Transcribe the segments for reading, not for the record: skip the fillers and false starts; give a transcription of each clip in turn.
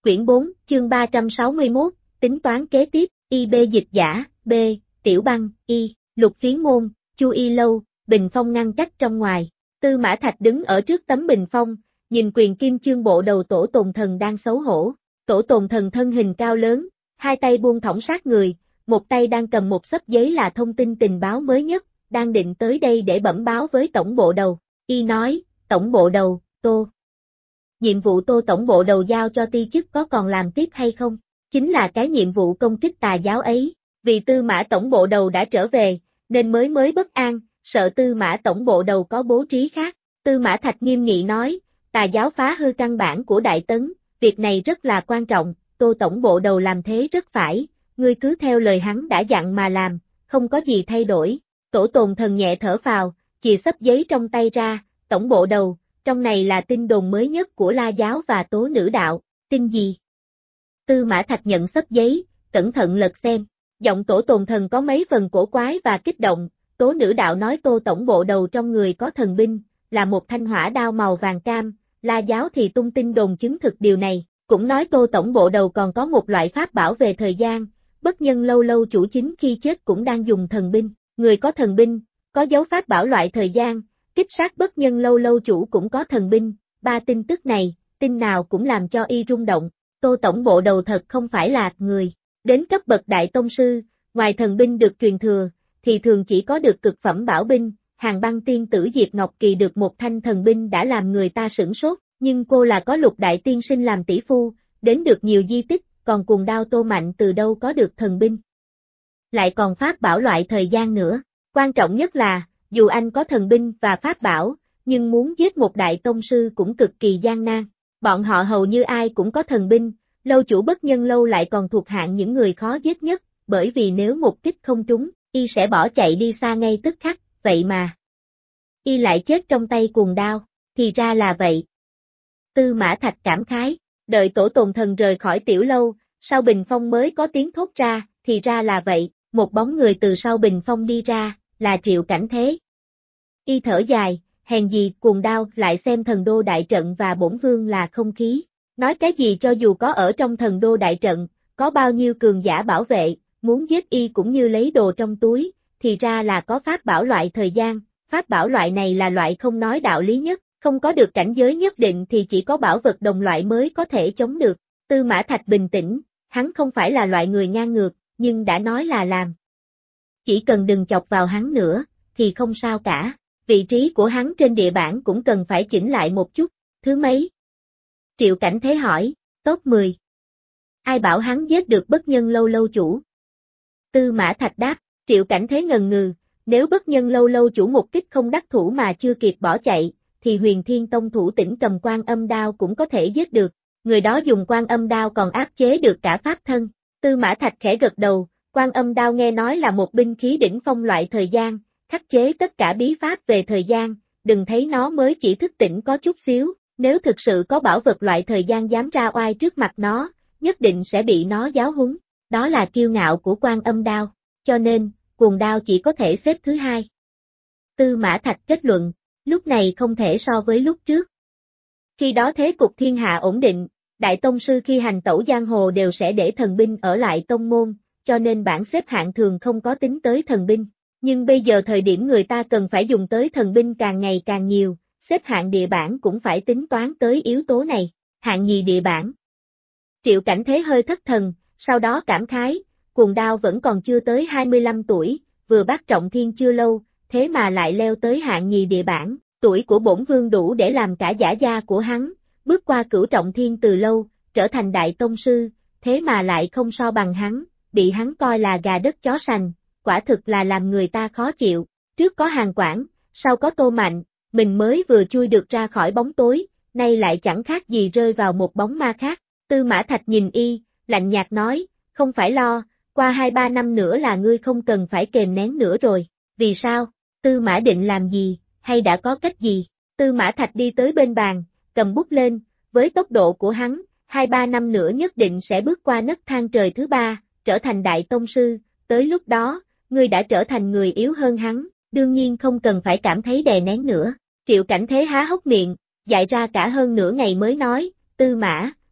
Quyển 4, chương 361, tính toán kế tiếp, IB dịch giả, B, Tiểu Băng, Y, Lục Phiến Môn, Chu Y Lâu, bình phong ngăn cách trong ngoài. Tư Mã Thạch đứng ở trước tấm bình phong, nhìn quyền kim chương bộ đầu Tổ Tồn Thần đang xấu hổ. Tổ Tồn Thần thân hình cao lớn, hai tay buông thõng sát người, một tay đang cầm một xấp giấy là thông tin tình báo mới nhất, đang định tới đây để bẩm báo với tổng bộ đầu. Y nói, tổng bộ đầu, Tô. Nhiệm vụ Tô tổng bộ đầu giao cho ti chức có còn làm tiếp hay không? Chính là cái nhiệm vụ công kích tà giáo ấy. Vì Tư Mã tổng bộ đầu đã trở về, nên mới bất an, sợ Tư Mã tổng bộ đầu có bố trí khác. Tư Mã Thạch nghiêm nghị nói, tà giáo phá hư căn bản của Đại Tấn, việc này rất là quan trọng, Tô tổng bộ đầu làm thế rất phải, ngươi cứ theo lời hắn đã dặn mà làm, không có gì thay đổi. Tổ Tồn Thần nhẹ thở phào, chìa xấp giấy trong tay ra, tổng bộ đầu, trong này là tin đồn mới nhất của La giáo và Tố Nữ đạo, tin gì? Tư Mã Thạch nhận xấp giấy, cẩn thận lật xem, giọng Tổ Tồn Thần có mấy phần cổ quái và kích động. Tố Nữ đạo nói Tô tổng bộ đầu trong người có thần binh, là một thanh hỏa đao màu vàng cam, La giáo thì tung tin đồn chứng thực điều này, cũng nói Tô tổng bộ đầu còn có một loại pháp bảo về thời gian, Bất Nhân lâu lâu chủ chính khi chết cũng đang dùng thần binh, người có thần binh, có dấu pháp bảo loại thời gian, kích sát Bất Nhân lâu lâu chủ cũng có thần binh, ba tin tức này, tin nào cũng làm cho y rung động. Tô tổng bộ đầu thật không phải là người đến cấp bậc đại tông sư, ngoài thần binh được truyền thừa, thì thường chỉ có được cực phẩm bảo binh. Hàn Băng tiên tử Diệp Ngọc Kỳ được một thanh thần binh đã làm người ta sửng sốt, nhưng cô là có Lục đại tiên sinh làm tỷ phu, đến được nhiều di tích, còn Cuồng đao Tô Mạnh từ đâu có được thần binh. Lại còn pháp bảo loại thời gian nữa, quan trọng nhất là, dù anh có thần binh và pháp bảo, nhưng muốn giết một đại tông sư cũng cực kỳ gian nan. Bọn họ hầu như ai cũng có thần binh, lâu chủ Bất Nhân lâu lại còn thuộc hạng những người khó giết nhất, bởi vì nếu một kích không trúng, y sẽ bỏ chạy đi xa ngay tức khắc, vậy mà y lại chết trong tay Cuồng đao, thì ra là vậy. Tư Mã Thạch cảm khái, đợi Tổ Tồn Thần rời khỏi tiểu lâu, sau bình phong mới có tiếng thốt ra, thì ra là vậy, một bóng người từ sau bình phong đi ra, là Triệu Cảnh Thế. Y thở dài, hèn gì Cuồng đao lại xem thần đô đại trận và bổn vương là không khí, nói cái gì cho dù có ở trong thần đô đại trận, có bao nhiêu cường giả bảo vệ, muốn giết y cũng như lấy đồ trong túi, thì ra là có pháp bảo loại thời gian, pháp bảo loại này là loại không nói đạo lý nhất, không có được cảnh giới nhất định thì chỉ có bảo vật đồng loại mới có thể chống được. Tư Mã Thạch bình tĩnh, hắn không phải là loại người ngang ngược, nhưng đã nói là làm. Chỉ cần đừng chọc vào hắn nữa, thì không sao cả, vị trí của hắn trên địa bản cũng cần phải chỉnh lại một chút, thứ mấy? Triệu Cảnh Thế hỏi, top 10. Ai bảo hắn giết được Bất Nhân lâu lâu chủ? Tư Mã Thạch đáp, Triệu Cảnh Thế ngần ngừ, nếu Bất Nhân lâu lâu chủ một kích không đắc thủ mà chưa kịp bỏ chạy, thì Huyền Thiên Tông thủ tĩnh cầm Quan Âm đao cũng có thể giết được, người đó dùng Quan Âm đao còn áp chế được cả pháp thân. Tư Mã Thạch khẽ gật đầu, Quan Âm đao nghe nói là một binh khí đỉnh phong loại thời gian, khắc chế tất cả bí pháp về thời gian, đừng thấy nó mới chỉ thức tỉnh có chút xíu, nếu thực sự có bảo vật loại thời gian dám ra oai trước mặt nó, nhất định sẽ bị nó giáo huấn, đó là kiêu ngạo của Quan Âm đao, cho nên, Cuồng đao chỉ có thể xếp thứ hai. Tư Mã Thạch kết luận, lúc này không thể so với lúc trước. Khi đó thế cục thiên hạ ổn định, đại tông sư khi hành tẩu giang hồ đều sẽ để thần binh ở lại tông môn, cho nên bảng xếp hạng thường không có tính tới thần binh. Nhưng bây giờ thời điểm người ta cần phải dùng tới thần binh càng ngày càng nhiều, xếp hạng địa bảng cũng phải tính toán tới yếu tố này, hạng nhì địa bảng. Triệu Cảnh Thế hơi thất thần, sau đó cảm khái, Cuồng đao vẫn còn chưa tới 25 tuổi, vừa bắt trọng thiên chưa lâu, thế mà lại leo tới hạng nhì địa bảng, tuổi của bổn vương đủ để làm cả giả gia của hắn, bước qua cửu trọng thiên từ lâu, trở thành đại tông sư, thế mà lại không so bằng hắn, bị hắn coi là gà đất chó sành, quả thực là làm người ta khó chịu, trước có Hàn Quảng, sau có Tô Mạnh, mình mới vừa chui được ra khỏi bóng tối, nay lại chẳng khác gì rơi vào một bóng ma khác. Tư Mã Thạch nhìn y, lạnh nhạt nói, không phải lo, qua 2-3 năm nữa là ngươi không cần phải kềm nén nữa rồi, vì sao? Tư Mã định làm gì, hay đã có cách gì? Tư Mã Thạch đi tới bên bàn, cầm bút lên, với tốc độ của hắn, 2-3 năm nữa nhất định sẽ bước qua nấc thang trời thứ 3, trở thành đại tông sư, tới lúc đó, ngươi đã trở thành người yếu hơn hắn, đương nhiên không cần phải cảm thấy đè nén nữa. Triệu Cảnh Thế há hốc miệng, dại ra cả hơn nửa ngày mới nói, Tư Mã,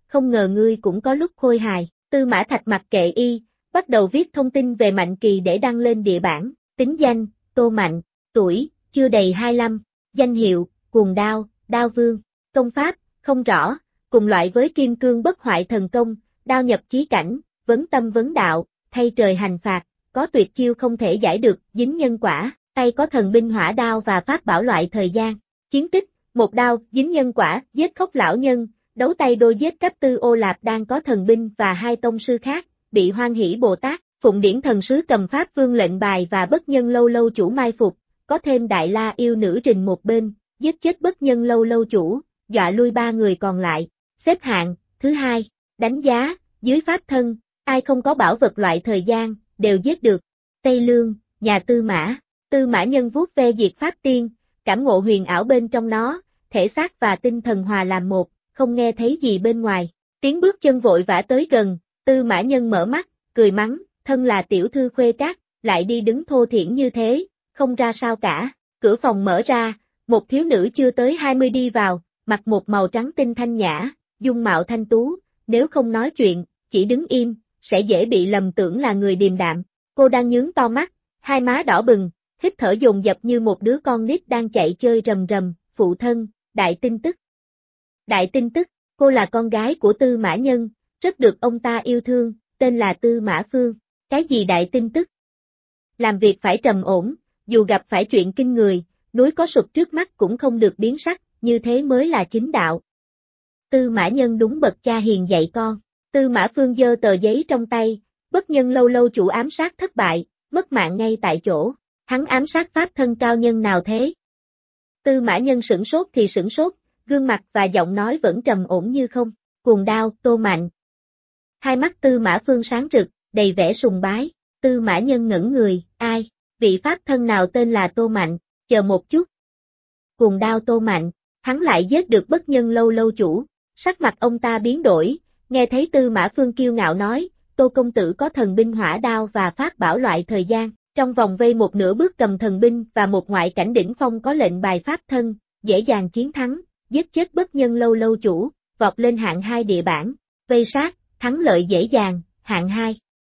không ngờ ngươi cũng có lúc khôi hài. Tư Mã Thạch mặc kệ y, bắt đầu viết thông tin về Mạnh Kỳ để đăng lên địa bản. Tính danh, Tô Mạnh, tuổi, chưa đầy 25, danh hiệu, Cuồng Đao, Đao Vương, công pháp, không rõ, cùng loại với Kim Cương Bất Hoại Thần Công, đao nhập chí cảnh, vấn tâm vấn đạo, thay trời hành phạt, có tuyệt chiêu không thể giải được, dính nhân quả, tay có thần binh hỏa đao và pháp bảo loại thời gian. Chiến tích, một đao, dính nhân quả, giết khốc lão nhân, đấu tay đôi giết Cáp Tư Ô Lạp đang có thần binh và hai tông sư khác, bị Hoan Hỷ Bồ Tát, Phụng Điển Thần Sứ cầm pháp vương lệnh bài và Bất Nhân Lâu Lâu chủ mai phục, có thêm Đại La yêu nữ rình một bên, giết chết Bất Nhân Lâu Lâu chủ, dọa lui 3 người còn lại. Xếp hạng, thứ 2, đánh giá, dưới pháp thân, ai không có bảo vật loại thời gian, đều giết được. Tây Lương, nhà Tư Mã Nhân vuốt ve diệt pháp tiên, cảm ngộ huyền ảo bên trong nó, thể xác và tinh thần hòa làm một, không nghe thấy gì bên ngoài. Tiếng bước chân vội vã tới gần, Tư Mã Nhân mở mắt, cười mắng, thân là tiểu thư khuê các, lại đi đứng thô thiển như thế, không ra sao cả. Cửa phòng mở ra, một thiếu nữ chưa tới 20 đi vào, mặc một màu trắng tinh thanh nhã, dung mạo thanh tú, nếu không nói chuyện, chỉ đứng im, sẽ dễ bị lầm tưởng là người điềm đạm. Cô đang nhướng to mắt, hai má đỏ bừng, hít thở dồn dập như một đứa con nít đang chạy chơi rầm rầm. Phụ thân, đại tin tức. Đại tin tức, cô là con gái của Tư Mã Nhân, rất được ông ta yêu thương, tên là Tư Mã Phương. Cái gì đại tin tức? Làm việc phải trầm ổn, dù gặp phải chuyện kinh người, núi có sụp trước mắt cũng không được biến sắc, như thế mới là chính đạo. Tư Mã Nhân đúng bậc cha hiền dạy con. Tư Mã Phương giơ tờ giấy trong tay, Bất Nhân Lâu Lâu chủ ám sát thất bại, mất mạng ngay tại chỗ. Hắn ám sát pháp thân cao nhân nào thế? Tư Mã Nhân sửng sốt thì sửng sốt, gương mặt và giọng nói vẫn trầm ổn như không. Cuồng Đao, Tô Mạnh. Hai mắt Tư Mã Phương sáng rực, đầy vẻ sùng bái. Tư Mã Nhân ngẩn người, ai? Vị pháp thân nào tên là Tô Mạnh? Chờ một chút. Cuồng Đao Tô Mạnh, hắn lại giết được Bất Nhân Lâu Lâu chủ. Sắc mặt ông ta biến đổi, nghe thấy Tư Mã Phương kiêu ngạo nói, Tô công tử có thần binh hỏa đao và pháp bảo loại thời gian, trong vòng vây một nửa bước cầm thần binh và một ngoại cảnh đỉnh phong có lệnh bài pháp thân, dễ dàng chiến thắng, giết chết Bất Nhân Lâu Lâu chủ, vọt lên hạng 2 địa bảng, vây sát, thắng lợi dễ dàng, hạng 2.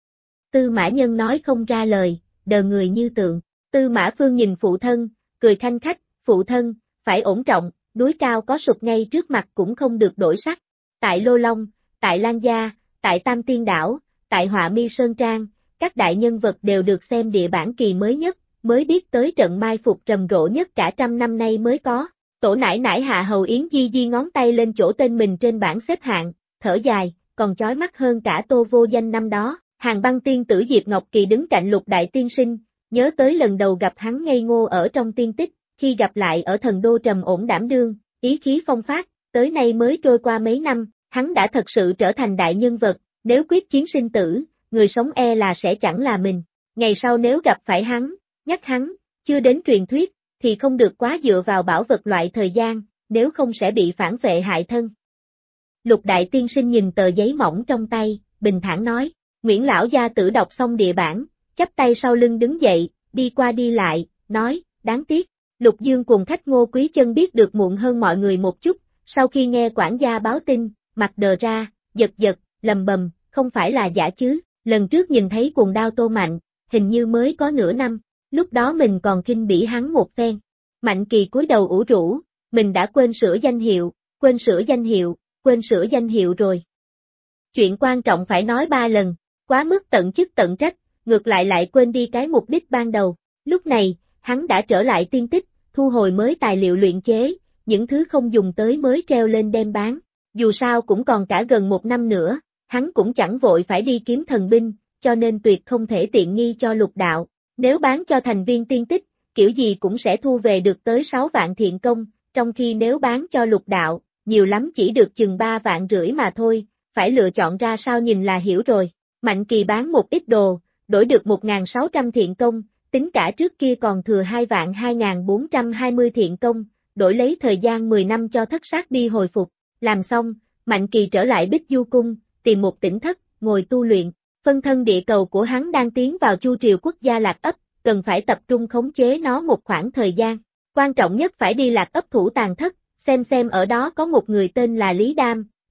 Tư Mã Nhân nói không ra lời, đờ người như tượng. Tư Mã Phương nhìn phụ thân, cười khanh khách, phụ thân, phải ổn trọng, núi cao có sụp ngay trước mặt cũng không được đổi sắc. Tại Lô Long, tại Lan Gia, tại Tam Tiên Đảo, tại Họa Mi Sơn Trang, các đại nhân vật đều được xem địa bản kỳ mới nhất, mới biết tới trận mai phục rầm rộ nhất cả trăm năm nay mới có. Tổ nải nải Hạ Hầu Yến di di ngón tay lên chỗ tên mình trên bảng xếp hạng, thở dài, còn chói mắt hơn cả Tô Vô Danh năm đó. Hàng Băng tiên tử Diệp Ngọc Kỳ đứng cạnh Lục Đại Tiên Sinh, nhớ tới lần đầu gặp hắn ngây ngô ở trong tiên tích, khi gặp lại ở thần đô trầm ổn đảm đương, ý khí phong phát, tới nay mới trôi qua mấy năm, hắn đã thật sự trở thành đại nhân vật, nếu quyết chiến sinh tử, người sống e là sẽ chẳng là mình. Ngày sau nếu gặp phải hắn, nhắc hắn, chưa đến truyền thuyết, thì không được quá dựa vào bảo vật loại thời gian, nếu không sẽ bị phản vệ hại thân. Lục Đại Tiên Sinh nhìn tờ giấy mỏng trong tay, bình thản nói, Nguyễn lão gia tử đọc xong địa bản, chắp tay sau lưng đứng dậy, đi qua đi lại, nói, đáng tiếc. Lục Dương cùng khách Ngô Quý Chân biết được muộn hơn mọi người một chút, sau khi nghe quản gia báo tin, mặt đờ ra, giật giật, lầm bầm, không phải là giả chứ, lần trước nhìn thấy Cuồng Đao Tô Mạnh, hình như mới có nửa năm, lúc đó mình còn khinh bỉ hắn một phen. Mạnh Kỳ cúi đầu ủ rũ, mình đã quên sửa danh hiệu, quên sửa danh hiệu rồi. Chuyện quan trọng phải nói 3 lần, quá mức tận chức tận trách, ngược lại quên đi cái mục đích ban đầu. Lúc này, hắn đã trở lại tiên tích, thu hồi mới tài liệu luyện chế, những thứ không dùng tới mới treo lên đem bán. Dù sao cũng còn cả gần 1 năm nữa, hắn cũng chẳng vội phải đi kiếm thần binh, cho nên tuyệt không thể tiện nghi cho Lục đạo. Nếu bán cho thành viên tiên tích, kiểu gì cũng sẽ thu về được tới 6 vạn thiện công, trong khi nếu bán cho Lục đạo, nhiều lắm chỉ được chừng 3,5 vạn mà thôi, phải lựa chọn ra sao nhìn là hiểu rồi. Mạnh Kỳ bán một ít đồ, đổi được 1.600 thiện công, tính cả trước kia còn thừa 2.2420 thiện công, đổi lấy thời gian 10 năm cho thất sát đi hồi phục. Làm xong, Mạnh Kỳ trở lại Bích Du Cung, tìm một tỉnh thất, ngồi tu luyện. Phân thân địa cầu của hắn đang tiến vào chu triều quốc gia Lạc Ấp, cần phải tập trung khống chế nó một khoảng thời gian. Quan trọng nhất phải đi Lạc Ấp Thủ Tàn Thất, xem ở đó có một người tên là Lý Đam,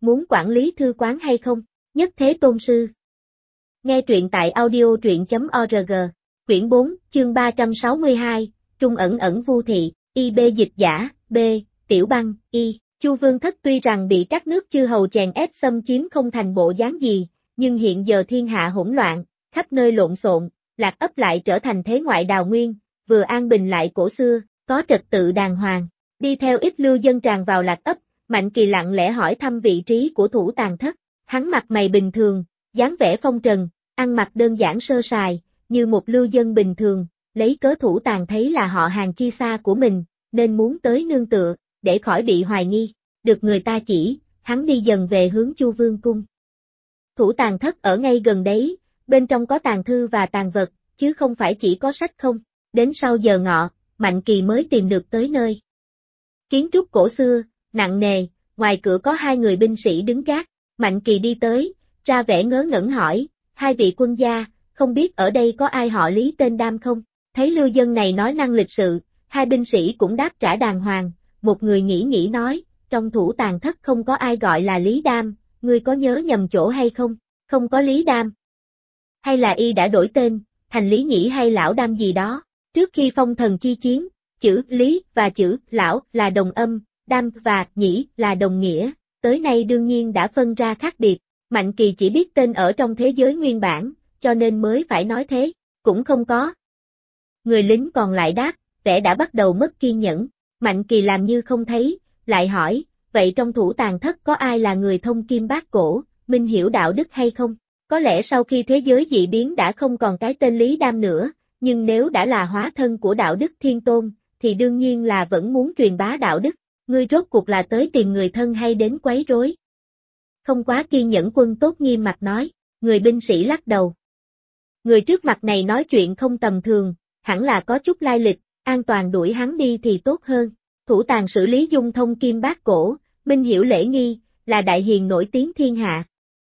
muốn quản lý thư quán hay không? Nhất Thế Tôn Sư. Nghe truyện tại audio truyện.org. Quyển 4, chương 362, Trung ẩn ẩn vu thị, IB dịch giả, B, Tiểu Băng, Y. Chu Vương Thất tuy rằng bị các nước chư hầu chèn ép xâm chiếm không thành bộ dáng gì, nhưng hiện giờ thiên hạ hỗn loạn, khắp nơi lộn xộn, Lạc Ấp lại trở thành thế ngoại đào nguyên, vừa an bình lại cổ xưa, có trật tự đàng hoàng. Đi theo ít lưu dân tràn vào Lạc Ấp, Mạnh Kỳ lặng lẽ hỏi thăm vị trí của Thủ Tàng Thất. Hắn mặt mày bình thường, dáng vẻ phong trần, ăn mặc đơn giản sơ sài, như một lưu dân bình thường, lấy cớ Thủ Tàng thấy là họ hàng chi xa của mình, nên muốn tới nương tựa, để khỏi bị hoài nghi. Được người ta chỉ, hắn đi dần về hướng Chu Vương Cung. Thủ Tàng Thất ở ngay gần đấy, bên trong có tàng thư và tàng vật, chứ không phải chỉ có sách không. Đến sau giờ ngọ, Mạnh Kỳ mới tìm được tới nơi. Kiến trúc cổ xưa, nặng nề, ngoài cửa có hai người binh sĩ đứng gác. Mạnh Kỳ đi tới, ra vẻ ngớ ngẩn hỏi, hai vị quân gia, không biết ở đây có ai họ Lý tên Đam không? Thấy lưu dân này nói năng lịch sự, hai binh sĩ cũng đáp trả đàng hoàng, một người nghĩ nói, trong Thủ Tàng Thất không có ai gọi là Lý Đam, ngươi có nhớ nhầm chỗ hay không? Không có Lý Đam. Hay là y đã đổi tên, thành Lý Nhĩ hay Lão Đam gì đó? Trước khi phong thần chi chiến, chữ Lý và chữ Lão là đồng âm, Đam và Nhĩ là đồng nghĩa, tới nay đương nhiên đã phân ra khác biệt. Mạnh Kỳ chỉ biết tên ở trong thế giới nguyên bản, cho nên mới phải nói thế, cũng không có. Người lính còn lại đáp, vẻ đã bắt đầu mất kiên nhẫn. Mạnh Kỳ làm như không thấy, lại hỏi, vậy trong Thủ Tàng Thất có ai là người thông kim bát cổ, minh hiểu đạo đức hay không? Có lẽ sau khi thế giới dị biến đã không còn cái tên Lý Đam nữa, nhưng nếu đã là hóa thân của đạo đức thiên tôn, thì đương nhiên là vẫn muốn truyền bá đạo đức. Ngươi rốt cuộc là tới tìm người thân hay đến quấy rối? Không quá kiên nhẫn Quân Tốt nghiêm mặt nói, người binh sĩ lắc đầu. Người trước mặt này nói chuyện không tầm thường, hẳn là có chút lai lịch, an toàn đuổi hắn đi thì tốt hơn. Thủ Tàng Sử Lý Dung thông kim bát cổ, minh hiểu lễ nghi, là đại hiền nổi tiếng thiên hạ.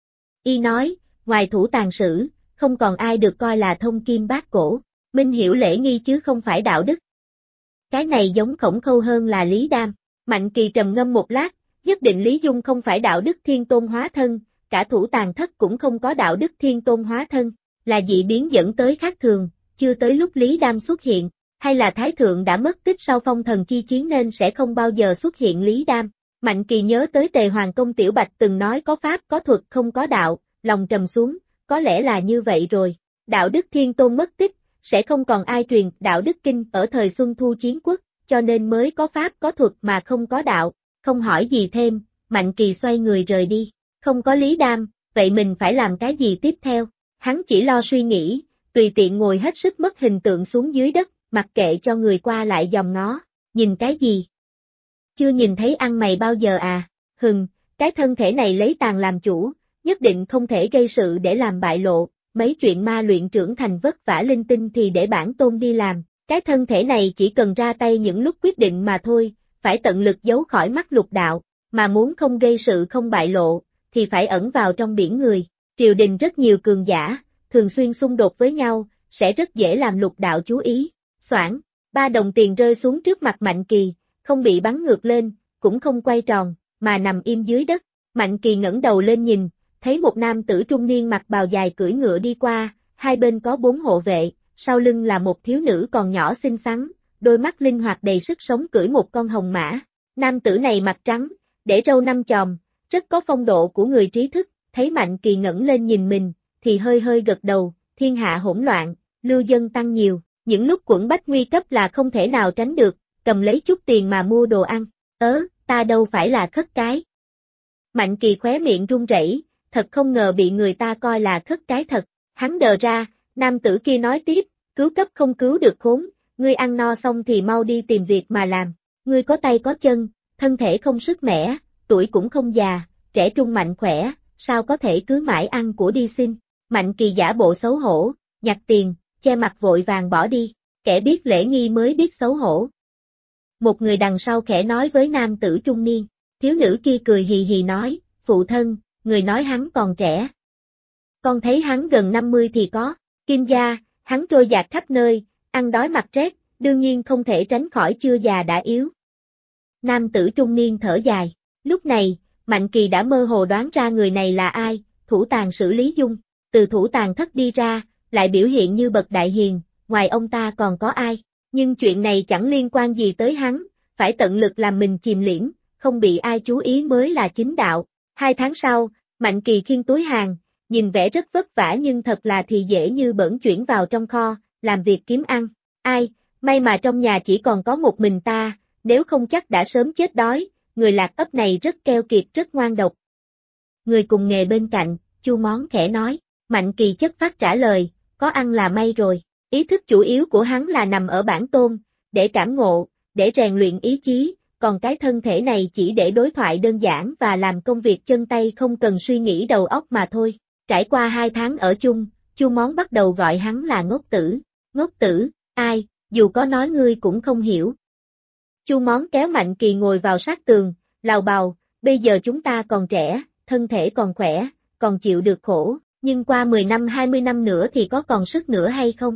Y nói, ngoài Thủ Tàng Sử, không còn ai được coi là thông kim bát cổ, minh hiểu lễ nghi chứ không phải đạo đức. Cái này giống Khổng Khâu hơn là Lý Đam. Mạnh Kỳ trầm ngâm một lát, nhất định Lý Dung không phải đạo đức thiên tôn hóa thân, cả Thủ Tàng Thất cũng không có đạo đức thiên tôn hóa thân, là dị biến dẫn tới khác thường, chưa tới lúc Lý Đam xuất hiện, hay là Thái Thượng đã mất tích sau phong thần chi chiến nên sẽ không bao giờ xuất hiện Lý Đam. Mạnh Kỳ nhớ tới Tề Hoàng Công Tiểu Bạch từng nói có pháp có thuật không có đạo, lòng trầm xuống, có lẽ là như vậy rồi. Đạo đức thiên tôn mất tích, sẽ không còn ai truyền đạo đức kinh ở thời Xuân Thu Chiến Quốc, cho nên mới có pháp có thuật mà không có đạo. Không hỏi gì thêm, Mạnh Kỳ xoay người rời đi. Không có Lý Đam, vậy mình phải làm cái gì tiếp theo? Hắn chỉ lo suy nghĩ, tùy tiện ngồi hết sức mất hình tượng xuống dưới đất, mặc kệ cho người qua lại dòm ngó. Nhìn cái gì? Chưa nhìn thấy ăn mày bao giờ à? Cái thân thể này lấy tàn làm chủ, nhất định không thể gây sự để làm bại lộ. Mấy chuyện ma luyện trưởng thành vất vả linh tinh thì để bản tôn đi làm. Cái thân thể này chỉ cần ra tay những lúc quyết định mà thôi, phải tận lực giấu khỏi mắt lục đạo, mà muốn không gây sự không bại lộ, thì phải ẩn vào trong biển người. Triều đình rất nhiều cường giả, thường xuyên xung đột với nhau, sẽ rất dễ làm lục đạo chú ý. Xoảng, 3 đồng tiền rơi xuống trước mặt Mạnh Kỳ, không bị bắn ngược lên, cũng không quay tròn, mà nằm im dưới đất. Mạnh Kỳ ngẩng đầu lên nhìn, thấy một nam tử trung niên mặc bào dài cưỡi ngựa đi qua, hai bên có 4 hộ vệ, sau lưng là một thiếu nữ còn nhỏ xinh xắn, đôi mắt linh hoạt đầy sức sống cưỡi một con hồng mã. Nam tử này mặt trắng, để râu 5 chòm, rất có phong độ của người trí thức, thấy Mạnh Kỳ ngẩng lên nhìn mình, thì hơi gật đầu, thiên hạ hỗn loạn, lưu dân tăng nhiều, những lúc quẫn bách nguy cấp là không thể nào tránh được, cầm lấy chút tiền mà mua đồ ăn, ta đâu phải là khất cái. Mạnh Kỳ khóe miệng run rẩy, thật không ngờ bị người ta coi là khất cái thật, hắn đờ ra, nam tử kia nói tiếp, cứu cấp không cứu được khốn, ngươi ăn no xong thì mau đi tìm việc mà làm, ngươi có tay có chân, thân thể không sức mẻ, tuổi cũng không già, trẻ trung mạnh khỏe, sao có thể cứ mãi ăn của đi xin. Mạnh Kỳ giả bộ xấu hổ, nhặt tiền, che mặt vội vàng bỏ đi, kẻ biết lễ nghi mới biết xấu hổ. Một người đằng sau khẽ nói với nam tử trung niên, thiếu nữ kia cười hì hì nói, phụ thân, người nói hắn còn trẻ. Con thấy hắn gần 50 thì có, Kim gia, hắn trôi dạt khắp nơi, ăn đói mặc rét, đương nhiên không thể tránh khỏi chưa già đã yếu. Nam tử trung niên thở dài, lúc này, Mạnh Kỳ đã mơ hồ đoán ra người này là ai, thủ tàng sử Lý Dung, từ thủ tàng thất đi ra, lại biểu hiện như bậc đại hiền, ngoài ông ta còn có ai, nhưng chuyện này chẳng liên quan gì tới hắn, phải tận lực làm mình chìm liễm, không bị ai chú ý mới là chính đạo. 2 tháng sau, Mạnh Kỳ khiêng túi hàng, nhìn vẻ rất vất vả nhưng thật là thì dễ như bỡn chuyển vào trong kho, làm việc kiếm ăn. Ai, may mà trong nhà chỉ còn có một mình ta, nếu không chắc đã sớm chết đói, người Lạc Ấp này rất keo kiệt rất ngoan độc. Người cùng nghề bên cạnh, Chu Món khẽ nói, Mạnh Kỳ chất phác trả lời, có ăn là may rồi, ý thức chủ yếu của hắn là nằm ở bản tôn, để cảm ngộ, để rèn luyện ý chí, còn cái thân thể này chỉ để đối thoại đơn giản và làm công việc chân tay không cần suy nghĩ đầu óc mà thôi. Trải qua 2 tháng ở chung, Chu Món bắt đầu gọi hắn là ngốc tử. Ngốc tử, ai, dù có nói ngươi cũng không hiểu. Chu Món kéo Mạnh Kỳ ngồi vào sát tường, lào bào, bây giờ chúng ta còn trẻ, thân thể còn khỏe, còn chịu được khổ, nhưng qua 10 năm 20 năm nữa thì có còn sức nữa hay không?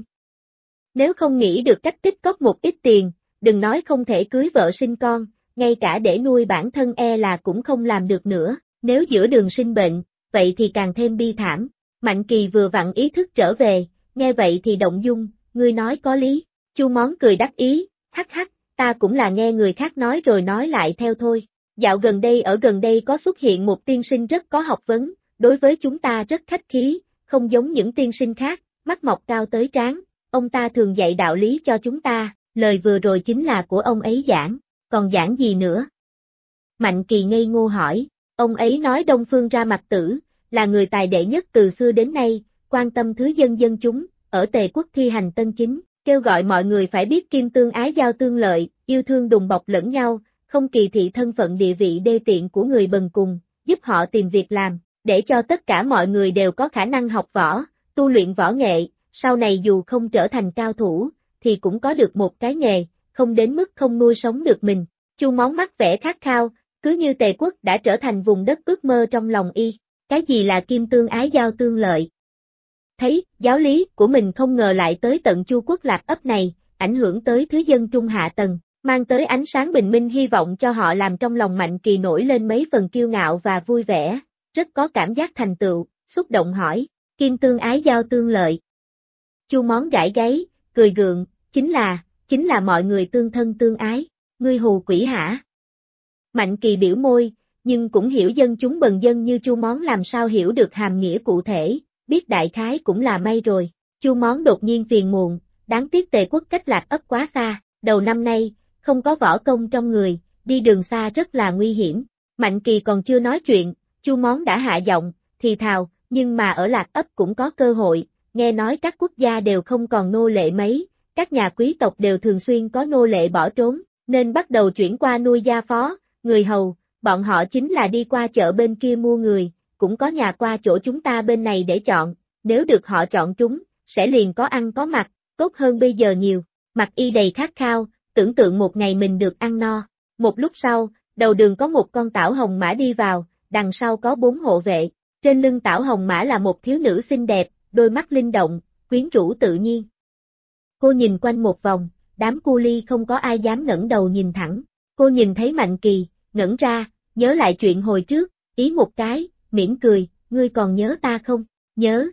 Nếu không nghĩ được cách tích cóp một ít tiền, đừng nói không thể cưới vợ sinh con, ngay cả để nuôi bản thân là cũng không làm được nữa, nếu giữa đường sinh bệnh, vậy thì càng thêm bi thảm. Mạnh Kỳ vừa vặn ý thức trở về, nghe vậy thì động dung, ngươi nói có lý. Chu Món cười đắc ý, hắc hắc, ta cũng là nghe người khác nói rồi nói lại theo thôi. Dạo gần đây có xuất hiện một tiên sinh rất có học vấn, đối với chúng ta rất khách khí, không giống những tiên sinh khác, mắt mọc cao tới trán, ông ta thường dạy đạo lý cho chúng ta, lời vừa rồi chính là của ông ấy giảng, còn giảng gì nữa? Mạnh Kỳ ngây ngô hỏi, ông ấy nói Đông Phương Ra Mặt Tử, là người tài đệ nhất từ xưa đến nay, quan tâm thứ dân dân chúng, ở Tề quốc thi hành tân chính, kêu gọi mọi người phải biết kim tương ái giao tương lợi, yêu thương đùm bọc lẫn nhau, không kỳ thị thân phận địa vị đê tiện của người bần cùng, giúp họ tìm việc làm, để cho tất cả mọi người đều có khả năng học võ, tu luyện võ nghệ, sau này dù không trở thành cao thủ, thì cũng có được một cái nghề, không đến mức không nuôi sống được mình. Chu Món mắt vẻ khát khao, cứ như Tề quốc đã trở thành vùng đất ước mơ trong lòng y. Cái gì là kim tương ái giao tương lợi? Thấy, giáo lý của mình không ngờ lại tới tận Chu quốc Lạc Ấp này, ảnh hưởng tới thứ dân trung hạ tầng, mang tới ánh sáng bình minh hy vọng cho họ, làm trong lòng Mạnh Kỳ nổi lên mấy phần kiêu ngạo và vui vẻ, rất có cảm giác thành tựu, xúc động hỏi, kim tương ái giao tương lợi. Chu Món gãi gáy, cười gượng, chính là mọi người tương thân tương ái, ngươi hù quỷ hả? Mạnh Kỳ biểu môi, nhưng cũng hiểu dân chúng bần dân như Chu Món làm sao hiểu được hàm nghĩa cụ thể, biết đại khái cũng là may rồi. Chu Món đột nhiên phiền muộn, đáng tiếc Tề quốc cách Lạc Ấp quá xa, đầu năm nay, không có võ công trong người, đi đường xa rất là nguy hiểm. Mạnh Kỳ còn chưa nói chuyện, Chu Món đã hạ giọng, thì thào, nhưng mà ở Lạc Ấp cũng có cơ hội, nghe nói các quốc gia đều không còn nô lệ mấy, các nhà quý tộc đều thường xuyên có nô lệ bỏ trốn, nên bắt đầu chuyển qua nuôi gia phó, người hầu, bọn họ chính là đi qua chợ bên kia mua người, cũng có nhà qua chỗ chúng ta bên này để chọn, nếu được họ chọn trúng, sẽ liền có ăn có mặc, tốt hơn bây giờ nhiều. Mặt y đầy khát khao, tưởng tượng một ngày mình được ăn no. Một lúc sau, đầu đường có một con tảo hồng mã đi vào, đằng sau có 4 hộ vệ, trên lưng tảo hồng mã là một thiếu nữ xinh đẹp, đôi mắt linh động, quyến rũ tự nhiên. Cô nhìn quanh một vòng, đám cu ly không có ai dám ngẩng đầu nhìn thẳng. Cô nhìn thấy Mạnh Kỳ, ngẩn ra, nhớ lại chuyện hồi trước, ý một cái, mỉm cười, ngươi còn nhớ ta không? Nhớ.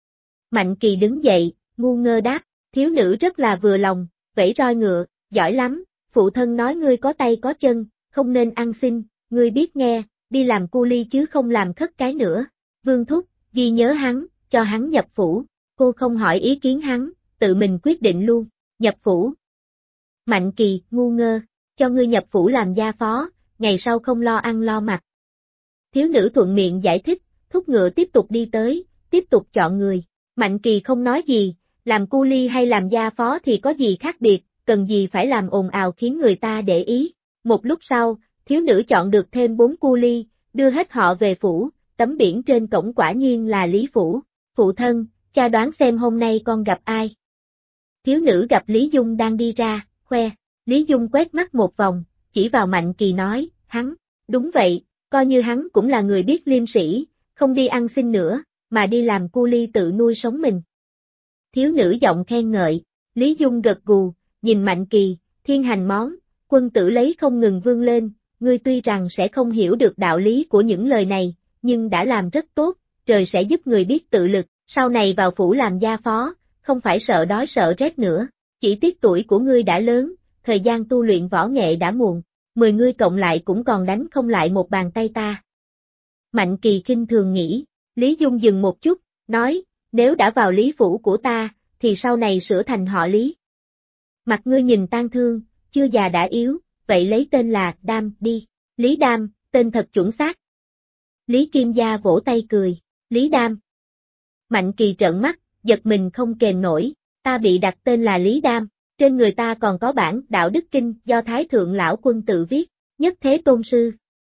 Mạnh Kỳ đứng dậy, ngu ngơ đáp, thiếu nữ rất là vừa lòng, vẫy roi ngựa, giỏi lắm, phụ thân nói ngươi có tay có chân, không nên ăn xin, ngươi biết nghe, đi làm cu ly chứ không làm khất cái nữa. Vương thúc, ghi nhớ hắn, cho hắn nhập phủ. Cô không hỏi ý kiến hắn, tự mình quyết định luôn, nhập phủ. Mạnh Kỳ, ngu ngơ, cho ngươi nhập phủ làm gia phó, ngày sau không lo ăn lo mặc. Thiếu nữ thuận miệng giải thích, thúc ngựa tiếp tục đi tới, tiếp tục chọn người. Mạnh Kỳ không nói gì, làm cu ly hay làm gia phó thì có gì khác biệt, cần gì phải làm ồn ào khiến người ta để ý. Một lúc sau, thiếu nữ chọn được thêm 4 cu ly, đưa hết họ về phủ, tấm biển trên cổng quả nhiên là Lý Phủ. Phụ thân, cha đoán xem hôm nay con gặp ai. Thiếu nữ gặp Lý Dung đang đi ra, khoe. Lý Dung quét mắt một vòng, chỉ vào Mạnh Kỳ nói, hắn, đúng vậy, coi như hắn cũng là người biết liêm sĩ, không đi ăn xin nữa, mà đi làm cu ly tự nuôi sống mình. Thiếu nữ giọng khen ngợi, Lý Dung gật gù, nhìn Mạnh Kỳ, thiên hành món, quân tử lấy không ngừng vươn lên, ngươi tuy rằng sẽ không hiểu được đạo lý của những lời này, nhưng đã làm rất tốt, trời sẽ giúp người biết tự lực, sau này vào phủ làm gia phó, không phải sợ đói sợ rét nữa, chỉ tiếc tuổi của ngươi đã lớn, thời gian tu luyện võ nghệ đã muộn, 10 ngươi cộng lại cũng còn đánh không lại một bàn tay ta. Mạnh Kỳ khinh thường nghĩ, Lý Dung dừng một chút, nói, nếu đã vào Lý phủ của ta, thì sau này sửa thành họ Lý. Mặt ngươi nhìn tang thương, chưa già đã yếu, vậy lấy tên là Đam đi, Lý Đam, tên thật chuẩn xác. Lý Kim Gia vỗ tay cười, Lý Đam. Mạnh Kỳ trợn mắt, giật mình không kềm nổi, ta bị đặt tên là Lý Đam, trên người ta còn có bản Đạo Đức Kinh do Thái Thượng Lão Quân tự viết, Nhất Thế Tôn Sư.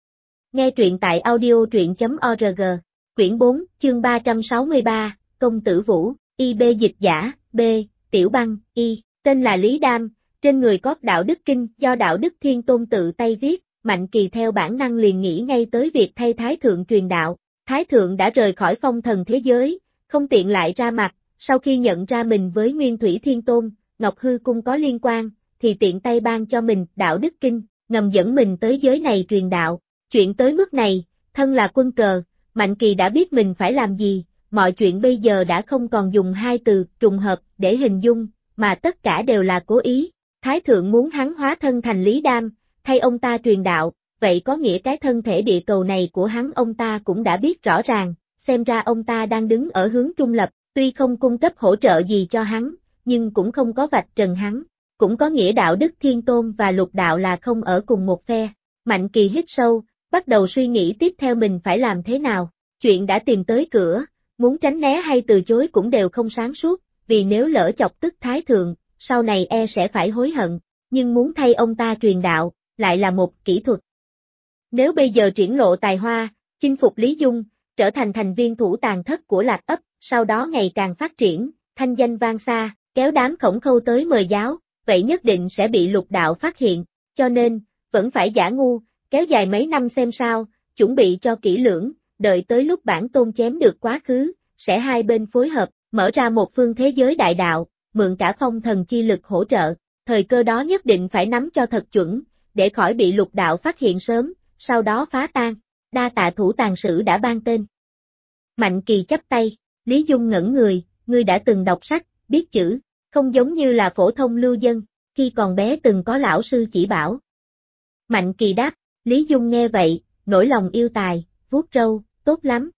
Nghe truyện tại audio.org, quyển 4, chương 363, Công Tử Vũ, IB dịch giả, B, Tiểu Băng, Y, tên là Lý Đam, trên người có Đạo Đức Kinh do Đạo Đức Thiên Tôn tự tay viết, Mạnh Kỳ theo bản năng liền nghĩ ngay tới việc thay Thái Thượng truyền đạo, Thái Thượng đã rời khỏi phong thần thế giới, không tiện lại ra mặt, sau khi nhận ra mình với Nguyên Thủy Thiên Tôn, Ngọc Hư Cung có liên quan, thì tiện tay ban cho mình Đạo Đức Kinh, ngầm dẫn mình tới giới này truyền đạo. Chuyện tới mức này, thân là quân cờ, Mạnh Kỳ đã biết mình phải làm gì, mọi chuyện bây giờ đã không còn dùng hai từ trùng hợp để hình dung, mà tất cả đều là cố ý. Thái Thượng muốn hắn hóa thân thành Lý Đam, thay ông ta truyền đạo, vậy có nghĩa cái thân thể địa cầu này của hắn ông ta cũng đã biết rõ ràng, xem ra ông ta đang đứng ở hướng trung lập, tuy không cung cấp hỗ trợ gì cho hắn, nhưng cũng không có vạch trần hắn, cũng có nghĩa Đạo Đức Thiên Tôn và Lục Đạo là không ở cùng một phe. Mạnh Kỳ hít sâu, bắt đầu suy nghĩ tiếp theo mình phải làm thế nào, chuyện đã tìm tới cửa, muốn tránh né hay từ chối cũng đều không sáng suốt, vì nếu lỡ chọc tức Thái Thượng, sau này e sẽ phải hối hận, nhưng muốn thay ông ta truyền đạo, lại là một kỹ thuật. Nếu bây giờ triển lộ tài hoa, chinh phục Lý Dung, trở thành thành viên thủ tàn thất của Lạc Ấp, sau đó ngày càng phát triển, thanh danh vang xa, kéo đám Khổng Khâu tới mời giáo, vậy nhất định sẽ bị Lục Đạo phát hiện, cho nên, vẫn phải giả ngu, kéo dài mấy năm xem sao, chuẩn bị cho kỹ lưỡng, đợi tới lúc bản tôn chém được quá khứ, sẽ hai bên phối hợp, mở ra một phương thế giới đại đạo, mượn cả phong thần chi lực hỗ trợ, thời cơ đó nhất định phải nắm cho thật chuẩn, để khỏi bị Lục Đạo phát hiện sớm, sau đó phá tan. Đa tạ thủ tàn sử đã ban tên. Mạnh Kỳ chắp tay, Lý Dung ngẩn người, ngươi đã từng đọc sách, biết chữ, không giống như là phổ thông lưu dân, khi còn bé từng có lão sư chỉ bảo. Mạnh Kỳ đáp, Lý Dung nghe vậy, nổi lòng yêu tài, vuốt râu, tốt lắm.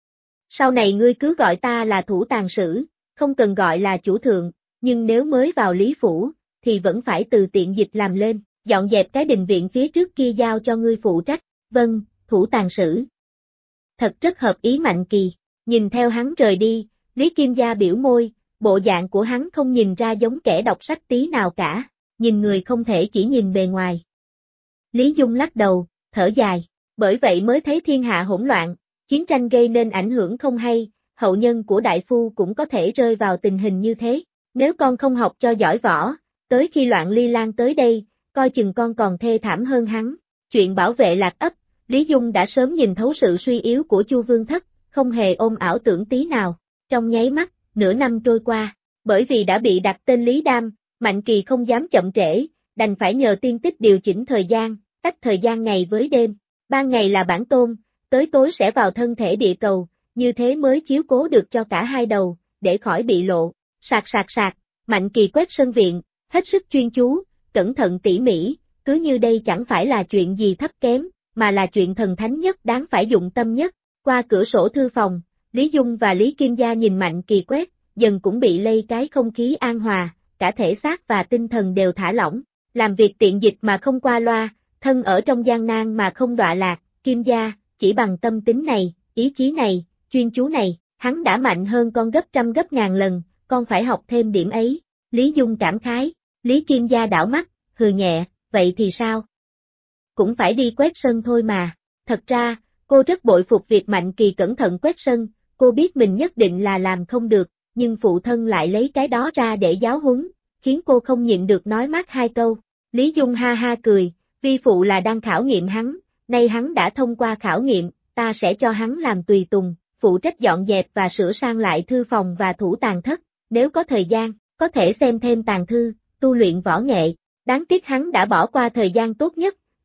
Sau này ngươi cứ gọi ta là thủ tàn sử, không cần gọi là chủ thượng, nhưng nếu mới vào Lý Phủ, thì vẫn phải từ tiện dịch làm lên, dọn dẹp cái đình viện phía trước kia giao cho ngươi phụ trách, vâng, thủ tàn sử. Thật rất hợp ý Mạnh Kỳ, nhìn theo hắn rời đi, Lý Kim Gia biểu môi, bộ dạng của hắn không nhìn ra giống kẻ đọc sách tí nào cả, nhìn người không thể chỉ nhìn bề ngoài. Lý Dung lắc đầu, thở dài, bởi vậy mới thấy thiên hạ hỗn loạn, chiến tranh gây nên ảnh hưởng không hay, hậu nhân của đại phu cũng có thể rơi vào tình hình như thế, nếu con không học cho giỏi võ, tới khi loạn ly lan tới đây, coi chừng con còn thê thảm hơn hắn. Chuyện bảo vệ Lạc Ấp, Lý Dung đã sớm nhìn thấu sự suy yếu của Chu Vương Thất, không hề ôm ảo tưởng tí nào, trong nháy mắt, nửa năm trôi qua, bởi vì đã bị đặt tên Lý Đam, Mạnh Kỳ không dám chậm trễ, đành phải nhờ tiên tích điều chỉnh thời gian, tách thời gian ngày với đêm, ban ngày là bản tôn, tới tối sẽ vào thân thể địa cầu, như thế mới chiếu cố được cho cả hai đầu, để khỏi bị lộ. Sạc sạc sạc, Mạnh Kỳ quét sân viện, hết sức chuyên chú, cẩn thận tỉ mỉ, cứ như đây chẳng phải là chuyện gì thấp kém, mà là chuyện thần thánh nhất đáng phải dụng tâm nhất. Qua cửa sổ thư phòng, Lý Dung và Lý Kim Gia nhìn Mạnh Kỳ quét, dần cũng bị lây cái không khí an hòa, cả thể xác và tinh thần đều thả lỏng, làm việc tiện dịch mà không qua loa, thân ở trong gian nan mà không đọa lạc. Kim Gia, chỉ bằng tâm tính này, ý chí này, chuyên chú này, hắn đã mạnh hơn con gấp trăm gấp ngàn lần, con phải học thêm điểm ấy. Lý Dung cảm khái, Lý Kim Gia đảo mắt, hừ nhẹ, vậy thì sao? Cũng phải đi quét sân thôi mà. Thật ra, cô rất bội phục việc Mạnh Kỳ cẩn thận quét sân, cô biết mình nhất định là làm không được, nhưng phụ thân lại lấy cái đó ra để giáo huấn, khiến cô không nhịn được nói mát hai câu. Lý Dung ha ha cười, vi phụ là đang khảo nghiệm hắn, nay hắn đã thông qua khảo nghiệm, ta sẽ cho hắn làm tùy tùng, phụ trách dọn dẹp và sửa sang lại thư phòng và thủ tàn thất, nếu có thời gian, có thể xem thêm tàn thư, tu luyện võ nghệ. Đáng tiếc hắn đã bỏ qua thời gian tốt nhất,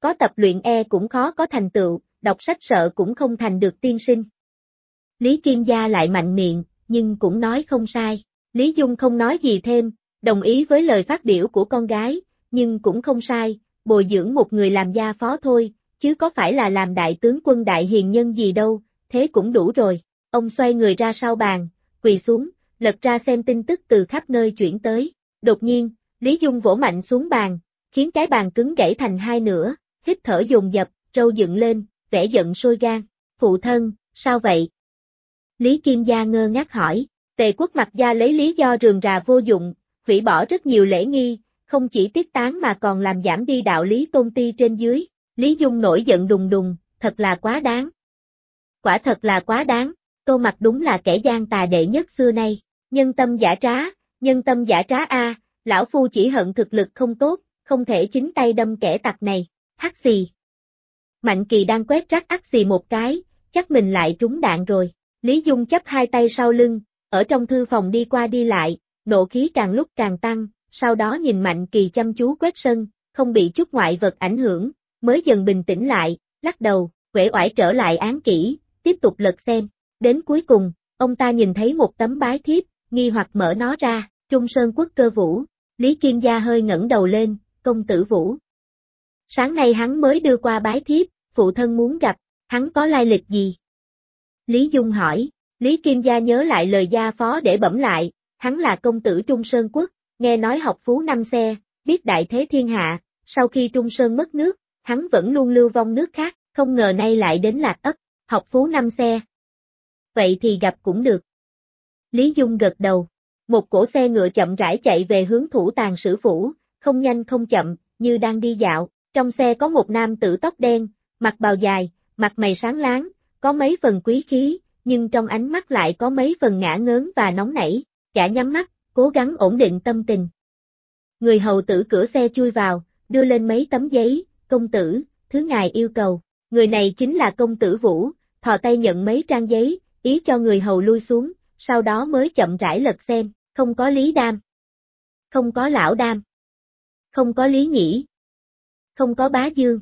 có tập luyện cũng khó có thành tựu, đọc sách sợ cũng không thành được tiên sinh. Lý Kim Gia lại mạnh miệng, nhưng cũng nói không sai. Lý Dung không nói gì thêm, đồng ý với lời phát biểu của con gái, nhưng cũng không sai, bồi dưỡng một người làm gia phó thôi, chứ có phải là làm đại tướng quân đại hiền nhân gì đâu, thế cũng đủ rồi. Ông xoay người ra sau bàn, quỳ xuống, lật ra xem tin tức từ khắp nơi chuyển tới. Đột nhiên, Lý Dung vỗ mạnh xuống bàn, khiến cái bàn cứng gãy thành hai nửa, hít thở dồn dập, râu dựng lên, vẻ giận sôi gan. Phụ thân, sao vậy? Lý Kim Gia ngơ ngác hỏi. Tề Quốc Mặc Gia lấy lý do rườm rà vô dụng, hủy bỏ rất nhiều lễ nghi, không chỉ tiết tán mà còn làm giảm đi đạo lý tôn ti trên dưới. Lý Dung nổi giận đùng đùng, thật là quá đáng. Quả thật là quá đáng, Tô Mặc đúng là kẻ gian tà đệ nhất xưa nay. Nhân tâm giả trá a, lão phu chỉ hận thực lực không tốt, không thể chính tay đâm kẻ tặc này. Hắc xì. Mạnh Kỳ đang quét rác ắt xì một cái, chắc mình lại trúng đạn rồi. Lý Dung chắp hai tay sau lưng, ở trong thư phòng đi qua đi lại, nộ khí càng lúc càng tăng, sau đó nhìn Mạnh Kỳ chăm chú quét sân, không bị chút ngoại vật ảnh hưởng, mới dần bình tĩnh lại, lắc đầu, uể oải trở lại án kỹ, tiếp tục lật xem. Đến cuối cùng, ông ta nhìn thấy một tấm bái thiếp, nghi hoặc mở nó ra, Trung Sơn Quốc Cơ Vũ. Lý Kim Gia hơi ngẩng đầu lên, công tử Vũ. Sáng nay hắn mới đưa qua bái thiếp, phụ thân muốn gặp, hắn có lai lịch gì? Lý Dung hỏi. Lý Kim Gia nhớ lại lời gia phó để bẩm lại, hắn là công tử Trung Sơn Quốc, nghe nói học phú năm xe, biết đại thế thiên hạ, sau khi Trung Sơn mất nước, hắn vẫn luôn lưu vong nước khác, không ngờ nay lại đến Lạc Ất, học phú năm xe. Vậy thì gặp cũng được. Lý Dung gật đầu. Một cỗ xe ngựa chậm rãi chạy về hướng Thủ Tàng Sử Phủ, không nhanh không chậm, như đang đi dạo. Trong xe có một nam tử tóc đen, mặc bào dài, mặt mày sáng láng, có mấy phần quý khí, nhưng trong ánh mắt lại có mấy phần ngả ngớn và nóng nảy. Gã nhắm mắt, cố gắng ổn định tâm tình. Người hầu tử cửa xe chui vào, đưa lên mấy tấm giấy, công tử, thứ ngài yêu cầu. Người này chính là công tử Vũ, thò tay nhận mấy trang giấy, ý cho người hầu lui xuống, sau đó mới chậm rãi lật xem, không có Lý Đam, không có Lão Đam, không có Lý Nhĩ, không có Bá Dương.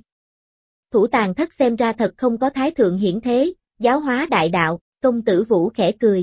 Thủ Tàng Thất xem ra thật không có thái thượng hiển thế, giáo hóa đại đạo, công tử Vũ khẽ cười.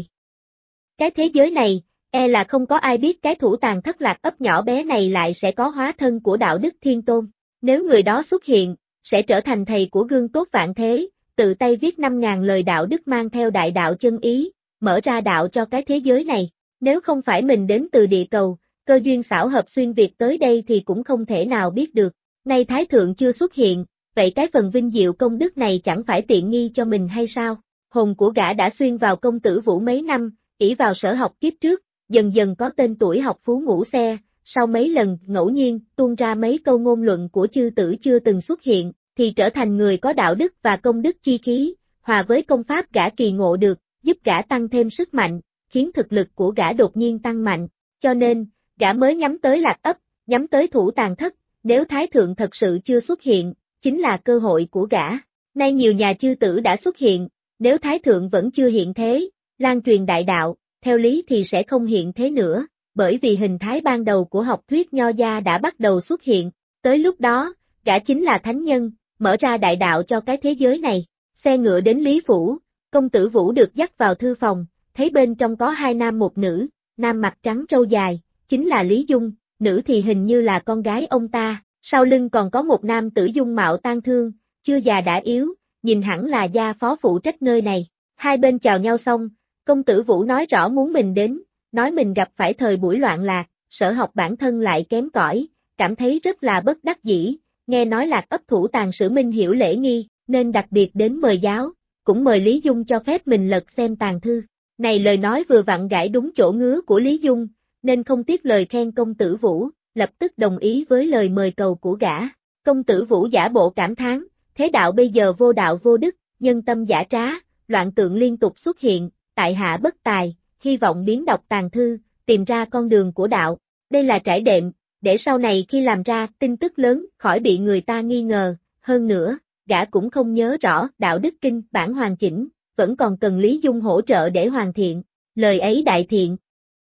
Cái thế giới này, e là không có ai biết cái Thủ Tàng Thất Lạc Ấp nhỏ bé này lại sẽ có hóa thân của đạo đức thiên tôn. Nếu người đó xuất hiện, sẽ trở thành thầy của gương tốt vạn thế, tự tay viết 5.000 lời đạo đức mang theo đại đạo chân ý, mở ra đạo cho cái thế giới này. Nếu không phải mình đến từ địa cầu, cơ duyên xảo hợp xuyên Việt tới đây thì cũng không thể nào biết được. Nay Thái Thượng chưa xuất hiện, vậy cái phần vinh diệu công đức này chẳng phải tiện nghi cho mình hay sao? Hồn của gã đã xuyên vào công tử Vũ mấy năm, ỷ vào sở học kiếp trước, dần dần có tên tuổi học phú ngũ xe, sau mấy lần ngẫu nhiên tuôn ra mấy câu ngôn luận của chư tử chưa từng xuất hiện, thì trở thành người có đạo đức và công đức chi khí, hòa với công pháp gã kỳ ngộ được, giúp gã tăng thêm sức mạnh, khiến thực lực của gã đột nhiên tăng mạnh, cho nên, gã mới nhắm tới Lạc Ấp, nhắm tới Thủ Tàng Thất, nếu Thái Thượng thật sự chưa xuất hiện, chính là cơ hội của gã. Nay nhiều nhà chư tử đã xuất hiện, nếu Thái Thượng vẫn chưa hiện thế, lan truyền đại đạo, theo lý thì sẽ không hiện thế nữa, bởi vì hình thái ban đầu của học thuyết nho gia đã bắt đầu xuất hiện, tới lúc đó, gã chính là thánh nhân, mở ra đại đạo cho cái thế giới này. Xe ngựa đến Lý Phủ, công tử Vũ được dắt vào thư phòng, thấy bên trong có hai nam một nữ, nam mặt trắng râu dài, chính là Lý Dung, nữ thì hình như là con gái ông ta, sau lưng còn có một nam tử dung mạo tang thương, chưa già đã yếu, nhìn hẳn là gia phó phụ trách nơi này. Hai bên chào nhau xong, công tử Vũ nói rõ muốn mình đến, nói mình gặp phải thời buổi loạn lạc, sở học bản thân lại kém cỏi, cảm thấy rất là bất đắc dĩ, nghe nói Lạc Ấp Thủ Tàng Sử Minh hiểu lễ nghi, nên đặc biệt đến mời giáo, cũng mời Lý Dung cho phép mình lật xem tàng thư. Này lời nói vừa vặn gãi đúng chỗ ngứa của Lý Dung, nên không tiếc lời khen công tử Vũ, lập tức đồng ý với lời mời cầu của gã. Công tử Vũ giả bộ cảm thán, thế đạo bây giờ vô đạo vô đức, nhân tâm giả trá, loạn tượng liên tục xuất hiện, tại hạ bất tài, hy vọng biến đọc tàng thư, tìm ra con đường của đạo. Đây là trải đệm, để sau này khi làm ra tin tức lớn khỏi bị người ta nghi ngờ, hơn nữa, gã cũng không nhớ rõ đạo đức kinh bản hoàn chỉnh, vẫn còn cần Lý Dung hỗ trợ để hoàn thiện, lời ấy đại thiện.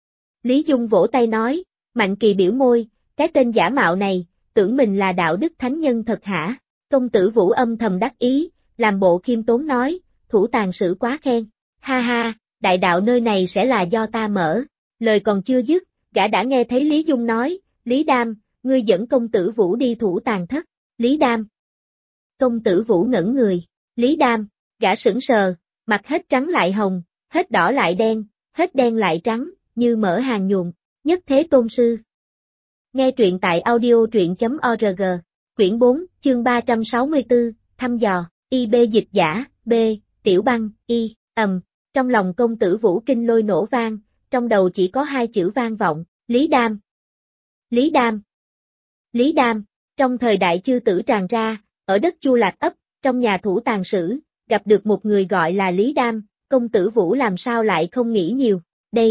Lý Dung vỗ tay nói, Mạnh Kỳ biểu môi, cái tên giả mạo này, tưởng mình là đạo đức thánh nhân thật hả? Công tử Vũ âm thầm đắc ý, làm bộ khiêm tốn nói, thủ tàng sử quá khen. Ha ha, đại đạo nơi này sẽ là do ta mở. Lời còn chưa dứt, gã đã nghe thấy Lý Dung nói, Lý Đam, ngươi dẫn công tử Vũ đi thủ tàng thất. Lý Đam. Công tử Vũ ngẩn người. Lý Đam, gã sững sờ, mặt hết trắng lại hồng, hết đỏ lại đen, hết đen lại trắng, như mở hàng nhuộm. Nhất Thế Tôn Sư. Nghe truyện tại audio.org. Quyển 4, chương 364, thăm dò, IB dịch giả, B, Tiểu Băng, Y, Trong lòng công tử Vũ kinh lôi nổ vang, trong đầu chỉ có hai chữ vang vọng, Lý Đam. Lý Đam. Lý Đam, trong thời đại chư tử tràn ra, ở đất Chu Lạc ấp, trong nhà thủ tàng sử, gặp được một người gọi là Lý Đam, công tử Vũ làm sao lại không nghĩ nhiều,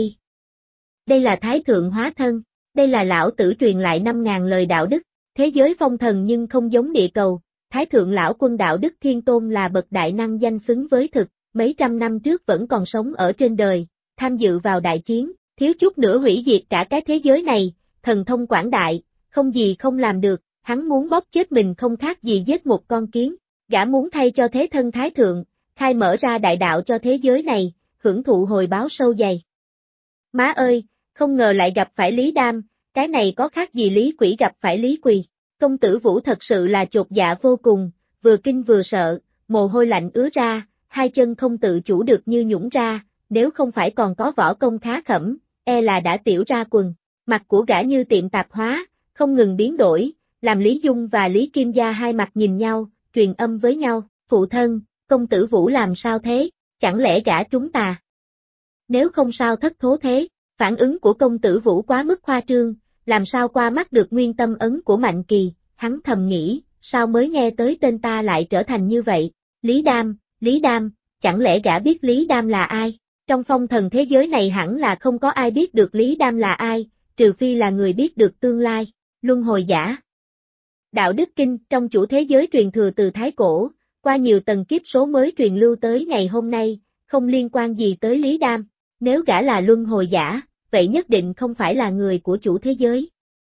đây là Thái Thượng Hóa Thân, đây là lão tử truyền lại 5.000 lời đạo đức, thế giới phong thần nhưng không giống địa cầu, Thái Thượng Lão Quân Đạo Đức Thiên Tôn là bậc đại năng danh xứng với thực, mấy trăm năm trước vẫn còn sống ở trên đời, tham dự vào đại chiến, thiếu chút nữa hủy diệt cả cái thế giới này, thần thông quảng đại, không gì không làm được, hắn muốn bóp chết mình không khác gì giết một con kiến, gã muốn thay cho thế thân Thái Thượng, khai mở ra đại đạo cho thế giới này, hưởng thụ hồi báo sâu dày. Má ơi, không ngờ lại gặp phải Lý Đam, cái này có khác gì Lý Quỷ gặp phải Lý Quỳ. Công tử Vũ thật sự là chột dạ vô cùng, vừa kinh vừa sợ, mồ hôi lạnh ứa ra, hai chân không tự chủ được như nhũn ra, nếu không phải còn có võ công khá khẩm, e là đã tiểu ra quần. Mặt của gã như tiệm tạp hóa, không ngừng biến đổi, làm Lý Dung và Lý Kim Gia hai mặt nhìn nhau, truyền âm với nhau, phụ thân, công tử Vũ làm sao thế, chẳng lẽ gã trúng tà? Nếu không sao thất thố thế, phản ứng của công tử Vũ quá mức khoa trương, làm sao qua mắt được nguyên tâm ấn của Mạnh Kỳ, hắn thầm nghĩ, sao mới nghe tới tên ta lại trở thành như vậy, Lý Đam, chẳng lẽ gã biết Lý Đam là ai? Trong phong thần thế giới này hẳn là không có ai biết được Lý Đam là ai, trừ phi là người biết được tương lai, luân hồi giả. Đạo đức kinh trong chủ thế giới truyền thừa từ Thái Cổ, qua nhiều tầng kiếp số mới truyền lưu tới ngày hôm nay, không liên quan gì tới Lý Đam, nếu gã là luân hồi giả, vậy nhất định không phải là người của chủ thế giới.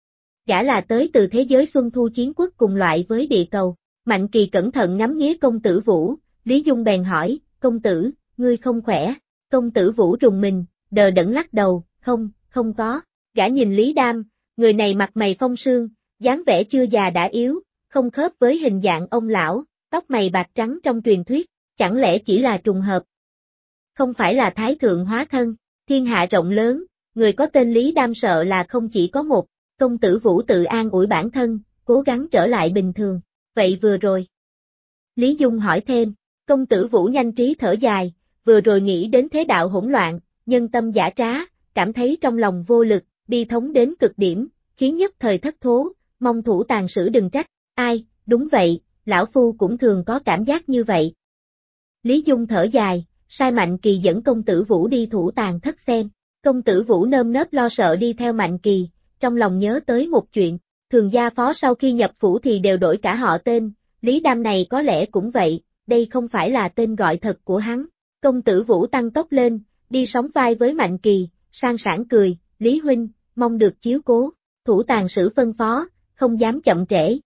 Gã là tới từ thế giới Xuân Thu Chiến Quốc cùng loại với địa cầu. Mạnh Kỳ cẩn thận ngắm nghía công tử Vũ, Lý Dung bèn hỏi, công tử, ngươi không khỏe, công tử Vũ rùng mình, đờ đẫn lắc đầu, không có, gã nhìn Lý Đam, người này mặt mày phong sương, dáng vẻ chưa già đã yếu, không khớp với hình dạng ông lão, tóc mày bạc trắng trong truyền thuyết, chẳng lẽ chỉ là trùng hợp? Không phải là Thái Thượng Hóa Thân, thiên hạ rộng lớn, người có tên Lý Đam sợ là không chỉ có một, công tử Vũ tự an ủi bản thân, cố gắng trở lại bình thường, vậy vừa rồi. Lý Dung hỏi thêm, công tử Vũ nhanh trí thở dài, vừa rồi nghĩ đến thế đạo hỗn loạn, nhân tâm giả trá, cảm thấy trong lòng vô lực, bi thống đến cực điểm, khiến nhất thời thất thố, mong thủ tàng sử đừng trách, ai, đúng vậy, lão phu cũng thường có cảm giác như vậy. Lý Dung thở dài, sai Mạnh Kỳ dẫn công tử Vũ đi thủ tàng thất xem, công tử Vũ nơm nớp lo sợ đi theo Mạnh Kỳ, trong lòng nhớ tới một chuyện, thường gia phó sau khi nhập phủ thì đều đổi cả họ tên, Lý Đam này có lẽ cũng vậy, đây không phải là tên gọi thật của hắn. Công tử Vũ tăng tốc lên, đi sóng vai với Mạnh Kỳ, sang sảng cười, Lý huynh, mong được chiếu cố, thủ tàng sử phân phó, không dám chậm trễ.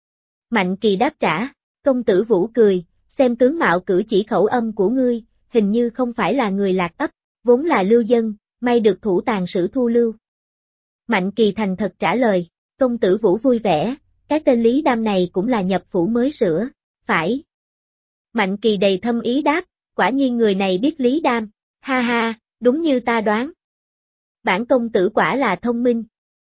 Mạnh Kỳ đáp trả, công tử Vũ cười, xem tướng mạo cử chỉ khẩu âm của ngươi, hình như không phải là người Lạc ấp, vốn là lưu dân, may được thủ tàng sử thu lưu. Mạnh Kỳ thành thật trả lời, công tử Vũ vui vẻ, cái tên Lý Đam này cũng là nhập phủ mới sửa, phải. Mạnh Kỳ đầy thâm ý đáp, quả nhiên người này biết Lý Đam, ha ha, đúng như ta đoán. Bản công tử quả là thông minh.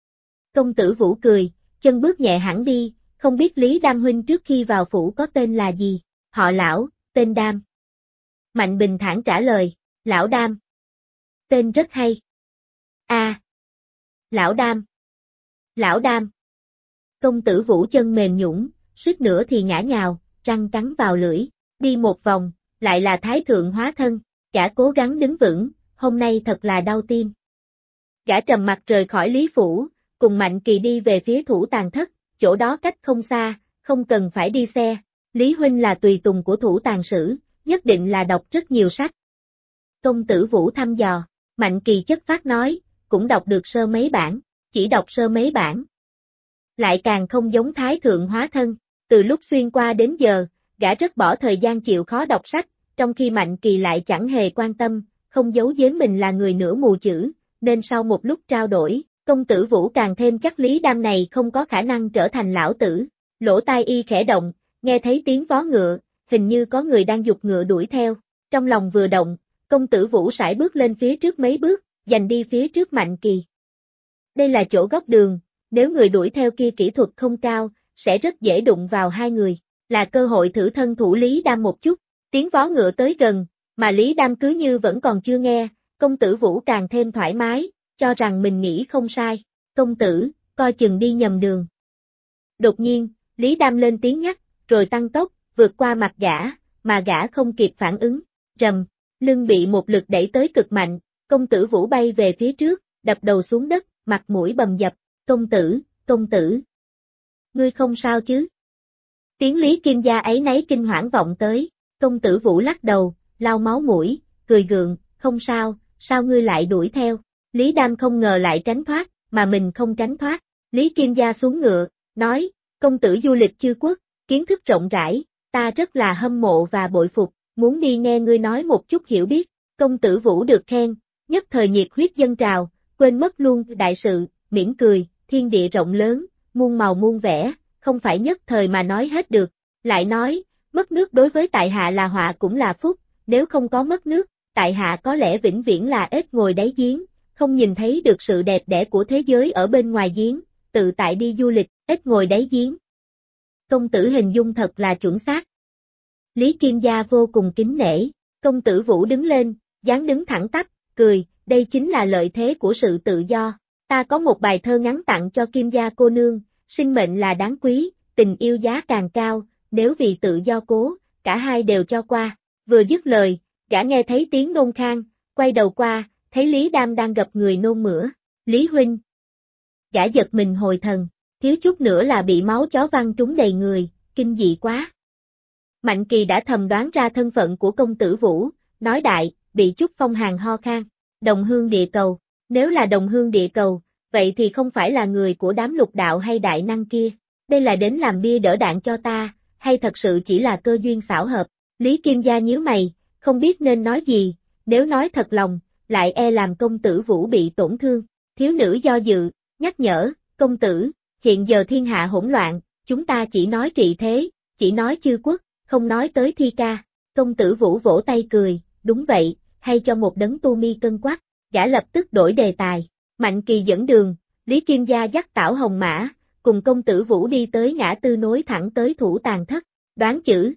Công tử Vũ cười, chân bước nhẹ hẳn đi, không biết Lý Đam huynh trước khi vào phủ có tên là gì, họ Lão, tên Đam. Mạnh bình thản trả lời, Lão Đam. Tên rất hay. Lão Đam. Lão Đam. Công tử Vũ chân mềm nhũn, suýt nữa thì ngã nhào, răng cắn vào lưỡi, đi một vòng, lại là Thái Thượng Hóa Thân, gã cố gắng đứng vững, hôm nay thật là đau tim. Gã trầm mặt rời khỏi Lý Phủ, cùng Mạnh Kỳ đi về phía thủ tàng thất, chỗ đó cách không xa, không cần phải đi xe, Lý huynh là tùy tùng của thủ tàng sử, nhất định là đọc rất nhiều sách. Công tử Vũ thăm dò, Mạnh Kỳ chất phác nói, cũng đọc được sơ mấy bản, chỉ đọc sơ mấy bản. Lại càng không giống Thái Thượng Hóa Thân, Từ lúc xuyên qua đến giờ, gã rất bỏ thời gian chịu khó đọc sách, trong khi Mạnh Kỳ lại chẳng hề quan tâm, không giấu giếm mình là người nửa mù chữ, nên sau một lúc trao đổi, công tử Vũ càng thêm chắc Lý Đam này không có khả năng trở thành lão tử. Lỗ tai y khẽ động, nghe thấy tiếng vó ngựa, hình như có người đang giục ngựa đuổi theo. Trong lòng vừa động, công tử Vũ sải bước lên phía trước mấy bước, giành đi phía trước Mạnh Kỳ. Đây là chỗ góc đường, nếu người đuổi theo kia kỹ thuật không cao, sẽ rất dễ đụng vào hai người, là cơ hội thử thân thủ Lý Đam một chút. Tiếng vó ngựa tới gần, mà Lý Đam cứ như vẫn còn chưa nghe, công tử Vũ càng thêm thoải mái, cho rằng mình nghĩ không sai. Công tử, coi chừng đi nhầm đường. Đột nhiên, Lý Đam lên tiếng nhắc, rồi tăng tốc, vượt qua mặt gã, mà gã không kịp phản ứng. Rầm, lưng bị một lực đẩy tới cực mạnh, công tử Vũ bay về phía trước, đập đầu xuống đất, mặt mũi bầm dập. Công tử. Ngươi không sao chứ? Tiếng Lý Kim Gia ấy nấy kinh hoảng vọng tới, công tử Vũ lắc đầu, lau máu mũi, cười gượng, không sao, sao ngươi lại đuổi theo? Lý Đam không ngờ lại tránh thoát, mà mình không tránh thoát. Lý Kim Gia xuống ngựa, nói, công tử du lịch chư quốc, kiến thức rộng rãi, ta rất là hâm mộ và bội phục, muốn đi nghe ngươi nói một chút hiểu biết. Công tử Vũ được khen, nhất thời nhiệt huyết dâng trào, quên mất luôn đại sự, mỉm cười, thiên địa rộng lớn, muôn màu muôn vẻ, không phải nhất thời mà nói hết được. Lại nói, mất nước đối với tại hạ là họa cũng là phúc, nếu không có mất nước, tại hạ có lẽ vĩnh viễn là ếch ngồi đáy giếng, không nhìn thấy được sự đẹp đẽ của thế giới ở bên ngoài giếng, tự tại đi du lịch, ếch ngồi đáy giếng. Công tử hình dung thật là chuẩn xác. Lý Kim Gia vô cùng kính nể, công tử Vũ đứng lên, dáng đứng thẳng tắp, cười, đây chính là lợi thế của sự tự do. Ta có một bài thơ ngắn tặng cho Kim Gia cô nương, sinh mệnh là đáng quý, tình yêu giá càng cao, nếu vì tự do cố, cả hai đều cho qua. Vừa dứt lời, gã nghe thấy tiếng nôn khan, quay đầu qua, thấy Lý Đam đang gập người nôn mửa. Lý huynh. Gã giật mình hồi thần, thiếu chút nữa là bị máu chó văng trúng đầy người, kinh dị quá. Mạnh Kỳ đã thầm đoán ra thân phận của công tử Vũ, nói đại, bị chút phong hàn ho khan. Đồng hương địa cầu, nếu là đồng hương địa cầu, vậy thì không phải là người của đám lục đạo hay đại năng kia. Đây là đến làm bia đỡ đạn cho ta, hay thật sự chỉ là cơ duyên xảo hợp? Lý Kim Gia nhíu mày, không biết nên nói gì, nếu nói thật lòng, lại e làm công tử Vũ bị tổn thương. Thiếu nữ do dự, nhắc nhở, công tử, hiện giờ thiên hạ hỗn loạn, chúng ta chỉ nói trị thế, chỉ nói chư quốc, không nói tới thi ca. Công tử Vũ vỗ tay cười, đúng vậy, hay cho một đấng tu mi cân quắc, gã lập tức đổi đề tài. Mạnh Kỳ dẫn đường, Lý Kim Gia dắt tảo hồng mã, cùng công tử Vũ đi tới ngã tư nối thẳng tới Thủ Tàng Thất. Đoán chữ.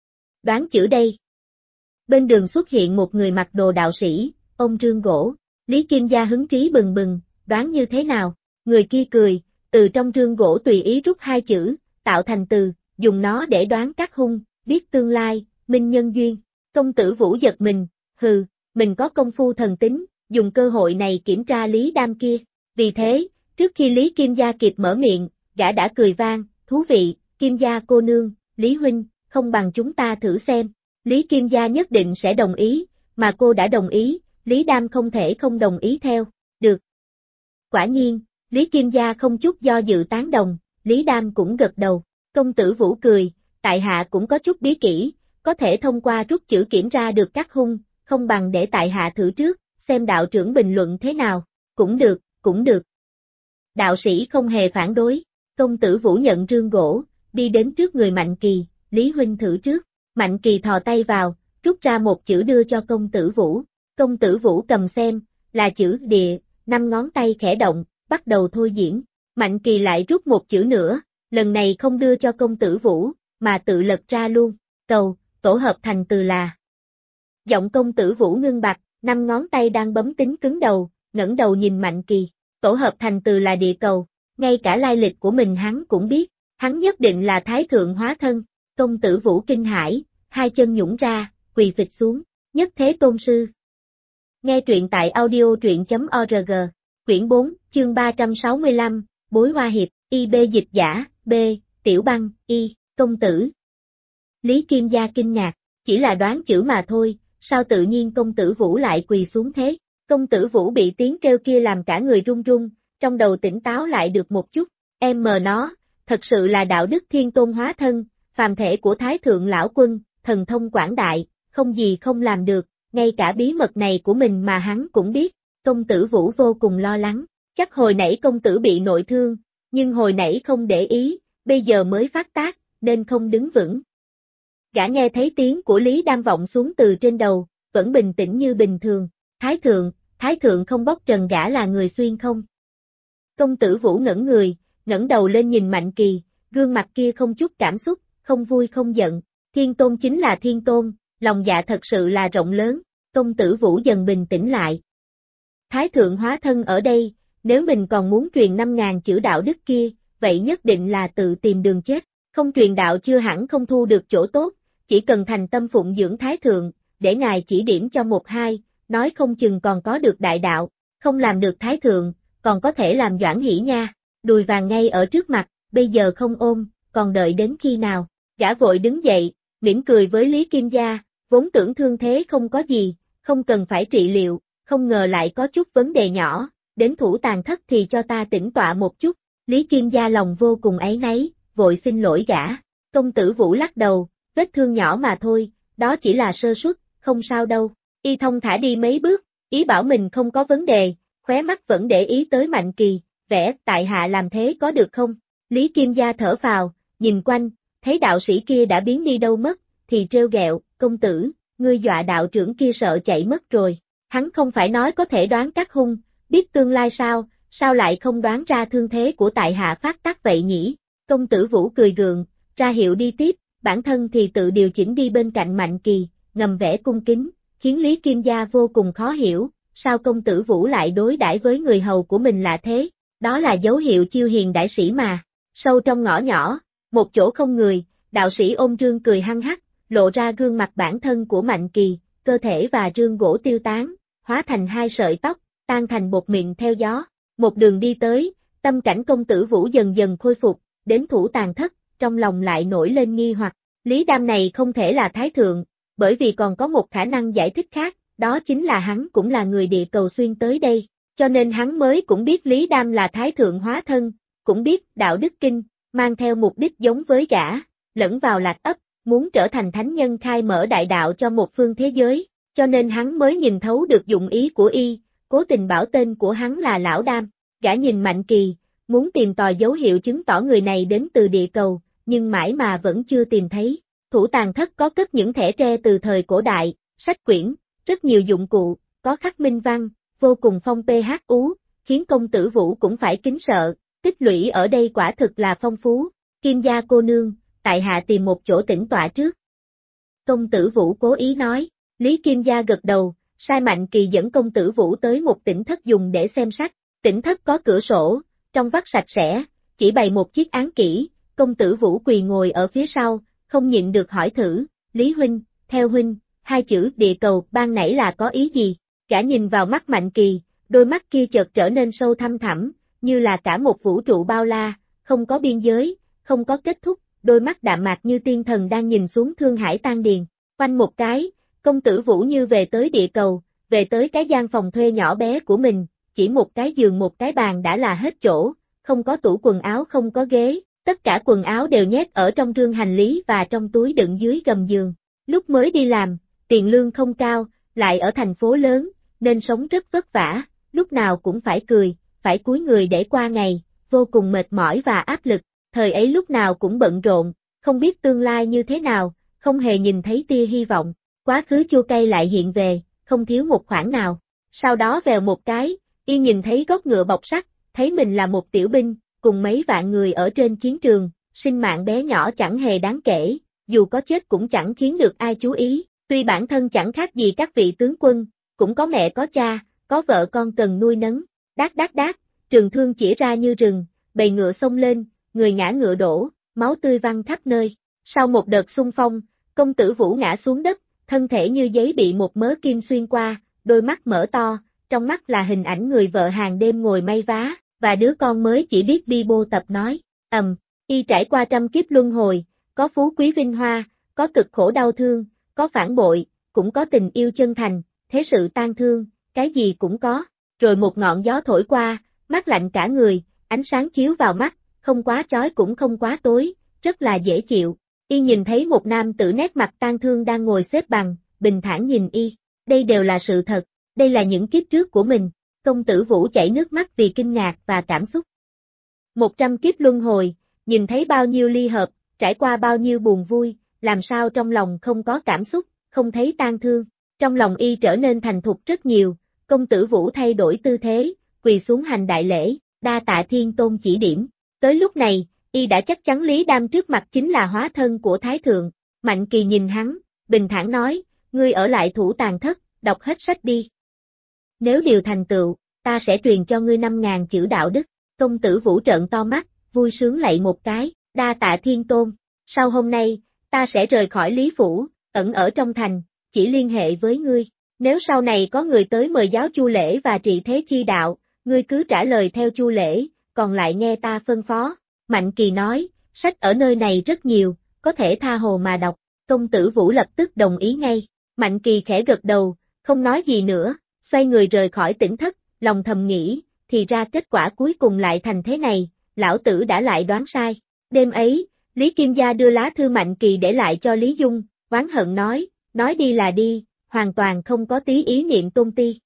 Đoán chữ đây. Bên đường xuất hiện một người mặc đồ đạo sĩ, ông trương gỗ. Lý Kim Gia hứng trí bừng bừng, đoán như thế nào? Người kia cười, từ trong trương gỗ tùy ý rút hai chữ, tạo thành từ, dùng nó để đoán các hung, biết tương lai, minh nhân duyên. Công tử Vũ giật mình, hừ, mình có công phu thần tính, dùng cơ hội này kiểm tra Lý Đam kia. Vì thế, trước khi Lý Kim Gia kịp mở miệng, gã đã cười vang, thú vị, Kim Gia cô nương, Lý huynh, không bằng chúng ta thử xem. Lý Kim Gia nhất định sẽ đồng ý, mà cô đã đồng ý, Lý Đam không thể không đồng ý theo. Được. Quả nhiên, Lý Kim Gia không chút do dự tán đồng, Lý Đam cũng gật đầu. Công tử Vũ cười, tại hạ cũng có chút bí kỹ, có thể thông qua rút chữ kiểm ra được các hung, không bằng để tại hạ thử trước, xem đạo trưởng bình luận thế nào. Cũng được, cũng được. Đạo sĩ không hề phản đối, công tử Vũ nhận trương gỗ, đi đến trước người Mạnh Kỳ, Lý huynh thử trước. Mạnh Kỳ thò tay vào, rút ra một chữ đưa cho công tử Vũ. Công tử Vũ cầm xem, là chữ địa, 5 ngón tay khẽ động, bắt đầu thôi diễn. Mạnh Kỳ lại rút một chữ nữa, lần này không đưa cho công tử Vũ, mà tự lật ra luôn. Cầu, tổ hợp thành từ là. Giọng công tử Vũ ngưng bặt, 5 ngón tay đang bấm tính cứng đầu, ngẩng đầu nhìn Mạnh Kỳ. Tổ hợp thành từ là địa cầu, ngay cả lai lịch của mình hắn cũng biết, hắn nhất định là Thái Thượng hóa thân. Công tử Vũ kinh hãi, hai chân nhũn ra, quỳ phịch xuống, nhất thế tôn sư. Nghe truyện tại audio.org, quyển 4, chương 365, Bối Hoa Hiệp, IB dịch giả, B, Tiểu Băng, Y, công tử. Lý Kim Gia kinh ngạc, chỉ là đoán chữ mà thôi, sao tự nhiên công tử Vũ lại quỳ xuống thế? Công tử Vũ bị tiếng kêu kia làm cả người run run, trong đầu tỉnh táo lại được một chút, em mờ nó, thật sự là đạo đức thiên tôn hóa thân, phàm thể của Thái Thượng Lão Quân, thần thông quảng đại, không gì không làm được, ngay cả bí mật này của mình mà hắn cũng biết. Công tử Vũ vô cùng lo lắng, chắc hồi nãy công tử bị nội thương, nhưng hồi nãy không để ý, bây giờ mới phát tác, nên không đứng vững. Gã nghe thấy tiếng của Lý Đam vọng xuống từ trên đầu, vẫn bình tĩnh như bình thường. Thái thượng không bóc trần gã là người xuyên không? Công tử Vũ ngẩn người, ngẩng đầu lên nhìn Mạnh Kỳ, gương mặt kia không chút cảm xúc, không vui không giận. Thiên tôn chính là thiên tôn, lòng dạ thật sự là rộng lớn. Công tử Vũ dần bình tĩnh lại. Thái thượng hóa thân ở đây, nếu mình còn muốn truyền 5.000 chữ đạo đức kia, vậy nhất định là tự tìm đường chết. Không truyền đạo chưa hẳn không thu được chỗ tốt, chỉ cần thành tâm phụng dưỡng Thái thượng, để ngài chỉ điểm cho một hai, nói không chừng còn có được đại đạo. Không làm được Thái thượng, còn có thể làm Doãn Hỷ nha. Đùi vàng ngay ở trước mặt, bây giờ không ôm, còn đợi đến khi nào? Gã vội đứng dậy, mỉm cười với Lý Kim Gia, vốn tưởng thương thế không có gì, không cần phải trị liệu, không ngờ lại có chút vấn đề nhỏ, đến Thủ Tàng Thất thì cho ta tĩnh tọa một chút. Lý Kim Gia lòng vô cùng áy náy, vội xin lỗi gã. Công tử Vũ lắc đầu, vết thương nhỏ mà thôi, đó chỉ là sơ suất, không sao đâu. Y thông thả đi mấy bước, ý bảo mình không có vấn đề, khóe mắt vẫn để ý tới Mạnh Kỳ, vẻ tại hạ làm thế có được không? Lý Kim Gia thở phào, nhìn quanh, thấy đạo sĩ kia đã biến đi đâu mất, thì trêu ghẹo, công tử, ngươi dọa đạo trưởng kia sợ chạy mất rồi. Hắn không phải nói có thể đoán các hung, biết tương lai sao lại không đoán ra thương thế của tại hạ phát tác vậy nhỉ? Công tử Vũ cười gượng, ra hiệu đi tiếp, bản thân thì tự điều chỉnh đi bên cạnh Mạnh Kỳ, ngầm vẻ cung kính, khiến Lý Kim Gia vô cùng khó hiểu, sao công tử Vũ lại đối đãi với người hầu của mình lạ thế? Đó là dấu hiệu chiêu hiền đại sĩ mà. Sâu trong ngõ nhỏ, một chỗ không người, đạo sĩ ôm rương cười hăng hắc, lộ ra gương mặt bản thân của Mạnh Kỳ, cơ thể và rương gỗ tiêu tán, hóa thành hai sợi tóc, tan thành bột mịn theo gió. Một đường đi tới, tâm cảnh công tử Vũ dần dần khôi phục, đến Thủ Tàng Thất, trong lòng lại nổi lên nghi hoặc, Lý Đam này không thể là Thái thượng, bởi vì còn có một khả năng giải thích khác, đó chính là hắn cũng là người địa cầu xuyên tới đây, cho nên hắn mới cũng biết Lý Đam là Thái thượng hóa thân, cũng biết đạo đức kinh, mang theo mục đích giống với gã, lẫn vào lạc ấp, muốn trở thành thánh nhân khai mở đại đạo cho một phương thế giới, cho nên hắn mới nhìn thấu được dụng ý của y, cố tình bảo tên của hắn là Lão Đam. Gã nhìn Mạnh Kỳ, muốn tìm tòi dấu hiệu chứng tỏ người này đến từ địa cầu, nhưng mãi mà vẫn chưa tìm thấy. Thủ Tàng Thất có cất những thẻ tre từ thời cổ đại, sách quyển, rất nhiều dụng cụ, có khắc minh văn, vô cùng phong phú, khiến công tử Vũ cũng phải kính sợ, tích lũy ở đây quả thực là phong phú. Kim Gia cô nương, tại hạ tìm một chỗ tĩnh tọa trước. Công tử Vũ cố ý nói, Lý Kim Gia gật đầu, sai Mạnh Kỳ dẫn công tử Vũ tới một tĩnh thất dùng để xem sách. Tĩnh thất có cửa sổ, trong vắt sạch sẽ, chỉ bày một chiếc án kỹ, công tử Vũ quỳ ngồi ở phía sau, không nhịn được hỏi thử, Lý huynh, theo huynh, hai chữ địa cầu ban nãy là có ý gì? Gã nhìn vào mắt Mạnh Kỳ, đôi mắt kia chợt trở nên sâu thăm thẳm, như là cả một vũ trụ bao la, không có biên giới, không có kết thúc, đôi mắt đạm mạc như tiên thần đang nhìn xuống Thương Hải Tan Điền. Quanh một cái, công tử Vũ như về tới địa cầu, về tới cái gian phòng thuê nhỏ bé của mình, chỉ một cái giường một cái bàn đã là hết chỗ, không có tủ quần áo không có ghế, tất cả quần áo đều nhét ở trong rương hành lý và trong túi đựng dưới gầm giường. Lúc mới đi làm, tiền lương không cao, lại ở thành phố lớn, nên sống rất vất vả, lúc nào cũng phải cười, phải cúi người để qua ngày, vô cùng mệt mỏi và áp lực, thời ấy lúc nào cũng bận rộn, không biết tương lai như thế nào, không hề nhìn thấy tia hy vọng, quá khứ chua cay lại hiện về, không thiếu một khoản nào. Sau đó vèo một cái, y nhìn thấy gót ngựa bọc sắt, thấy mình là một tiểu binh, cùng mấy vạn người ở trên chiến trường, sinh mạng bé nhỏ chẳng hề đáng kể, dù có chết cũng chẳng khiến được ai chú ý, tuy bản thân chẳng khác gì các vị tướng quân, cũng có mẹ có cha, có vợ con cần nuôi nấng, đát, trường thương chỉ ra như rừng, bầy ngựa xông lên, người ngã ngựa đổ, máu tươi văng khắp nơi. Sau một đợt xung phong, công tử Vũ ngã xuống đất, thân thể như giấy bị một mớ kim xuyên qua, đôi mắt mở to, trong mắt là hình ảnh người vợ hàng đêm ngồi may vá, và đứa con mới chỉ biết bi bô tập nói, y trải qua trăm kiếp luân hồi, có phú quý vinh hoa, có cực khổ đau thương, có phản bội, cũng có tình yêu chân thành, thế sự tan thương, cái gì cũng có, rồi một ngọn gió thổi qua, mát lạnh cả người, ánh sáng chiếu vào mắt, không quá chói cũng không quá tối, rất là dễ chịu. Y nhìn thấy một nam tử nét mặt tang thương đang ngồi xếp bằng, bình thản nhìn y. Đây đều là sự thật, đây là những kiếp trước của mình. Công tử Vũ chảy nước mắt vì kinh ngạc và cảm xúc. 100 kiếp luân hồi, nhìn thấy bao nhiêu ly hợp, trải qua bao nhiêu buồn vui, làm sao trong lòng không có cảm xúc, không thấy tang thương. Trong lòng y trở nên thành thục rất nhiều, công tử Vũ thay đổi tư thế, quỳ xuống hành đại lễ, đa tạ Thiên Tôn chỉ điểm. Tới lúc này, y đã chắc chắn Lý Đam trước mặt chính là hóa thân của Thái Thượng. Mạnh Kỳ nhìn hắn, bình thản nói, ngươi ở lại Thủ Tàng Thất, đọc hết sách đi. Nếu điều thành tựu, ta sẽ truyền cho ngươi 5.000 chữ đạo đức. Công tử Vũ trợn to mắt, vui sướng lạy một cái, đa tạ Thiên Tôn. Sau hôm nay, ta sẽ rời khỏi Lý Phủ, ẩn ở trong thành, chỉ liên hệ với ngươi. Nếu sau này có người tới mời giáo Chu Lễ và trị thế chi đạo, ngươi cứ trả lời theo Chu Lễ, còn lại nghe ta phân phó. Mạnh Kỳ nói, sách ở nơi này rất nhiều, có thể tha hồ mà đọc. Công tử Vũ lập tức đồng ý ngay. Mạnh Kỳ khẽ gật đầu, không nói gì nữa, xoay người rời khỏi tỉnh thất, lòng thầm nghĩ, thì ra kết quả cuối cùng lại thành thế này, lão tử đã lại đoán sai. Đêm ấy, Lý Kim Gia đưa lá thư Mạnh Kỳ để lại cho Lý Dung, oán hận nói đi là đi, hoàn toàn không có tí ý niệm tôn ti.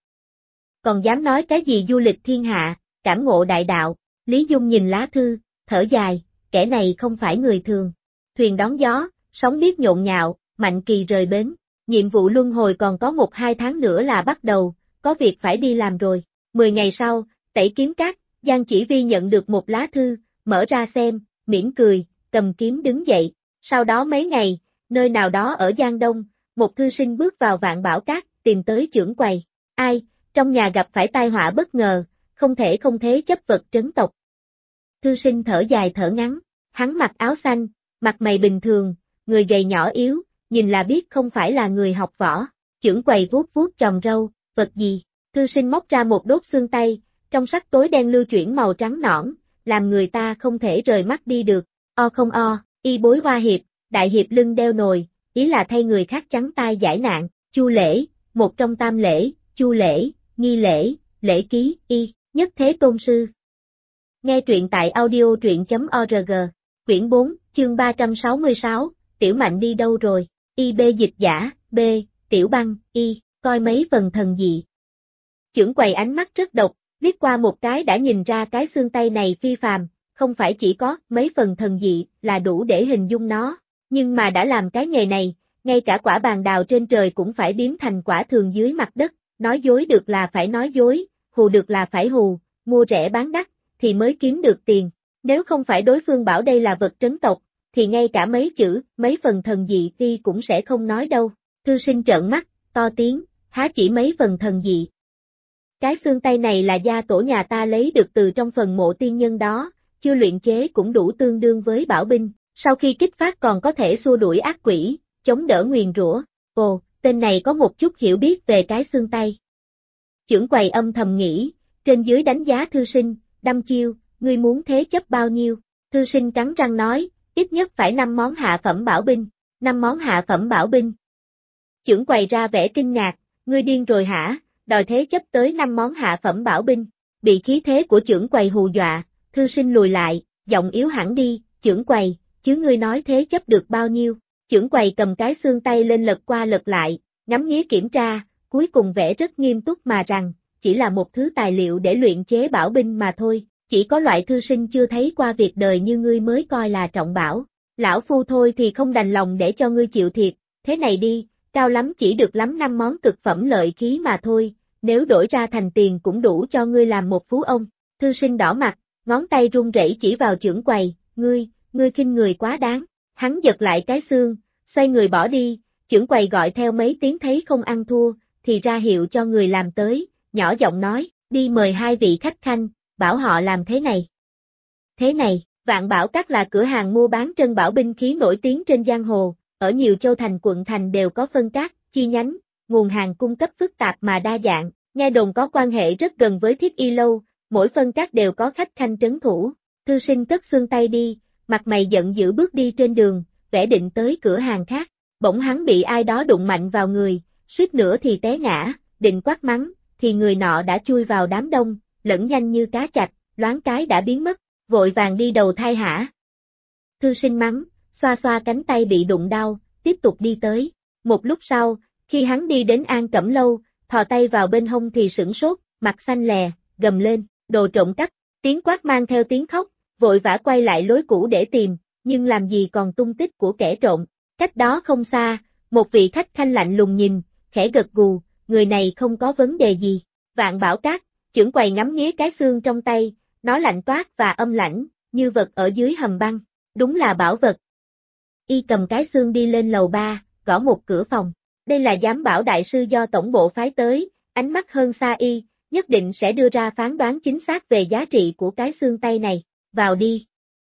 Còn dám nói cái gì du lịch thiên hạ, cảm ngộ đại đạo. Lý Dung nhìn lá thư, thở dài, kẻ này không phải người thường. Thuyền đón gió, sóng biết nhộn nhạo, Mạnh Kỳ rời bến. Nhiệm vụ luân hồi còn có 1-2 tháng nữa là bắt đầu, có việc phải đi làm rồi. 10 ngày sau, Tẩy Kiếm Các, Giang Chỉ Vi nhận được một lá thư, mở ra xem, mỉm cười, cầm kiếm đứng dậy. Sau đó mấy ngày, nơi nào đó ở Giang Đông, một thư sinh bước vào Vạn Bảo Các, tìm tới chưởng quầy. Ai, trong nhà gặp phải tai họa bất ngờ, không thế chấp vật trấn tộc. Thư sinh thở dài thở ngắn, hắn mặc áo xanh, mặt mày bình thường, người gầy nhỏ yếu, nhìn là biết không phải là người học võ. Chưởng quầy vuốt vuốt chòm râu, vật gì? Thư sinh móc ra một đốt xương tay, trong sắc tối đen lưu chuyển màu trắng nõn, làm người ta không thể rời mắt đi được. O không o, y bối hoa hiệp, đại hiệp lưng đeo nồi, ý là thay người khác trắng tay giải nạn. Chu Lễ, một trong tam lễ, Chu Lễ, nghi lễ, lễ ký, y, nhất thế tôn sư. Nghe truyện tại audio.truyện.org, quyển 4, chương 366, Tiểu Mạnh đi đâu rồi? Y B dịch giả, B, Tiểu Băng, Y, coi mấy phần thần dị. Chưởng quầy ánh mắt rất độc, liếc qua một cái đã nhìn ra cái xương tay này phi phàm, không phải chỉ có mấy phần thần dị là đủ để hình dung nó, nhưng mà đã làm cái nghề này, ngay cả quả bàn đào trên trời cũng phải biếm thành quả thường dưới mặt đất, nói dối được là phải nói dối, hù được là phải hù, mua rẻ bán đắt, thì mới kiếm được tiền. Nếu không phải đối phương bảo đây là vật trấn tộc, thì ngay cả mấy chữ, mấy phần thần dị y cũng sẽ không nói đâu. Thư sinh trợn mắt, to tiếng, há chỉ mấy phần thần dị. Cái xương tay này là gia tổ nhà ta lấy được từ trong phần mộ tiên nhân đó, chưa luyện chế cũng đủ tương đương với bảo binh, sau khi kích phát còn có thể xua đuổi ác quỷ, chống đỡ nguyền rủa. Ồ, tên này có một chút hiểu biết về cái xương tay. Chưởng quầy âm thầm nghĩ, trên dưới đánh giá thư sinh, đăm chiêu, ngươi muốn thế chấp bao nhiêu? Thư sinh cắn răng nói, ít nhất phải 5 món hạ phẩm bảo binh. 5 món hạ phẩm bảo binh. Chưởng quầy ra vẻ kinh ngạc, ngươi điên rồi hả, đòi thế chấp tới 5 món hạ phẩm bảo binh. Bị khí thế của chưởng quầy hù dọa, thư sinh lùi lại, giọng yếu hẳn đi, chưởng quầy, chứ ngươi nói thế chấp được bao nhiêu? Chưởng quầy cầm cái xương tay lên lật qua lật lại, ngắm nghía kiểm tra, cuối cùng vẽ rất nghiêm túc mà rằng, chỉ là một thứ tài liệu để luyện chế bảo binh mà thôi, chỉ có loại thư sinh chưa thấy qua việc đời như ngươi mới coi là trọng bảo. Lão phu thôi thì không đành lòng để cho ngươi chịu thiệt, thế này đi, cao lắm chỉ được lắm 5 món cực phẩm lợi khí mà thôi, nếu đổi ra thành tiền cũng đủ cho ngươi làm một phú ông. Thư sinh đỏ mặt, ngón tay run rẩy chỉ vào chưởng quầy, ngươi khinh người quá đáng. Hắn giật lại cái xương, xoay người bỏ đi, chưởng quầy gọi theo mấy tiếng thấy không ăn thua, thì ra hiệu cho người làm tới, nhỏ giọng nói, đi mời 2 vị khách khanh, bảo họ làm thế này. Thế này, Vạn Bảo Các là cửa hàng mua bán trân bảo binh khí nổi tiếng trên giang hồ, ở nhiều châu thành quận thành đều có phân các, chi nhánh, nguồn hàng cung cấp phức tạp mà đa dạng, nghe đồn có quan hệ rất gần với Thiết Y Lâu, mỗi phân các đều có khách khanh trấn thủ. Thư sinh cất xương tay đi, mặt mày giận dữ bước đi trên đường, vẻ định tới cửa hàng khác, bỗng hắn bị ai đó đụng mạnh vào người, suýt nữa thì té ngã, định quát mắng, thì người nọ đã chui vào đám đông, lẫn nhanh như cá chạch, loáng cái đã biến mất. vội vàng đi đầu thai hả? Thư sinh mắng, xoa xoa cánh tay bị đụng đau, tiếp tục đi tới. Một lúc sau, khi hắn đi đến An Cẩm Lâu, thò tay vào bên hông thì sửng sốt, mặt xanh lè, gầm lên, đồ trộm cắp, tiếng quát mang theo tiếng khóc, vội vã quay lại lối cũ để tìm, nhưng làm gì còn tung tích của kẻ trộm. Cách đó không xa, một vị khách khanh lạnh lùng nhìn, khẽ gật gù, người này không có vấn đề gì. Vạn Bảo Các, chưởng quầy ngắm nghía cái xương trong tay, nó lạnh toát và âm lãnh, như vật ở dưới hầm băng, đúng là bảo vật. Y cầm cái xương đi lên lầu 3, gõ một cửa phòng. Đây là giám bảo đại sư do tổng bộ phái tới, ánh mắt hơn xa y, nhất định sẽ đưa ra phán đoán chính xác về giá trị của cái xương tay này. Vào đi.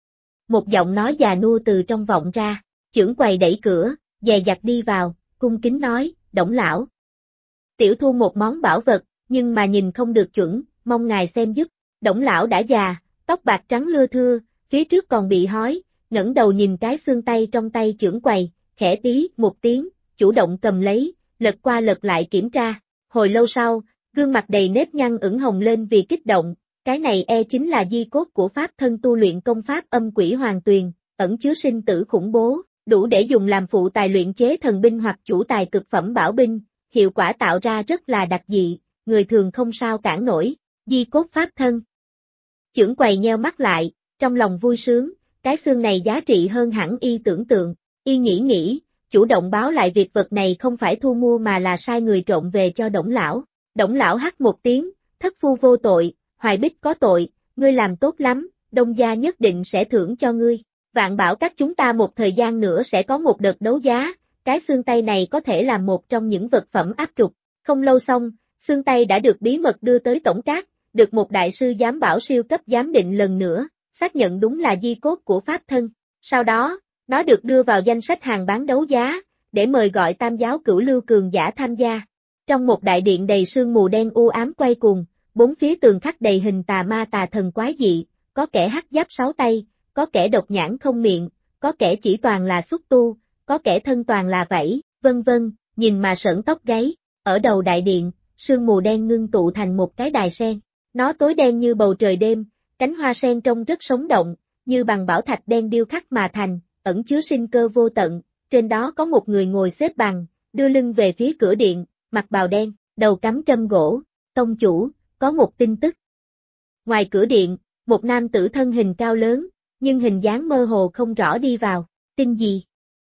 Một giọng nói già nua từ trong vọng ra, chưởng quầy đẩy cửa, dè dặt đi vào, cung kính nói, Đổng lão. Tiểu thu một món bảo vật, nhưng mà nhìn không được chuẩn, mong ngài xem giúp. Đổng lão đã già, tóc bạc trắng lưa thưa, phía trước còn bị hói, ngẩng đầu nhìn cái xương tay trong tay chưởng quầy, khẽ tí một tiếng, chủ động cầm lấy, lật qua lật lại kiểm tra. Hồi lâu sau, gương mặt đầy nếp nhăn ửng hồng lên vì kích động, cái này chính là di cốt của pháp thân tu luyện công pháp âm quỷ hoàng tuyền, ẩn chứa sinh tử khủng bố, đủ để dùng làm phụ tài luyện chế thần binh hoặc chủ tài cực phẩm bảo binh, hiệu quả tạo ra rất là đặc dị, người thường không sao cản nổi. Di cốt pháp thân. Chưởng quầy nheo mắt lại, trong lòng vui sướng, cái xương này giá trị hơn hẳn y tưởng tượng, y nghĩ, chủ động báo lại việc vật này không phải thu mua mà là sai người trộm về cho Đổng lão. Đổng lão hắt một tiếng, thất phu vô tội, Hoài Bích có tội, ngươi làm tốt lắm, Đông gia nhất định sẽ thưởng cho ngươi. Vạn Bảo Các chúng ta một thời gian nữa sẽ có một đợt đấu giá, cái xương tay này có thể là một trong những vật phẩm áp trục. Không lâu xong, xương tay đã được bí mật đưa tới tổng các, được một đại sư giám bảo siêu cấp giám định lần nữa, xác nhận đúng là di cốt của pháp thân. Sau đó, nó được đưa vào danh sách hàng bán đấu giá, để mời gọi tam giáo cửu lưu cường giả tham gia. Trong một đại điện đầy sương mù đen u ám quay cuồng, bốn phía tường khắc đầy hình tà ma tà thần quái dị, có kẻ hắc giáp 6 tay, có kẻ độc nhãn không miệng, có kẻ chỉ toàn là xúc tu, có kẻ thân toàn là vảy, vân vân, nhìn mà sởn tóc gáy. Ở đầu đại điện, sương mù đen ngưng tụ thành một cái đài sen. Nó tối đen như bầu trời đêm, cánh hoa sen trông rất sống động, như bằng bảo thạch đen điêu khắc mà thành, ẩn chứa sinh cơ vô tận. Trên đó có một người ngồi xếp bằng, đưa lưng về phía cửa điện, mặc bào đen, đầu cắm trâm gỗ. Tông chủ, có một tin tức. Ngoài cửa điện, một nam tử thân hình cao lớn, nhưng hình dáng mơ hồ không rõ đi vào. Tin gì?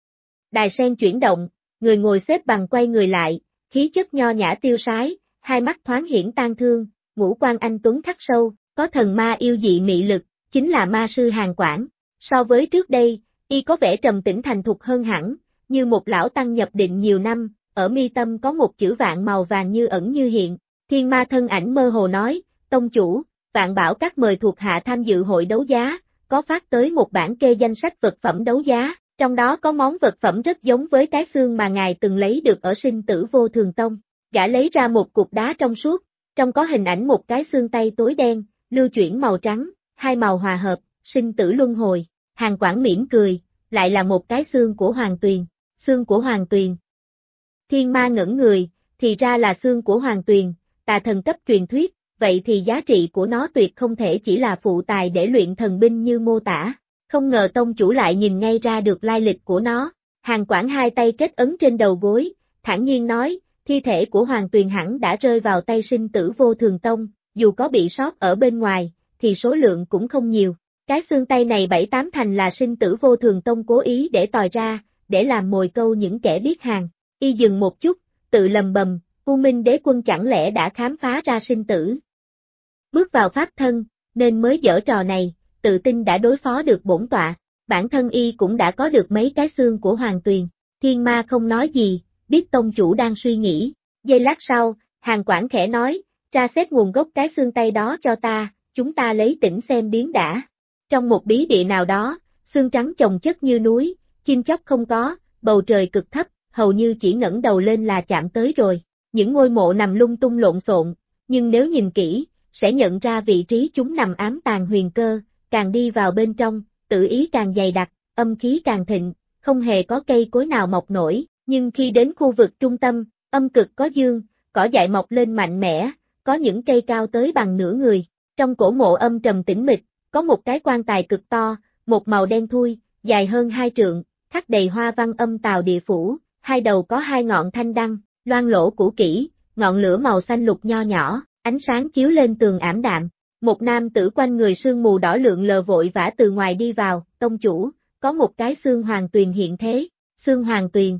Đài sen chuyển động, người ngồi xếp bằng quay người lại, khí chất nho nhã tiêu sái, hai mắt thoáng hiển tang thương, ngũ quan anh tuấn khắc sâu, có thần ma yêu dị mị lực, chính là ma sư Hàn Quảng. So với trước đây, y có vẻ trầm tĩnh thành thục hơn hẳn, như một lão tăng nhập định nhiều năm, ở mi tâm có một chữ vạn màu vàng như ẩn như hiện. Thiên ma thân ảnh mơ hồ nói, tông chủ, Vạn Bảo Các mời thuộc hạ tham dự hội đấu giá, có phát tới một bản kê danh sách vật phẩm đấu giá, trong đó có món vật phẩm rất giống với cái xương mà ngài từng lấy được ở Sinh Tử Vô Thường Tông. Gã lấy ra một cục đá trong suốt, trong có hình ảnh một cái xương tay tối đen, lưu chuyển màu trắng, hai màu hòa hợp, sinh tử luân hồi. Hàn Quảng mỉm cười, lại là một cái xương của Hoàng Tuyền. Xương của Hoàng Tuyền. Thiên ma ngẩn người, thì ra là xương của Hoàng Tuyền, tà thần cấp truyền thuyết, vậy thì giá trị của nó tuyệt không thể chỉ là phụ tài để luyện thần binh như mô tả. Không ngờ tông chủ lại nhìn ngay ra được lai lịch của nó. Hàn Quảng hai tay kết ấn trên đầu gối, thản nhiên nói, thi thể của Hoàng Tuyền hẳn đã rơi vào tay Sinh Tử Vô Thường Tông, dù có bị sót ở bên ngoài, thì số lượng cũng không nhiều. Cái xương tay này 7-8 thành là Sinh Tử Vô Thường Tông cố ý để tòi ra, để làm mồi câu những kẻ biết hàng. Y dừng một chút, tự lầm bầm, U Minh Đế Quân chẳng lẽ đã khám phá ra sinh tử. Bước vào pháp thân, nên mới giở trò này, tự tin đã đối phó được bổn tọa. Bản thân y cũng đã có được mấy cái xương của Hoàng Tuyền. Thiên ma không nói gì, biết tông chủ đang suy nghĩ. Giây lát sau, Hàn Quảng khẽ nói, tra xét nguồn gốc cái xương tay đó cho ta, chúng ta lấy tỉnh xem biến đã. Trong một bí địa nào đó, xương trắng chồng chất như núi, chim chóc không có, bầu trời cực thấp, hầu như chỉ ngẩng đầu lên là chạm tới rồi. Những ngôi mộ nằm lung tung lộn xộn, nhưng nếu nhìn kỹ, sẽ nhận ra vị trí chúng nằm ám tàng huyền cơ, càng đi vào bên trong, tự ý càng dày đặc, âm khí càng thịnh, không hề có cây cối nào mọc nổi, nhưng khi đến khu vực trung tâm, âm cực có dương, cỏ dại mọc lên mạnh mẽ, có những cây cao tới bằng nửa người. Trong cổ mộ âm trầm tĩnh mịch, có một cái quan tài cực to, một màu đen thui, dài hơn 2 trượng, khắc đầy hoa văn âm tào địa phủ, hai đầu có 2 ngọn thanh đăng, loang lỗ cũ kỹ, ngọn lửa màu xanh lục nho nhỏ, ánh sáng chiếu lên tường ảm đạm. Một nam tử quanh người sương mù đỏ lượn lờ vội vã từ ngoài đi vào, tông chủ, có một cái xương hoàng tuyền hiện thế, xương hoàng tuyền.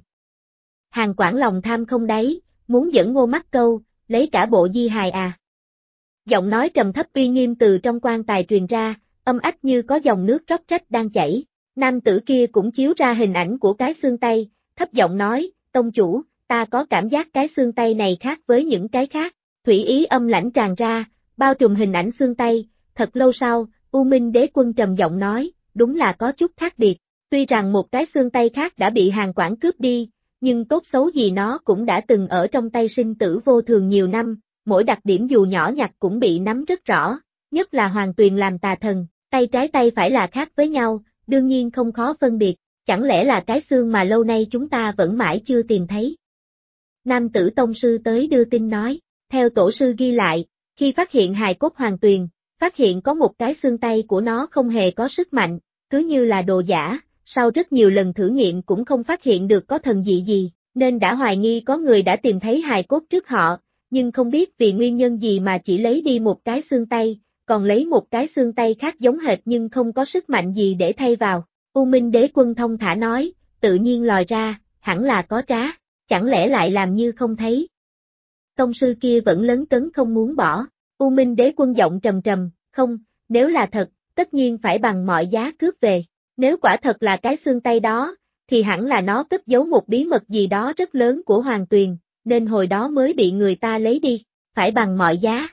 Hàng Quảng lòng tham không đáy, muốn dẫn Ngô Mắc Câu, lấy cả bộ di hài à. Giọng nói trầm thấp uy nghiêm từ trong quan tài truyền ra, âm ách như có dòng nước róc rách đang chảy. Nam tử kia cũng chiếu ra hình ảnh của cái xương tay, thấp giọng nói, tông chủ, ta có cảm giác cái xương tay này khác với những cái khác. Thủy ý âm lãnh tràn ra, bao trùm hình ảnh xương tay. Thật lâu sau, U Minh Đế Quân trầm giọng nói, đúng là có chút khác biệt. Tuy rằng một cái xương tay khác đã bị Hàng Quảng cướp đi, nhưng tốt xấu gì nó cũng đã từng ở trong tay sinh tử vô thường nhiều năm, mỗi đặc điểm dù nhỏ nhặt cũng bị nắm rất rõ, nhất là Hoàng Tuyền làm tà thần, tay trái tay phải là khác với nhau, đương nhiên không khó phân biệt, chẳng lẽ là cái xương mà lâu nay chúng ta vẫn mãi chưa tìm thấy. Nam tử tông sư tới đưa tin nói, theo tổ sư ghi lại, khi phát hiện hài cốt Hoàng Tuyền, phát hiện có một cái xương tay của nó không hề có sức mạnh, cứ như là đồ giả, sau rất nhiều lần thử nghiệm cũng không phát hiện được có thần dị gì, nên đã hoài nghi có người đã tìm thấy hài cốt trước họ, nhưng không biết vì nguyên nhân gì mà chỉ lấy đi một cái xương tay, còn lấy một cái xương tay khác giống hệt nhưng không có sức mạnh gì để thay vào. U Minh Đế Quân thông thả nói, tự nhiên lòi ra, hẳn là có trá, chẳng lẽ lại làm như không thấy. Tông sư kia vẫn lấn cấn không muốn bỏ, U Minh Đế Quân giọng trầm trầm, không, nếu là thật, tất nhiên phải bằng mọi giá cướp về. Nếu quả thật là cái xương tay đó, thì hẳn là nó cất giấu một bí mật gì đó rất lớn của Hoàng Tuyền, nên hồi đó mới bị người ta lấy đi, phải bằng mọi giá.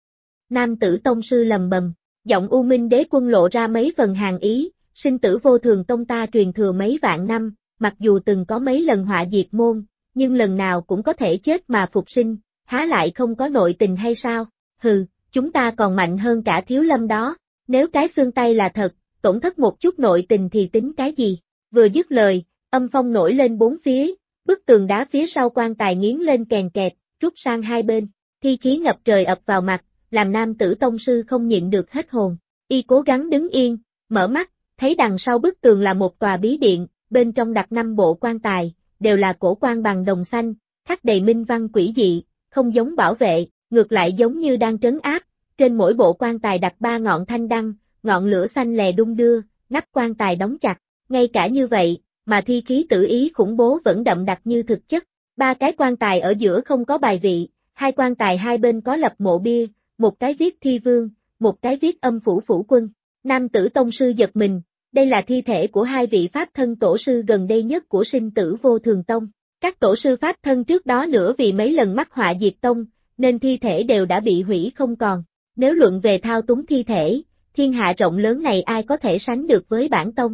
Nam tử tông sư lầm bầm, giọng U Minh Đế Quân lộ ra mấy phần hàn ý, sinh tử vô thường tông ta truyền thừa mấy vạn năm, mặc dù từng có mấy lần họa diệt môn, nhưng lần nào cũng có thể chết mà phục sinh, há lại không có nội tình hay sao? Hừ, chúng ta còn mạnh hơn cả Thiếu Lâm đó, nếu cái xương tay là thật, tổn thất một chút nội tình thì tính cái gì? Vừa dứt lời, âm phong nổi lên bốn phía, bức tường đá phía sau quan tài nghiến lên kèn kẹt, rút sang hai bên, thi khí ngập trời ập vào mặt, làm nam tử tông sư không nhịn được hết hồn. Y cố gắng đứng yên, mở mắt, thấy đằng sau bức tường là một tòa bí điện, bên trong đặt 5 bộ quan tài, đều là cổ quan bằng đồng xanh, khắc đầy minh văn quỷ dị, không giống bảo vệ, ngược lại giống như đang trấn áp, trên mỗi bộ quan tài đặt 3 ngọn thanh đăng, ngọn lửa xanh lè đung đưa, nắp quan tài đóng chặt, ngay cả như vậy, mà thi khí tử ý khủng bố vẫn đậm đặc như thực chất. 3 cái quan tài ở giữa không có bài vị, 2 quan tài hai bên có lập mộ bia, một cái viết thi vương, một cái viết âm phủ phủ quân. Nam tử tông sư giật mình, đây là thi thể của 2 vị pháp thân tổ sư gần đây nhất của sinh tử vô thường tông. Các tổ sư pháp thân trước đó nữa vì mấy lần mắc họa diệt tông, nên thi thể đều đã bị hủy không còn. Nếu luận về thao túng thi thể, thiên hạ rộng lớn này ai có thể sánh được với bản tông.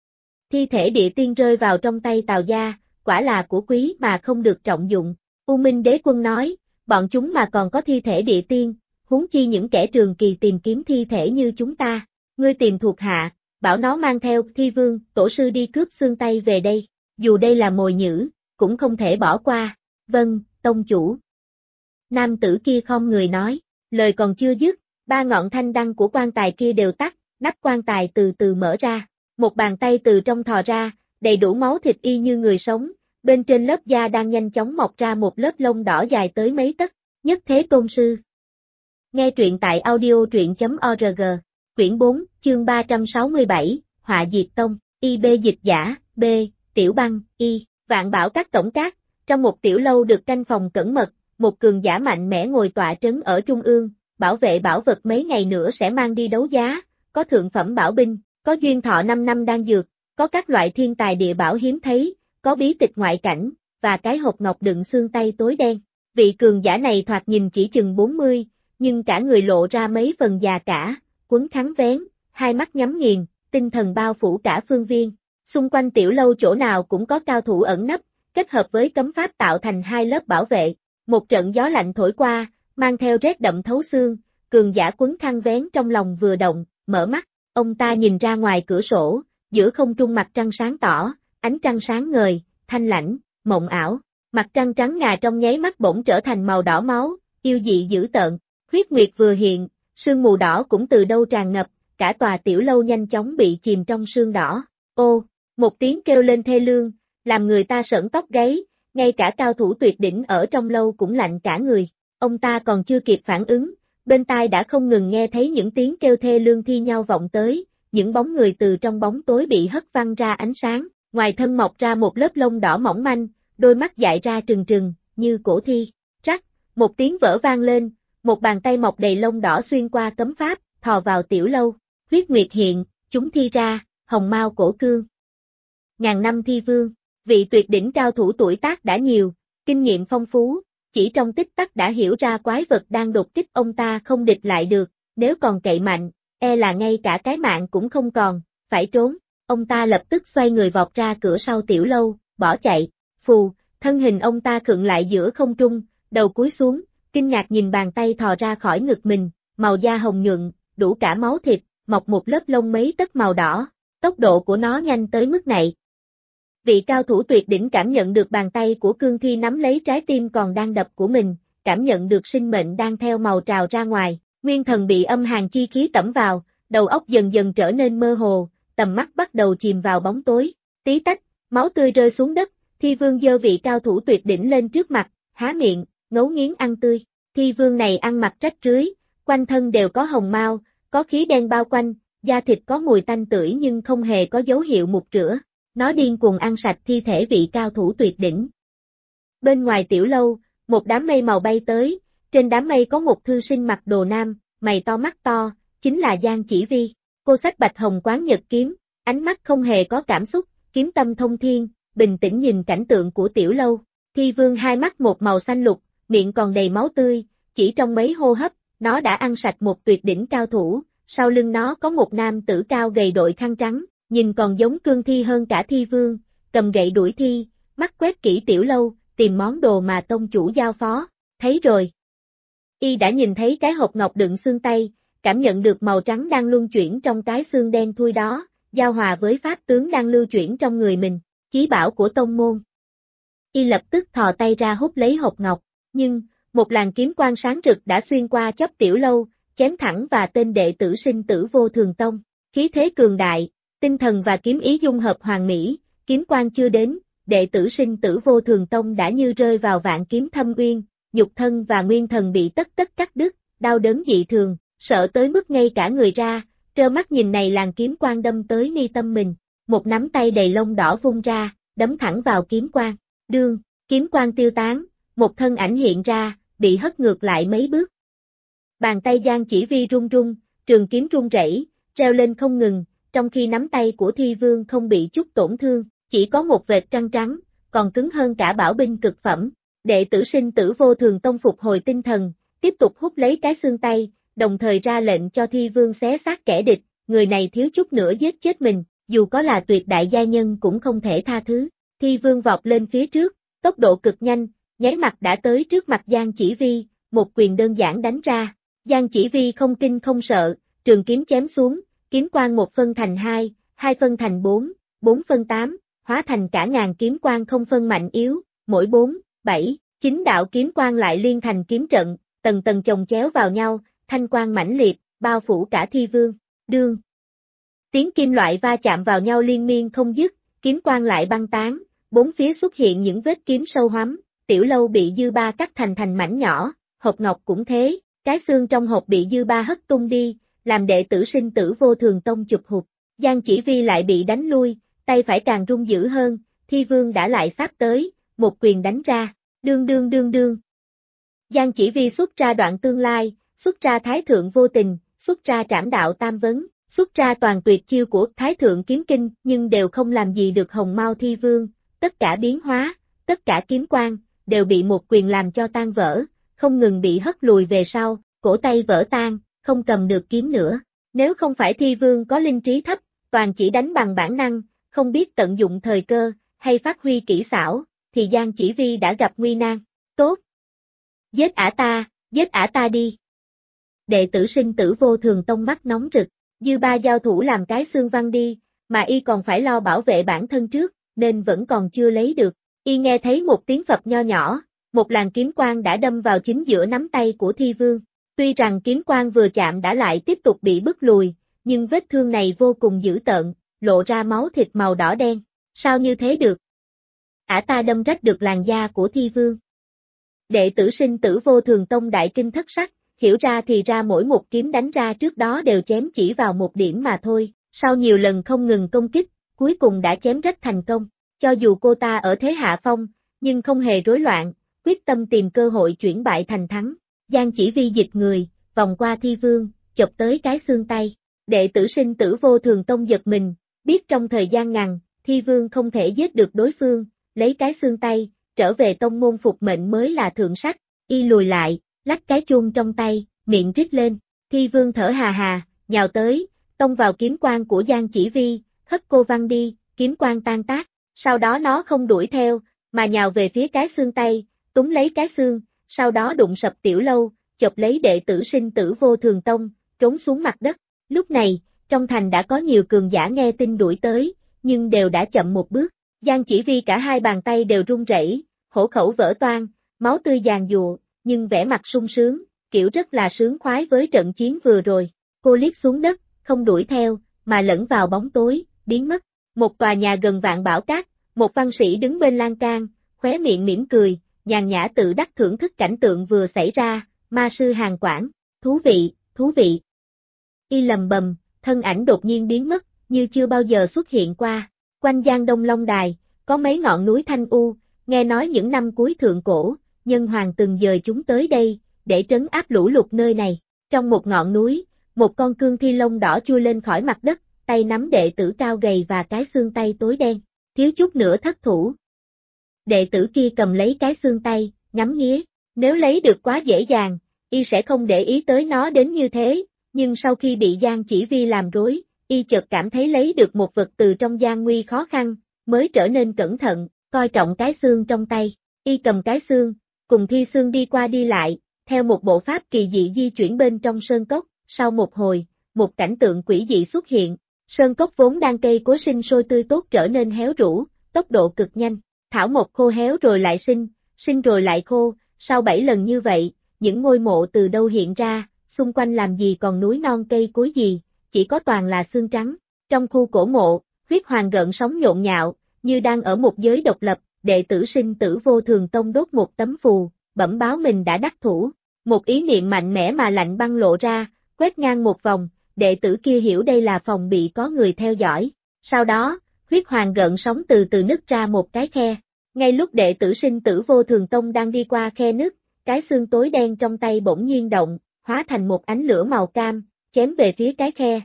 Thi thể địa tiên rơi vào trong tay Tào gia, quả là của quý mà không được trọng dụng. U Minh Đế Quân nói, bọn chúng mà còn có thi thể địa tiên, huống chi những kẻ trường kỳ tìm kiếm thi thể như chúng ta. Ngươi tìm thuộc hạ, bảo nó mang theo thi vương, tổ sư đi cướp xương tay về đây, dù đây là mồi nhử, cũng không thể bỏ qua. Vâng, tông chủ. Nam tử kia khom người nói, lời còn chưa dứt, 3 ngọn thanh đăng của quan tài kia đều tắt, nắp quan tài từ từ mở ra, một bàn tay từ trong thò ra, đầy đủ máu thịt y như người sống, bên trên lớp da đang nhanh chóng mọc ra một lớp lông đỏ dài tới mấy tấc. Nhất Thế Tôn Sư. Nghe truyện tại audio.org, quyển 4, chương 367, Họa Diệt Tông, IB dịch giả, B, Tiểu Băng, Y, Vạn Bảo Các tổng các, trong một tiểu lâu được canh phòng cẩn mật, một cường giả mạnh mẽ ngồi tọa trấn ở trung ương, bảo vệ bảo vật mấy ngày nữa sẽ mang đi đấu giá, có thượng phẩm bảo binh, có duyên thọ 5 năm đan dược, có các loại thiên tài địa bảo hiếm thấy, có bí tịch ngoại cảnh, và cái hộp ngọc đựng xương tay tối đen. Vị cường giả này thoạt nhìn chỉ chừng 40, nhưng cả người lộ ra mấy phần già cả, quấn khăn vén, hai mắt nhắm nghiền, tinh thần bao phủ cả phương viên. Xung quanh tiểu lâu chỗ nào cũng có cao thủ ẩn nấp, kết hợp với cấm pháp tạo thành 2 lớp bảo vệ. Một trận gió lạnh thổi qua, mang theo rét đậm thấu xương, cường giả quấn khăn vén trong lòng vừa động, mở mắt, ông ta nhìn ra ngoài cửa sổ, giữa không trung mặt trăng sáng tỏ, ánh trăng sáng ngời, thanh lãnh, mộng ảo. Mặt trăng trắng ngà trong nháy mắt bỗng trở thành màu đỏ máu, yêu dị dữ tợn, huyết nguyệt vừa hiện, sương mù đỏ cũng từ đâu tràn ngập, cả tòa tiểu lâu nhanh chóng bị chìm trong sương đỏ. Ô, một tiếng kêu lên thê lương, làm người ta sởn tóc gáy, ngay cả cao thủ tuyệt đỉnh ở trong lâu cũng lạnh cả người. Ông ta còn chưa kịp phản ứng, bên tai đã không ngừng nghe thấy những tiếng kêu thê lương thi nhau vọng tới, những bóng người từ trong bóng tối bị hất văng ra ánh sáng, ngoài thân mọc ra một lớp lông đỏ mỏng manh, đôi mắt dại ra trừng trừng, như cổ thi. Rắc, một tiếng vỡ vang lên, một bàn tay mọc đầy lông đỏ xuyên qua cấm pháp, thò vào tiểu lâu, huyết nguyệt hiện, chúng thi ra, hồng mao cổ cương. Ngàn năm thi vương, vị tuyệt đỉnh cao thủ tuổi tác đã nhiều, kinh nghiệm phong phú, chỉ trong tích tắc đã hiểu ra quái vật đang đột kích ông ta không địch lại được, nếu còn cậy mạnh, e là ngay cả cái mạng cũng không còn, phải trốn. Ông ta lập tức xoay người vọt ra cửa sau tiểu lâu, bỏ chạy. Phù, thân hình ông ta khựng lại giữa không trung, đầu cúi xuống, kinh ngạc nhìn bàn tay thò ra khỏi ngực mình, màu da hồng nhuận, đủ cả máu thịt, mọc một lớp lông mấy tấc màu đỏ, tốc độ của nó nhanh tới mức này. Vị cao thủ tuyệt đỉnh cảm nhận được bàn tay của cương thi nắm lấy trái tim còn đang đập của mình, cảm nhận được sinh mệnh đang theo màu trào ra ngoài, nguyên thần bị âm hàn chi khí tẩm vào, đầu óc dần dần trở nên mơ hồ, tầm mắt bắt đầu chìm vào bóng tối, tí tách, máu tươi rơi xuống đất, thi vương giơ vị cao thủ tuyệt đỉnh lên trước mặt, há miệng, ngấu nghiến ăn tươi, thi vương này ăn mặc rách rưới, quanh thân đều có hồng mao, có khí đen bao quanh, da thịt có mùi tanh tưởi nhưng không hề có dấu hiệu mục rửa, nó điên cuồng ăn sạch thi thể vị cao thủ tuyệt đỉnh. Bên ngoài tiểu lâu, một đám mây màu bay tới, trên đám mây có một thư sinh mặc đồ nam, mày to mắt to, chính là Giang Chỉ Vi. Cô xách bạch hồng quán nhật kiếm, ánh mắt không hề có cảm xúc, kiếm tâm thông thiên, bình tĩnh nhìn cảnh tượng của tiểu lâu. Thi vương hai mắt một màu xanh lục, miệng còn đầy máu tươi, chỉ trong mấy hô hấp, nó đã ăn sạch một tuyệt đỉnh cao thủ, sau lưng nó có một nam tử cao gầy đội khăn trắng, nhìn còn giống cương thi hơn cả thi vương, cầm gậy đuổi thi, mắt quét kỹ tiểu lâu, tìm món đồ mà tông chủ giao phó, thấy rồi. Y đã nhìn thấy cái hộp ngọc đựng xương tay, cảm nhận được màu trắng đang luân chuyển trong cái xương đen thui đó, giao hòa với pháp tướng đang lưu chuyển trong người mình, chí bảo của tông môn. Y lập tức thò tay ra hút lấy hộp ngọc, nhưng, một làn kiếm quang sáng rực đã xuyên qua chóp tiểu lâu, chém thẳng vào tên đệ tử sinh tử vô thường tông, khí thế cường đại, tinh thần và kiếm ý dung hợp hoàn mỹ, kiếm quang chưa đến, đệ tử sinh tử vô thường tông đã như rơi vào vạn kiếm thâm uyên, nhục thân và nguyên thần bị tất tất cắt đứt, đau đớn dị thường, sợ tới mức ngay cả người ra, trơ mắt nhìn này làn kiếm quang đâm tới mi tâm mình, một nắm tay đầy lông đỏ vung ra, đấm thẳng vào kiếm quang, đương, kiếm quang tiêu tán, một thân ảnh hiện ra, bị hất ngược lại mấy bước. Bàn tay Giang Chỉ Vi run run, trường kiếm run rẩy, reo lên không ngừng, trong khi nắm tay của thi vương không bị chút tổn thương, chỉ có một vệt trăng trắng, còn cứng hơn cả bảo binh cực phẩm. Đệ tử sinh tử vô thường tông phục hồi tinh thần, tiếp tục hút lấy cái xương tay, đồng thời ra lệnh cho thi vương xé xác kẻ địch, người này thiếu chút nữa giết chết mình, dù có là tuyệt đại gia nhân cũng không thể tha thứ. Thi vương vọt lên phía trước, tốc độ cực nhanh, nháy mắt đã tới trước mặt Giang Chỉ Vi, một quyền đơn giản đánh ra. Giang Chỉ Vi không kinh không sợ, trường kiếm chém xuống, kiếm quang một phân thành hai, hai phân thành bốn, bốn phân tám, hóa thành cả ngàn kiếm quang không phân mạnh yếu, mỗi 4, 7, 9 đạo kiếm quang lại liên thành kiếm trận, tầng tầng chồng chéo vào nhau, thanh quang mãnh liệt, bao phủ cả thi vương. Đương. Tiếng kim loại va chạm vào nhau liên miên không dứt, kiếm quang lại băng tán, bốn phía xuất hiện những vết kiếm sâu hoắm, tiểu lâu bị dư ba cắt thành mảnh nhỏ, hộp ngọc cũng thế, cái xương trong hộp bị dư ba hất tung đi, làm đệ tử sinh tử vô thường tông chụp hụt. Giang Chỉ Vi lại bị đánh lui, tay phải càng run dữ hơn, thi vương đã lại sắp tới, một quyền đánh ra, đương đương đương đương. Giang Chỉ Vi xuất ra đoạn tương lai, xuất ra thái thượng vô tình, xuất ra trảm đạo tam vấn, xuất ra toàn tuyệt chiêu của thái thượng kiếm kinh, nhưng đều không làm gì được hồng mao thi vương, tất cả biến hóa, tất cả kiếm quang, đều bị một quyền làm cho tan vỡ, không ngừng bị hất lùi về sau, cổ tay vỡ tan, không cầm được kiếm nữa. Nếu không phải thi vương có linh trí thấp, toàn chỉ đánh bằng bản năng, không biết tận dụng thời cơ, hay phát huy kỹ xảo, thì Giang Chỉ Vi đã gặp nguy nan. Tốt! Giết ả ta đi! Đệ tử sinh tử vô thường tông mắt nóng rực, dư ba giao thủ làm cái xương văng đi, mà y còn phải lo bảo vệ bản thân trước, nên vẫn còn chưa lấy được. Y nghe thấy một tiếng phập nho nhỏ, một làn kiếm quang đã đâm vào chính giữa nắm tay của thi vương. Tuy rằng kiếm quang vừa chạm đã lại tiếp tục bị bức lùi, nhưng vết thương này vô cùng dữ tợn, lộ ra máu thịt màu đỏ đen. Sao như thế được? Ả ta đâm rách được làn da của Thi Vương. Đệ tử Sinh Tử Vô Thường Tông đại kinh thất sắc, hiểu ra thì ra mỗi một kiếm đánh ra trước đó đều chém chỉ vào một điểm mà thôi, sau nhiều lần không ngừng công kích, cuối cùng đã chém rách thành công. Cho dù cô ta ở thế hạ phong, nhưng không hề rối loạn, quyết tâm tìm cơ hội chuyển bại thành thắng. Giang Chỉ Vi dịch người, vòng qua Thi Vương, chộp tới cái xương tay. Đệ tử Sinh Tử Vô Thường Tông giật mình, biết trong thời gian ngắn, Thi Vương không thể giết được đối phương, lấy cái xương tay, trở về tông môn phục mệnh mới là thượng sách. Y lùi lại, lắc cái chuông trong tay, miệng rít lên. Thi Vương thở hà hà, nhào tới, tông vào kiếm quang của Giang Chỉ Vi, hất cô văng đi, kiếm quang tan tác. Sau đó nó không đuổi theo, mà nhào về phía cái xương tay, túm lấy cái xương, sau đó đụng sập Tiểu Lâu, chộp lấy đệ tử Sinh Tử Vô Thường Tông, trốn xuống mặt đất. Lúc này, trong thành đã có nhiều cường giả nghe tin đuổi tới, nhưng đều đã chậm một bước. Giang Chỉ Vi cả hai bàn tay đều run rẩy, hổ khẩu vỡ toang, máu tươi giàn giụa, nhưng vẻ mặt sung sướng, kiểu rất là sướng khoái với trận chiến vừa rồi. Cô liếc xuống đất, không đuổi theo, mà lẫn vào bóng tối, biến mất. Một tòa nhà gần Vạn Bảo Các, một văn sĩ đứng bên lan can, khóe miệng mỉm cười, nhàn nhã tự đắc thưởng thức cảnh tượng vừa xảy ra. Ma sư Hàn Quảng, thú vị, thú vị. Y lầm bầm, thân ảnh đột nhiên biến mất, như chưa bao giờ xuất hiện qua. Quanh Giang Đông Long Đài, có mấy ngọn núi thanh u, nghe nói những năm cuối thượng cổ, nhân hoàng từng dời chúng tới đây, để trấn áp lũ lụt nơi này. Trong một ngọn núi, một con cương thi lông đỏ chui lên khỏi mặt đất, tay nắm đệ tử cao gầy và cái xương tay tối đen, thiếu chút nữa thất thủ. Đệ tử kia cầm lấy cái xương tay, ngắm nghía, nếu lấy được quá dễ dàng, y sẽ không để ý tới nó đến như thế, nhưng sau khi bị Giang Chỉ Vi làm rối, y chợt cảm thấy lấy được một vật từ trong gian nguy khó khăn, mới trở nên cẩn thận, coi trọng cái xương trong tay. Y cầm cái xương, cùng thi xương đi qua đi lại, theo một bộ pháp kỳ dị di chuyển bên trong sơn cốc. Sau một hồi, một cảnh tượng quỷ dị xuất hiện, sơn cốc vốn đang cây cối sinh sôi tươi tốt trở nên héo rũ, tốc độ cực nhanh, thảo mộc khô héo rồi lại sinh rồi lại khô, sau 7 lần như vậy, những ngôi mộ từ đâu hiện ra, xung quanh làm gì còn núi non cây cối gì, chỉ có toàn là xương trắng. Trong khu cổ mộ, huyết hoàng gợn sóng nhộn nhạo, như đang ở một giới độc lập, đệ tử Sinh Tử Vô Thường Tông đốt một tấm phù, bẩm báo mình đã đắc thủ. Một ý niệm mạnh mẽ mà lạnh băng lộ ra, quét ngang một vòng, đệ tử kia hiểu đây là phòng bị có người theo dõi. Sau đó, huyết hoàng gợn sóng từ từ nứt ra một cái khe. Ngay lúc đệ tử Sinh Tử Vô Thường Tông đang đi qua khe nứt, cái xương tối đen trong tay bỗng nhiên động, hóa thành một ánh lửa màu cam, chém về phía cái khe.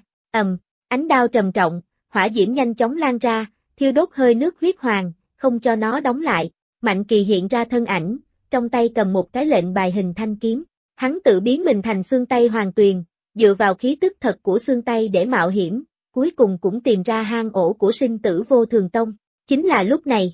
Ánh đao trầm trọng, hỏa diễm nhanh chóng lan ra, thiêu đốt hơi nước huyết hoàng, không cho nó đóng lại. Mạnh Kỳ hiện ra thân ảnh, trong tay cầm một cái lệnh bài hình thanh kiếm. Hắn tự biến mình thành xương tay hoàng tuyền, dựa vào khí tức thật của xương tay để mạo hiểm, cuối cùng cũng tìm ra hang ổ của Sinh Tử Vô Thường Tông. Chính là lúc này,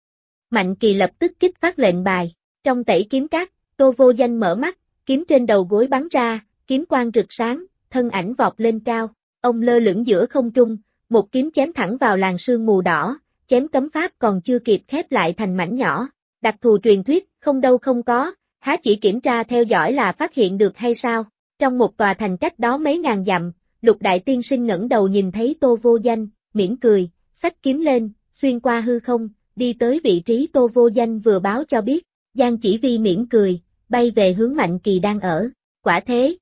Mạnh Kỳ lập tức kích phát lệnh bài. Trong tẩy kiếm cát, Tô Vô Danh mở mắt, kiếm trên đầu gối bắn ra, kiếm quang rực sáng, thân ảnh vọt lên cao. Ông lơ lửng giữa không trung, một kiếm chém thẳng vào làn sương mù đỏ, chém cấm pháp còn chưa kịp khép lại thành mảnh nhỏ. Đặc thù truyền thuyết, không đâu không có, há chỉ kiểm tra theo dõi là phát hiện được hay sao? Trong một tòa thành cách đó mấy ngàn dặm, Lục Đại Tiên Sinh ngẩng đầu nhìn thấy Tô Vô Danh, mỉm cười, xách kiếm lên, xuyên qua hư không, đi tới vị trí Tô Vô Danh vừa báo cho biết. Giang Chỉ Vi mỉm cười, bay về hướng Mạnh Kỳ đang ở. Quả thế,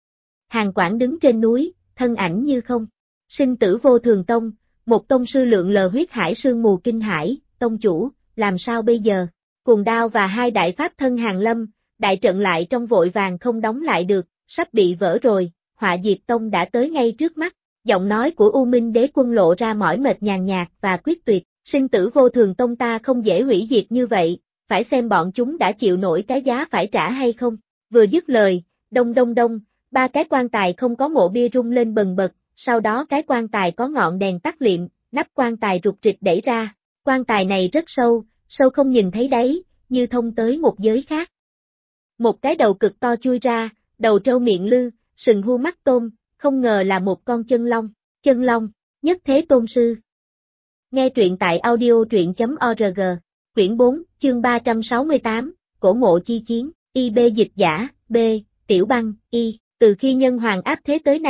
Hàn Quảng đứng trên núi, thân ảnh như không. Sinh Tử Vô Thường Tông, một tông sư lượn lờ huyết hải sương mù kinh hải, tông chủ, làm sao bây giờ? Cuồng đao và hai đại pháp thân Hàn Lâm, đại trận lại trong vội vàng không đóng lại được, sắp bị vỡ rồi. Họa Diệp Tông đã tới ngay trước mắt. Giọng nói của U Minh Đế Quân lộ ra mỏi mệt nhàn nhạt và quyết tuyệt. Sinh Tử Vô Thường Tông ta không dễ hủy diệt như vậy, phải xem bọn chúng đã chịu nổi cái giá phải trả hay không. Vừa dứt lời, đông đông đông, ba cái quan tài không có mộ bia rung lên bần bật, sau đó cái quan tài có ngọn đèn tắt liệm, nắp quan tài rụt rịch đẩy ra. Quan tài này rất sâu, sâu không nhìn thấy đáy, như thông tới một giới khác. Một cái đầu cực to chui ra, đầu trâu miệng lư, sừng hu mắt tôm, không ngờ là một con chân long, nhất thế tôn sư. Nghe truyện tại audio.truyện.org, quyển 4, chương 368, cổ mộ chi chiến, IB dịch giả, B, Tiểu Băng, Y. Từ khi nhân hoàng áp thế tới nay,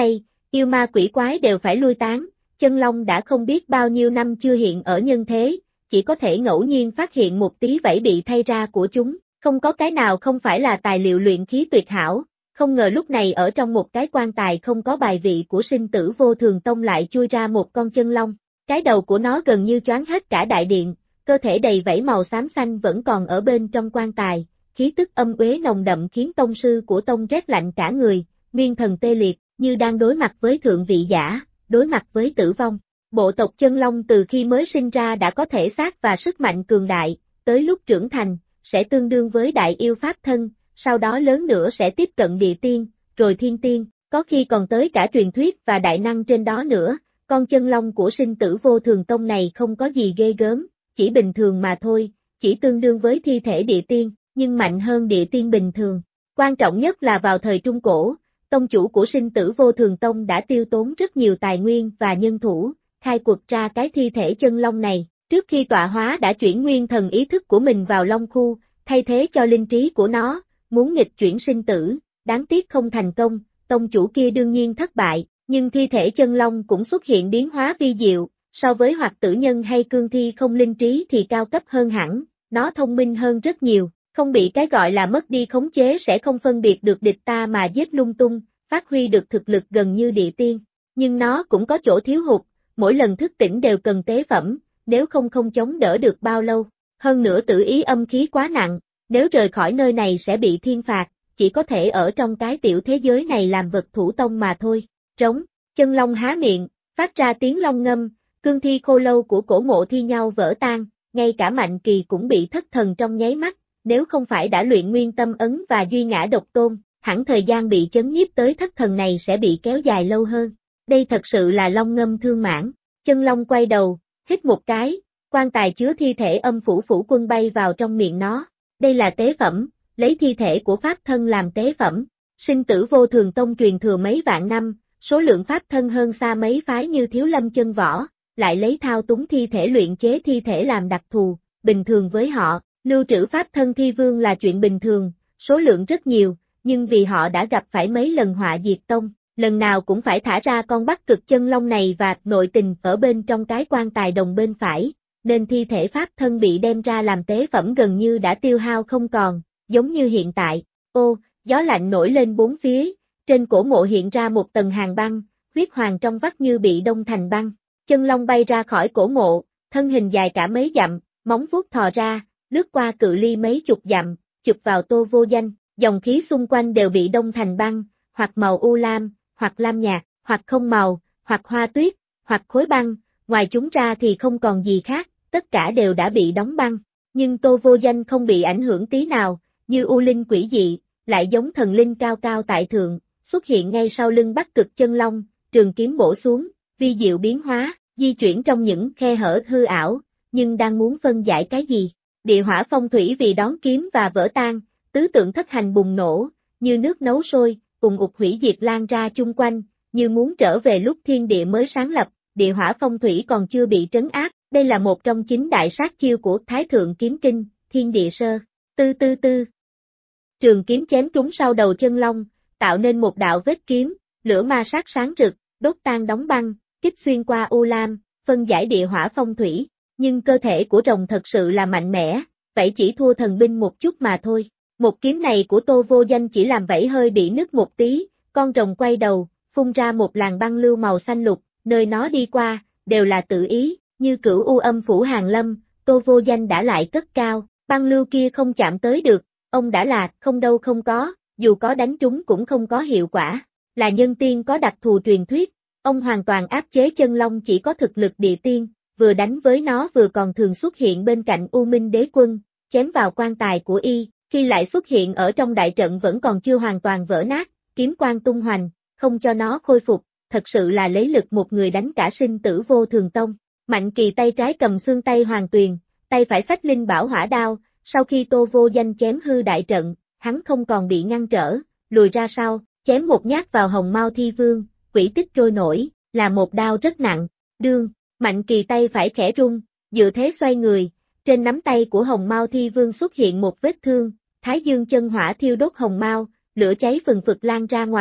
yêu ma quỷ quái đều phải lui tán, chân long đã không biết bao nhiêu năm chưa hiện ở nhân thế, chỉ có thể ngẫu nhiên phát hiện một tí vảy bị thay ra của chúng, không có cái nào không phải là tài liệu luyện khí tuyệt hảo, không ngờ lúc này ở trong một cái quan tài không có bài vị của sinh tử vô thường tông lại chui ra một con chân long, cái đầu của nó gần như choáng hết cả đại điện, cơ thể đầy vảy màu xám xanh vẫn còn ở bên trong quan tài, khí tức âm uế nồng đậm khiến tông sư của tông rét lạnh cả người, nguyên thần tê liệt, như đang đối mặt với thượng vị giả, đối mặt với tử vong. Bộ tộc chân long từ khi mới sinh ra đã có thể xác và sức mạnh cường đại, tới lúc trưởng thành, sẽ tương đương với đại yêu pháp thân, sau đó lớn nữa sẽ tiếp cận địa tiên, rồi thiên tiên, có khi còn tới cả truyền thuyết và đại năng trên đó nữa. Con chân long của sinh tử vô thường tông này không có gì ghê gớm, chỉ bình thường mà thôi, chỉ tương đương với thi thể địa tiên, nhưng mạnh hơn địa tiên bình thường. Quan trọng nhất là vào thời Trung Cổ, tông chủ của sinh tử vô thường tông đã tiêu tốn rất nhiều tài nguyên và nhân thủ, khai quật ra cái thi thể chân long này. Trước khi tọa hóa đã chuyển nguyên thần ý thức của mình vào long khu, thay thế cho linh trí của nó, muốn nghịch chuyển sinh tử, đáng tiếc không thành công, tông chủ kia đương nhiên thất bại, nhưng thi thể chân long cũng xuất hiện biến hóa vi diệu, so với hoặc tử nhân hay cương thi không linh trí thì cao cấp hơn hẳn, nó thông minh hơn rất nhiều, không bị cái gọi là mất đi khống chế sẽ không phân biệt được địch ta mà giết lung tung, phát huy được thực lực gần như địa tiên, nhưng nó cũng có chỗ thiếu hụt, mỗi lần thức tỉnh đều cần tế phẩm, nếu không không chống đỡ được bao lâu, hơn nữa tử ý âm khí quá nặng, nếu rời khỏi nơi này sẽ bị thiên phạt, chỉ có thể ở trong cái tiểu thế giới này làm vật thủ tông mà thôi. Trống, chân long há miệng, phát ra tiếng long ngâm, cương thi khô lâu của cổ mộ thi nhau vỡ tan, ngay cả Mạnh Kỳ cũng bị thất thần trong nháy mắt, nếu không phải đã luyện nguyên tâm ấn và duy ngã độc tôn, hẳn thời gian bị chấn nhiếp tới thất thần này sẽ bị kéo dài lâu hơn. Đây thật sự là long ngâm thương mãn, chân long quay đầu, hít một cái, quan tài chứa thi thể âm phủ phủ quân bay vào trong miệng nó, đây là tế phẩm, lấy thi thể của pháp thân làm tế phẩm, sinh tử vô thường tông truyền thừa mấy vạn năm, số lượng pháp thân hơn xa mấy phái như Thiếu Lâm chân võ, lại lấy thao túng thi thể luyện chế thi thể làm đặc thù, bình thường với họ, lưu trữ pháp thân thi vương là chuyện bình thường, số lượng rất nhiều, nhưng vì họ đã gặp phải mấy lần họa diệt tông, lần nào cũng phải thả ra con Bắc Cực chân long này và nội tình ở bên trong cái quan tài đồng bên phải, nên thi thể pháp thân bị đem ra làm tế phẩm gần như đã tiêu hao không còn, giống như hiện tại. Ô, gió lạnh nổi lên bốn phía, trên cổ mộ hiện ra một tầng hàng băng, huyết hoàng trong vắt như bị đông thành băng. Chân long bay ra khỏi cổ mộ, thân hình dài cả mấy dặm, móng vuốt thò ra, lướt qua cự ly mấy chục dặm, chụp vào Tô Vô Danh, dòng khí xung quanh đều bị đông thành băng, hoặc màu u lam, hoặc lam nhạt, hoặc không màu, hoặc hoa tuyết, hoặc khối băng, ngoài chúng ra thì không còn gì khác, tất cả đều đã bị đóng băng. Nhưng Tô Vô Danh không bị ảnh hưởng tí nào, như u linh quỷ dị, lại giống thần linh cao cao tại thượng, xuất hiện ngay sau lưng Bắc Cực chân long, trường kiếm bổ xuống, vi diệu biến hóa, di chuyển trong những khe hở hư ảo, nhưng đang muốn phân giải cái gì. Địa hỏa phong thủy vì đón kiếm và vỡ tan, tứ tượng thất hành bùng nổ, như nước nấu sôi, cùng ục hủy diệt lan ra chung quanh, như muốn trở về lúc thiên địa mới sáng lập, địa hỏa phong thủy còn chưa bị trấn áp, đây là một trong 9 đại sát chiêu của Thái Thượng Kiếm Kinh, Thiên Địa Sơ, tư tư tư. Trường kiếm chém trúng sau đầu chân long, tạo nên một đạo vết kiếm, lửa ma sát sáng rực, đốt tan đóng băng, kích xuyên qua u lam, phân giải địa hỏa phong thủy, nhưng cơ thể của rồng thật sự là mạnh mẽ, vậy chỉ thua thần binh một chút mà thôi. Một kiếm này của Tô Vô Danh chỉ làm vảy hơi bị nứt một tí, con rồng quay đầu, phun ra một làn băng lưu màu xanh lục, nơi nó đi qua, đều là tự ý, như cửu u âm phủ hàng lâm, Tô Vô Danh đã lại cất cao, băng lưu kia không chạm tới được, ông đã là không đâu không có, dù có đánh trúng cũng không có hiệu quả, là nhân tiên có đặc thù truyền thuyết, ông hoàn toàn áp chế chân long chỉ có thực lực địa tiên, vừa đánh với nó vừa còn thường xuất hiện bên cạnh U Minh Đế Quân, chém vào quan tài của y, khi lại xuất hiện ở trong đại trận vẫn còn chưa hoàn toàn vỡ nát, kiếm quang tung hoành, không cho nó khôi phục, thật sự là lấy lực một người đánh cả sinh tử vô thường tông. Mạnh Kỳ tay trái cầm xương tay hoàng tuyền, tay phải xách linh bảo hỏa đao, sau khi Tô Vô Danh chém hư đại trận, hắn không còn bị ngăn trở, lùi ra sau, chém một nhát vào Hồng Mao Thi Vương, quỷ tích trôi nổi, là một đao rất nặng, đương, Mạnh Kỳ tay phải khẽ rung, dựa thế xoay người, trên nắm tay của Hồng Mao Thi Vương xuất hiện một vết thương, Thái Dương chân hỏa thiêu đốt hồng mao, lửa cháy phừng phực lan ra ngoài,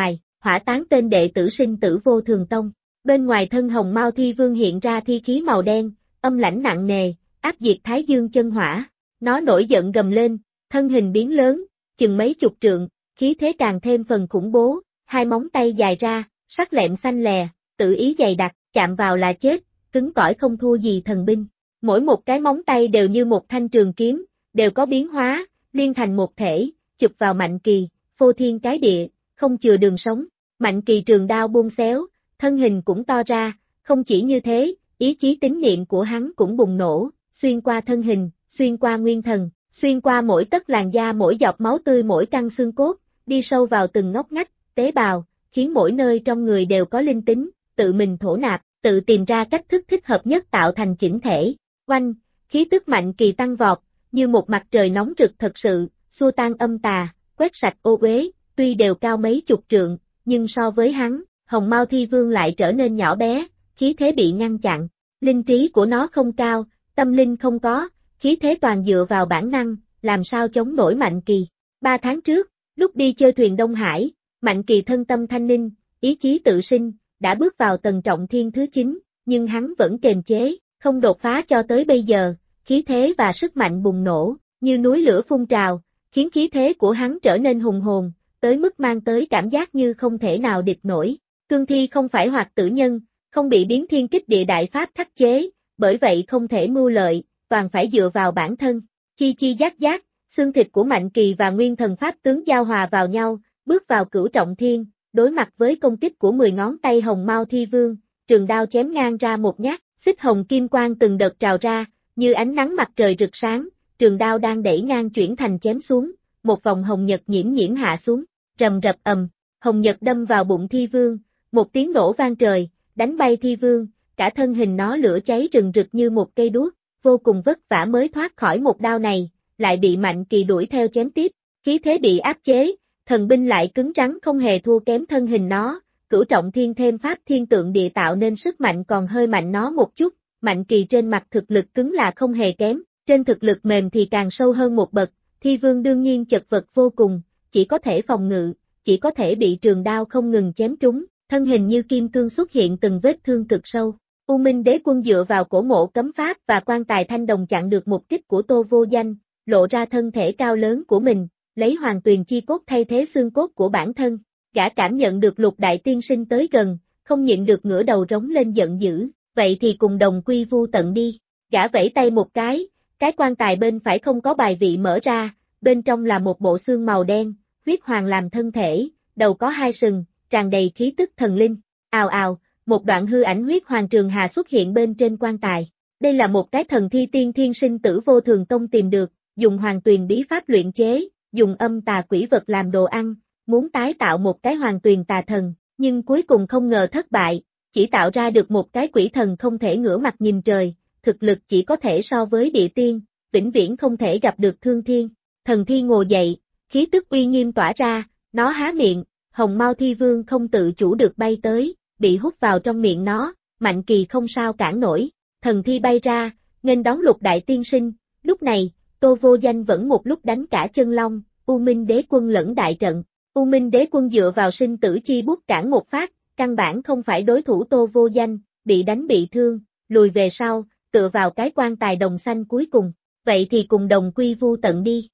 hỏa táng tên đệ tử sinh tử vô thường tông. Bên ngoài thân Hồng Mao Thi Vương hiện ra thi khí màu đen, âm lãnh nặng nề, áp diệt Thái Dương chân hỏa. Nó nổi giận gầm lên, thân hình biến lớn, chừng mấy chục trượng, khí thế càng thêm phần khủng bố, hai móng tay dài ra, sắc lẹm xanh lè, tự ý dày đặc, chạm vào là chết, cứng cỏi không thua gì thần binh. Mỗi một cái móng tay đều như một thanh trường kiếm, đều có biến hóa, liên thành một thể, chụp vào Mạnh Kỳ, phô thiên cái địa, không chừa đường sống. Mạnh Kỳ trường đao buông xéo, thân hình cũng to ra, không chỉ như thế, ý chí tín niệm của hắn cũng bùng nổ, xuyên qua thân hình, xuyên qua nguyên thần, xuyên qua mỗi tấc làn da, mỗi giọt máu tươi, mỗi căn xương cốt, đi sâu vào từng ngóc ngách, tế bào, khiến mỗi nơi trong người đều có linh tính, tự mình thổ nạp, tự tìm ra cách thức thích hợp nhất tạo thành chỉnh thể. Oanh, khí tức Mạnh Kỳ tăng vọt, như một mặt trời nóng rực thật sự, xua tan âm tà, quét sạch ô uế, tuy đều cao mấy chục trượng, nhưng so với hắn, Hồng Mao Thi Vương lại trở nên nhỏ bé, khí thế bị ngăn chặn. Linh trí của nó không cao, tâm linh không có, khí thế toàn dựa vào bản năng, làm sao chống nổi Mạnh Kỳ. 3 tháng trước, lúc đi chơi thuyền Đông Hải, Mạnh Kỳ thân tâm thanh ninh, ý chí tự sinh, đã bước vào tầng trọng thiên thứ 9, nhưng hắn vẫn kềm chế, không đột phá cho tới bây giờ, khí thế và sức mạnh bùng nổ, như núi lửa phun trào, khiến khí thế của hắn trở nên hùng hồn, tới mức mang tới cảm giác như không thể nào địch nổi. Cương thi không phải hoạt tử nhân, không bị biến thiên kích địa đại pháp khắc chế, bởi vậy không thể mưu lợi, toàn phải dựa vào bản thân. Chi chi giác giác, xương thịt của Mạnh Kỳ và nguyên thần pháp tướng giao hòa vào nhau, bước vào cửu trọng thiên, đối mặt với công kích của 10 ngón tay Hồng Mao Thi Vương, trường đao chém ngang ra một nhát, xích hồng kim quang từng đợt trào ra, như ánh nắng mặt trời rực sáng, trường đao đang đẩy ngang chuyển thành chém xuống, một vòng hồng nhật nhiễm nhiễm hạ xuống, rầm rập ầm, hồng nhật đâm vào bụng Thi Vương, một tiếng nổ vang trời, đánh bay Thi Vương, cả thân hình nó lửa cháy rừng rực như một cây đuốc, vô cùng vất vả mới thoát khỏi một đao này, lại bị Mạnh Kỳ đuổi theo chém tiếp, khí thế bị áp chế, thần binh lại cứng rắn không hề thua kém thân hình nó, cửu trọng thiên thêm pháp thiên tượng địa tạo nên sức mạnh còn hơi mạnh nó một chút, Mạnh Kỳ trên mặt thực lực cứng là không hề kém, trên thực lực mềm thì càng sâu hơn một bậc, Thi Vương đương nhiên chật vật vô cùng, chỉ có thể phòng ngự, chỉ có thể bị trường đao không ngừng chém trúng, thân hình như kim cương xuất hiện từng vết thương cực sâu. U Minh Đế Quân dựa vào cổ mộ cấm pháp và quan tài thanh đồng chặn được một kích của Tô Vô Danh, lộ ra thân thể cao lớn của mình, lấy hoàng tuyền chi cốt thay thế xương cốt của bản thân. Gã cảm nhận được Lục Đại Tiên Sinh tới gần, không nhịn được ngửa đầu rống lên giận dữ, vậy thì cùng đồng quy vu tận đi. Gã vẫy tay một cái quan tài bên phải không có bài vị mở ra, bên trong là một bộ xương màu đen, huyết hoàng làm thân thể, đầu có 2 sừng, tràn đầy khí tức thần linh. Ào ào, một đoạn hư ảnh huyết hoàng trường hà xuất hiện bên trên quan tài. Đây là một cái thần thi tiên thiên sinh tử vô thường tông tìm được, dùng hoàng tuyền bí pháp luyện chế, dùng âm tà quỷ vật làm đồ ăn, muốn tái tạo một cái hoàng tuyền tà thần, nhưng cuối cùng không ngờ thất bại, chỉ tạo ra được một cái quỷ thần không thể ngửa mặt nhìn trời, thực lực chỉ có thể so với địa tiên, vĩnh viễn không thể gặp được thương thiên. Thần thi ngồi dậy, khí tức uy nghiêm tỏa ra, nó há miệng, Hồng Mao Thi Vương không tự chủ được bay tới, bị hút vào trong miệng nó, Mạnh Kỳ không sao cản nổi, thần thi bay ra, nghênh đón Lục Đại Tiên Sinh. Lúc này, Tô Vô Danh vẫn một lúc đánh cả chân long, U Minh Đế Quân lẫn đại trận. U Minh Đế Quân dựa vào sinh tử chi bút cản một phát, căn bản không phải đối thủ Tô Vô Danh, bị đánh bị thương, lùi về sau, tựa vào cái quan tài đồng xanh cuối cùng, vậy thì cùng đồng quy vu tận đi.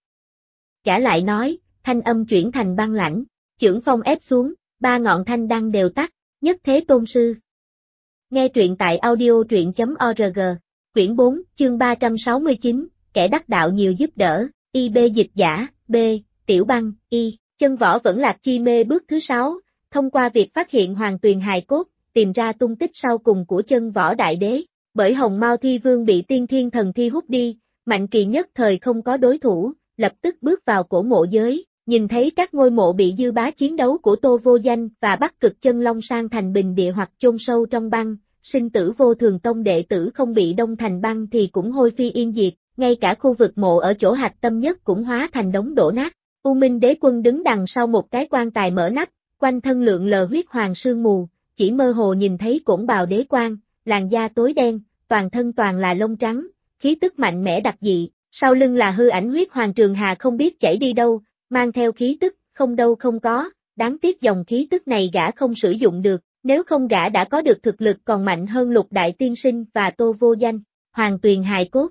Gã lại nói, thanh âm chuyển thành băng lãnh, chưởng phong ép xuống, 3 ngọn thanh đăng đều tắt, nhất thế tôn sư. Nghe truyện tại audio truyện.org, quyển 4, chương 369, kẻ đắc đạo nhiều giúp đỡ, IB dịch giả, B, Tiểu Băng, Y. Chân võ vẫn lạc chi mê bước thứ 6, thông qua việc phát hiện hoàng tuyền hài cốt, tìm ra tung tích sau cùng của chân võ đại đế. Bởi Hồng Mao Thi Vương bị tiên thiên thần thi hút đi, Mạnh Kỳ nhất thời không có đối thủ, lập tức bước vào cổ mộ giới, nhìn thấy các ngôi mộ bị dư bá chiến đấu của Tô Vô Danh và Bắc Cực Chân Long sang thành bình địa hoặc chôn sâu trong băng, sinh tử vô thường tông đệ tử không bị đông thành băng thì cũng hôi phi yên diệt, ngay cả khu vực mộ ở chỗ hạch tâm nhất cũng hóa thành đống đổ nát. U Minh Đế Quân đứng đằng sau một cái quan tài mở nắp, quanh thân lượn lờ huyết hoàng sương mù, chỉ mơ hồ nhìn thấy cổn bào đế quan, làn da tối đen, toàn thân toàn là lông trắng, khí tức mạnh mẽ đặc dị, sau lưng là hư ảnh huyết hoàng trường hà không biết chảy đi đâu, mang theo khí tức, không đâu không có, đáng tiếc dòng khí tức này gã không sử dụng được, nếu không gã đã có được thực lực còn mạnh hơn Lục Đại Tiên Sinh và Tô Vô Danh. Hoàng Tuyền hài cốt.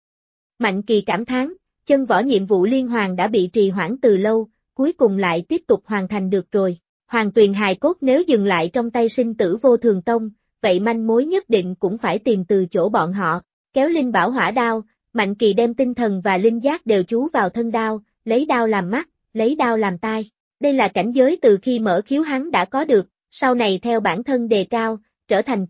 Mạnh Kỳ cảm thán, chân võ nhiệm vụ liên hoàn đã bị trì hoãn từ lâu, cuối cùng lại tiếp tục hoàn thành được rồi. Hoàng Tuyền hài cốt nếu dừng lại trong tay Sinh Tử Vô Thường Tông, vậy manh mối nhất định cũng phải tìm từ chỗ bọn họ. Kéo linh bảo hỏa đao, Mạnh Kỳ đem tinh thần và linh giác đều chú vào thân đao, lấy đao làm mắt, lấy đao làm tai. Đây là cảnh giới từ khi mở khiếu hắn đã có được, sau này theo bản thân đề cao, trở thành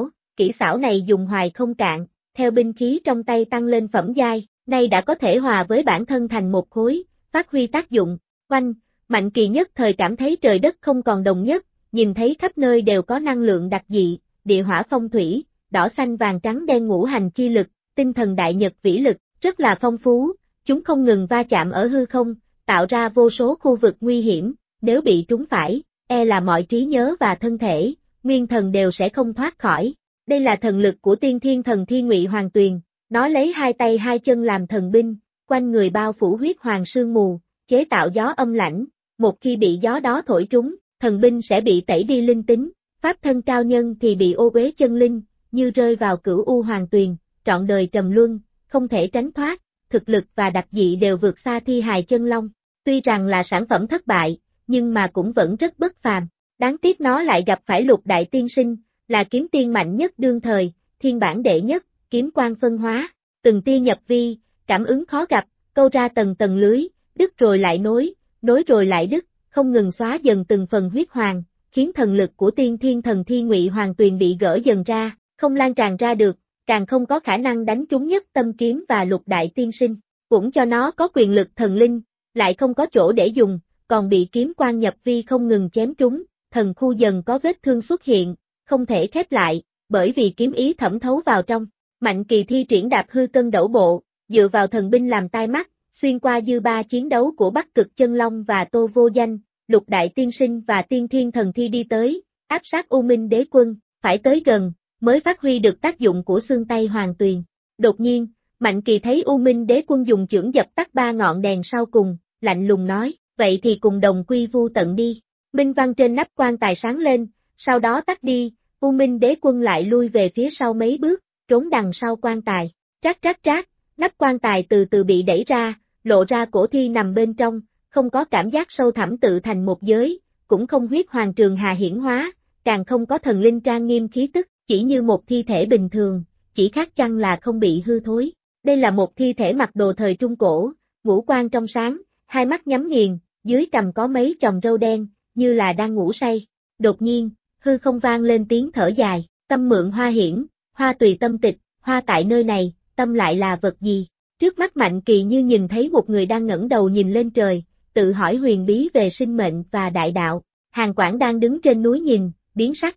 kỹ xảo này dùng hoài không cạn, theo binh khí trong tay tăng lên phẩm giai, nay đã có thể hòa với bản thân thành một khối, phát huy tác dụng. Oanh, Mạnh Kỳ nhất thời cảm thấy trời đất không còn đồng nhất, nhìn thấy khắp nơi đều có năng lượng đặc dị, địa hỏa phong thủy, đỏ xanh vàng trắng đen ngũ hành chi lực, tinh thần đại nhật vĩ lực, rất là phong phú, chúng không ngừng va chạm ở hư không, tạo ra vô số khu vực nguy hiểm, nếu bị trúng phải, e là mọi trí nhớ và thân thể, nguyên thần đều sẽ không thoát khỏi. Đây là thần lực của tiên thiên thần Thi Ngụy Hoàng Tuyền, nó lấy hai tay hai chân làm thần binh, quanh người bao phủ huyết hoàng sương mù, chế tạo gió âm lãnh, một khi bị gió đó thổi trúng, thần binh sẽ bị tẩy đi linh tính, pháp thân cao nhân thì bị ô uế chân linh, như rơi vào cửu u hoàng tuyền, trọn đời trầm luân, không thể tránh thoát, thực lực và đặc dị đều vượt xa Thi Hài Chân Long. Tuy rằng là sản phẩm thất bại, nhưng mà cũng vẫn rất bất phàm. Đáng tiếc nó lại gặp phải Lục Đại Tiên Sinh, là kiếm tiên mạnh nhất đương thời, thiên bản đệ nhất, kiếm quang phân hóa, từng tia nhập vi, cảm ứng khó gặp, câu ra tầng tầng lưới, đứt rồi lại nối rồi lại đứt, không ngừng xóa dần từng phần huyết hoàng, khiến thần lực của tiên thiên thần Thi Ngụy Hoàng Tuyền bị gỡ dần ra, không lan tràn ra được, càng không có khả năng đánh trúng Nhất Tâm Kiếm và Lục Đại Tiên Sinh. Cũng cho nó có quyền lực thần linh, lại không có chỗ để dùng, còn bị kiếm quang nhập vi không ngừng chém trúng, thần khu dần có vết thương xuất hiện, không thể khép lại, bởi vì kiếm ý thẩm thấu vào trong. Mạnh Kỳ thi triển đạp hư cân đẩu bộ, dựa vào thần binh làm tai mắt, xuyên qua dư ba chiến đấu của Bắc Cực Chân Long và Tô Vô Danh, Lục Đại Tiên Sinh và Tiên Thiên Thần Thi đi tới, áp sát U Minh Đế Quân, phải tới gần, mới phát huy được tác dụng của xương tay Hoàng Tuyền. Đột nhiên, Mạnh Kỳ thấy U Minh Đế Quân dùng chưởng dập tắt ba ngọn đèn sau cùng, lạnh lùng nói, vậy thì cùng đồng quy vu tận đi. Minh văn trên nắp quan tài sáng lên, sau đó tắt đi, U Minh Đế Quân lại lui về phía sau mấy bước, trốn đằng sau quan tài. Trát, nắp quan tài từ từ bị đẩy ra, lộ ra cổ thi nằm bên trong, không có cảm giác sâu thẳm tự thành một giới, cũng không huyết hoàng trường hà hiển hóa, càng không có thần linh trang nghiêm khí tức, chỉ như một thi thể bình thường, chỉ khác chăng là không bị hư thối. Đây là một thi thể mặc đồ thời Trung Cổ, ngũ quan trong sáng, hai mắt nhắm nghiền, dưới cằm có mấy chòm râu đen, như là đang ngủ say. Đột nhiên, hư không vang lên tiếng thở dài, tâm mượn hoa hiển, hoa tùy tâm tịch, hoa tại nơi này, tâm lại là vật gì? Trước mắt Mạnh Kỳ như nhìn thấy một người đang ngẩng đầu nhìn lên trời, tự hỏi huyền bí về sinh mệnh và đại đạo. Hàn Quảng đang đứng trên núi nhìn, biến sắc,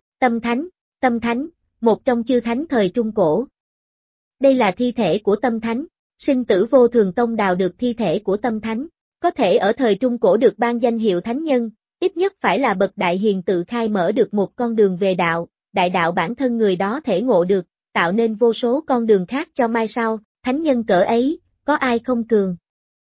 Tâm Thánh, một trong chư thánh thời Trung Cổ. Đây là thi thể của Tâm Thánh, Sinh Tử Vô Thường Tông đào được thi thể của Tâm Thánh, có thể ở thời Trung Cổ được ban danh hiệu thánh nhân, ít nhất phải là bậc đại hiền tự khai mở được một con đường về đạo, đại đạo bản thân người đó thể ngộ được, tạo nên vô số con đường khác cho mai sau, thánh nhân cỡ ấy, có ai không cường.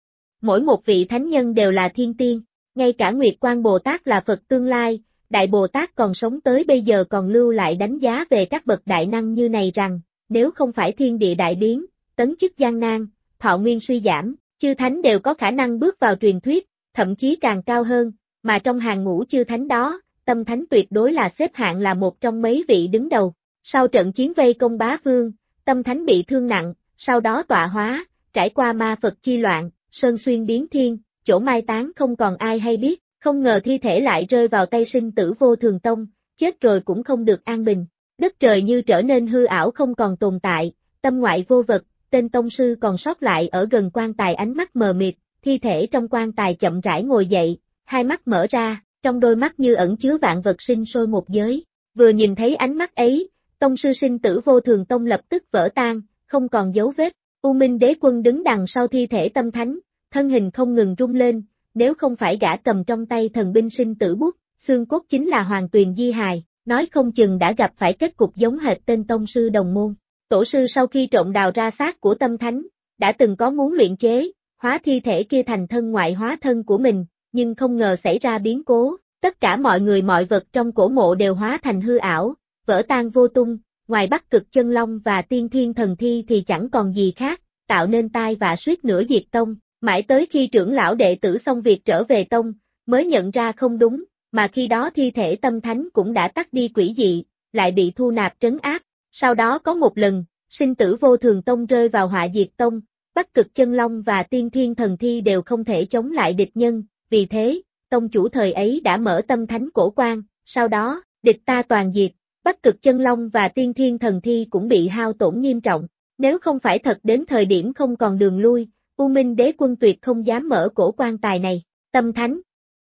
Mỗi một vị thánh nhân đều là thiên tiên, ngay cả Nguyệt Quan Bồ Tát là Phật tương lai, Đại Bồ Tát còn sống tới bây giờ còn lưu lại đánh giá về các bậc đại năng như này rằng, nếu không phải thiên địa đại biến, tấn chức gian nan, thọ nguyên suy giảm, chư thánh đều có khả năng bước vào truyền thuyết, thậm chí càng cao hơn, mà trong hàng ngũ chư thánh đó, Tâm Thánh tuyệt đối là xếp hạng là một trong mấy vị đứng đầu. Sau trận chiến vây công Bá Vương, Tâm Thánh bị thương nặng, sau đó tọa hóa, trải qua ma Phật chi loạn, sơn xuyên biến thiên, chỗ mai táng không còn ai hay biết, không ngờ thi thể lại rơi vào tay Sinh Tử Vô Thường Tông, chết rồi cũng không được an bình. Đất trời như trở nên hư ảo không còn tồn tại, tâm ngoại vô vật, tên tông sư còn sót lại ở gần quan tài ánh mắt mờ mịt, thi thể trong quan tài chậm rãi ngồi dậy, hai mắt mở ra, trong đôi mắt như ẩn chứa vạn vật sinh sôi một giới. Vừa nhìn thấy ánh mắt ấy, tông sư Sinh Tử Vô Thường Tông lập tức vỡ tan, không còn dấu vết. U Minh Đế Quân đứng đằng sau thi thể Tâm Thánh, thân hình không ngừng rung lên, nếu không phải gã cầm trong tay thần binh sinh tử bút, xương cốt chính là Hoàng Tuyền di hài, nói không chừng đã gặp phải kết cục giống hệt tên tông sư đồng môn. Tổ sư sau khi trộm đào ra xác của Tâm Thánh, đã từng có muốn luyện chế, hóa thi thể kia thành thân ngoại hóa thân của mình, nhưng không ngờ xảy ra biến cố, Tất cả mọi người mọi vật trong cổ mộ đều hóa thành hư ảo, vỡ tan vô tung, ngoài Bắc Cực Chân Long và Tiên Thiên Thần Thi thì chẳng còn gì khác, tạo nên tai vạ suýt nữa diệt tông, mãi tới khi trưởng lão đệ tử xong việc trở về tông, mới nhận ra không đúng, mà khi đó thi thể tâm thánh cũng đã tắt đi quỷ dị, lại bị thu nạp trấn áp. Sau đó có một lần, sinh tử vô thường tông rơi vào họa diệt tông, Bắc Cực Chân Long và Tiên Thiên Thần Thi đều không thể chống lại địch nhân, vì thế, tông chủ thời ấy đã mở tâm thánh cổ quan, sau đó, địch ta toàn diệt, Bắc Cực Chân Long và Tiên Thiên Thần Thi cũng bị hao tổn nghiêm trọng. Nếu không phải thật đến thời điểm không còn đường lui, U Minh Đế Quân tuyệt không dám mở cổ quan tài này. Tâm thánh.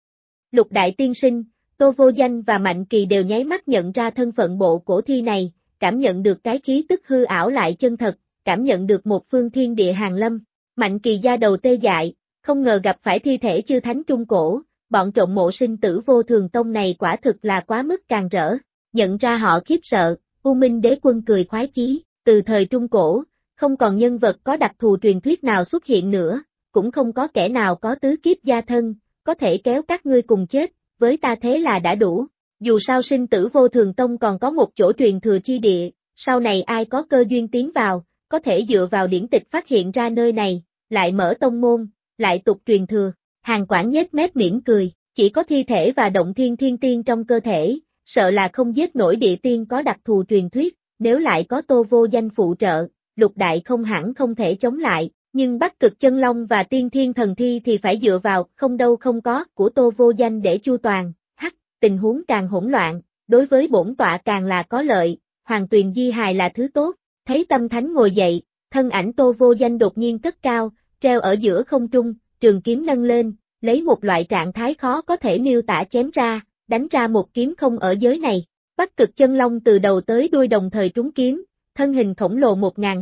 Lục Đại Tiên Sinh, Tô Vô Danh và Mạnh Kỳ đều nháy mắt nhận ra thân phận bộ cổ thi này, cảm nhận được cái khí tức hư ảo lại chân thật, cảm nhận được một phương thiên địa hàn lâm. Mạnh Kỳ da đầu tê dại, không ngờ gặp phải thi thể chư thánh trung cổ, bọn trộm mộ sinh tử vô thường tông này quả thực là quá mức càng rỡ. Nhận ra họ khiếp sợ, U Minh Đế Quân cười khoái chí, từ thời trung cổ, không còn nhân vật có đặc thù truyền thuyết nào xuất hiện nữa, cũng không có kẻ nào có tứ kiếp gia thân, có thể kéo các ngươi cùng chết, với ta thế là đã đủ. Dù sao sinh tử vô thường tông còn có một chỗ truyền thừa chi địa, sau này ai có cơ duyên tiến vào, có thể dựa vào điển tịch phát hiện ra nơi này, lại mở tông môn, lại tục truyền thừa. Hàn Quảng nhếch mép mỉm cười, chỉ có thi thể và động thiên thiên tiên trong cơ thể, sợ là không giết nổi địa tiên có đặc thù truyền thuyết, nếu lại có Tô Vô Danh phụ trợ, Lục Đại không hẳn không thể chống lại, nhưng Bắc Cực Chân Long và Tiên Thiên Thần Thi thì phải dựa vào không đâu không có của Tô Vô Danh để chu toàn. Tình huống càng hỗn loạn, đối với bổn tọa càng là có lợi, Hoàng Tuyền Di hài là thứ tốt. Thấy tâm thánh ngồi dậy, thân ảnh Tô Vô Danh đột nhiên cất cao, treo ở giữa không trung, trường kiếm nâng lên, lấy một loại trạng thái khó có thể miêu tả chém ra, đánh ra một kiếm không ở giới này. Bắc Cực Chân Long từ đầu tới đuôi đồng thời trúng kiếm, thân hình khổng lồ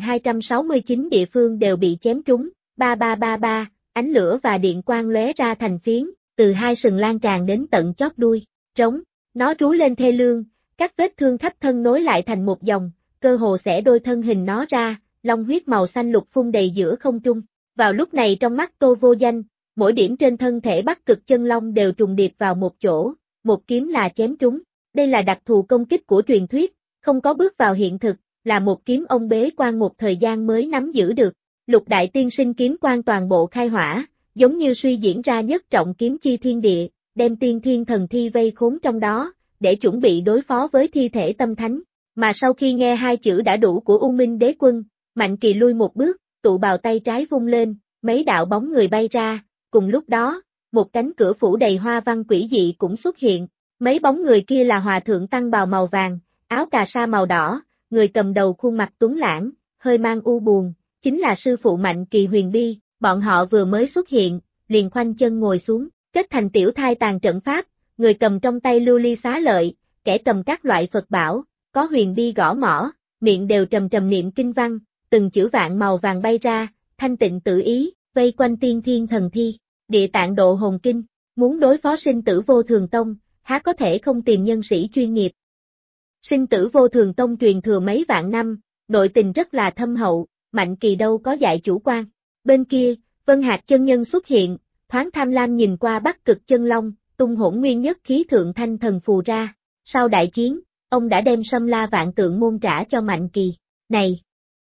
1269 địa phương đều bị chém trúng, ba ba ba ba, ánh lửa và điện quang lóe ra thành phiến, từ hai sừng lan tràn đến tận chóp đuôi. Trống, nó rú lên thê lương, các vết thương khắp thân nối lại thành một dòng, cơ hồ xẻ đôi thân hình nó ra, long huyết màu xanh lục phun đầy giữa không trung. Vào lúc này trong mắt Tô Vô Danh, mỗi điểm trên thân thể Bắc Cực Chân Long đều trùng điệp vào một chỗ, một kiếm là chém trúng. Đây là đặc thù công kích của truyền thuyết, không có bước vào hiện thực, là một kiếm ông bế quan một thời gian mới nắm giữ được. Lục Đại Tiên Sinh kiếm quan toàn bộ khai hỏa, giống như suy diễn ra nhất trọng kiếm chi thiên địa, đem Tiên Thiên Thần Thi vây khốn trong đó, để chuẩn bị đối phó với thi thể tâm thánh. Mà sau khi nghe hai chữ đã đủ của U Minh Đế Quân, Mạnh Kỳ lui một bước, tụ bào tay trái vung lên, mấy đạo bóng người bay ra, cùng lúc đó, một cánh cửa phủ đầy hoa văn quỷ dị cũng xuất hiện. Mấy bóng người kia là hòa thượng tăng bào màu vàng, áo cà sa màu đỏ, người cầm đầu khuôn mặt tuấn lãng, hơi mang u buồn, chính là sư phụ Mạnh Kỳ Huyền Bi. Bọn họ vừa mới xuất hiện, liền khoanh chân ngồi xuống, kết thành tiểu thai tàn trận pháp, người cầm trong tay lưu ly xá lợi, kẻ cầm các loại Phật bảo, có Huyền Bi gõ mõ, miệng đều trầm trầm niệm kinh văn, từng chữ vạn màu vàng bay ra, thanh tịnh tự ý, vây quanh Tiên Thiên Thần Thi, Địa Tạng Độ Hồn Kinh, muốn đối phó sinh tử vô thường tông, há có thể không tìm nhân sĩ chuyên nghiệp. Sinh tử vô thường tông truyền thừa mấy vạn năm, nội tình rất là thâm hậu, Mạnh Kỳ đâu có dạy chủ quan. Bên kia, Vân Hạc chân nhân xuất hiện, thoáng tham lam nhìn qua Bắc Cực Chân Long, tung hỗn nguyên nhất khí thượng thanh thần phù ra. Sau đại chiến, ông đã đem Sâm La Vạn Tượng môn trả cho Mạnh Kỳ. Này!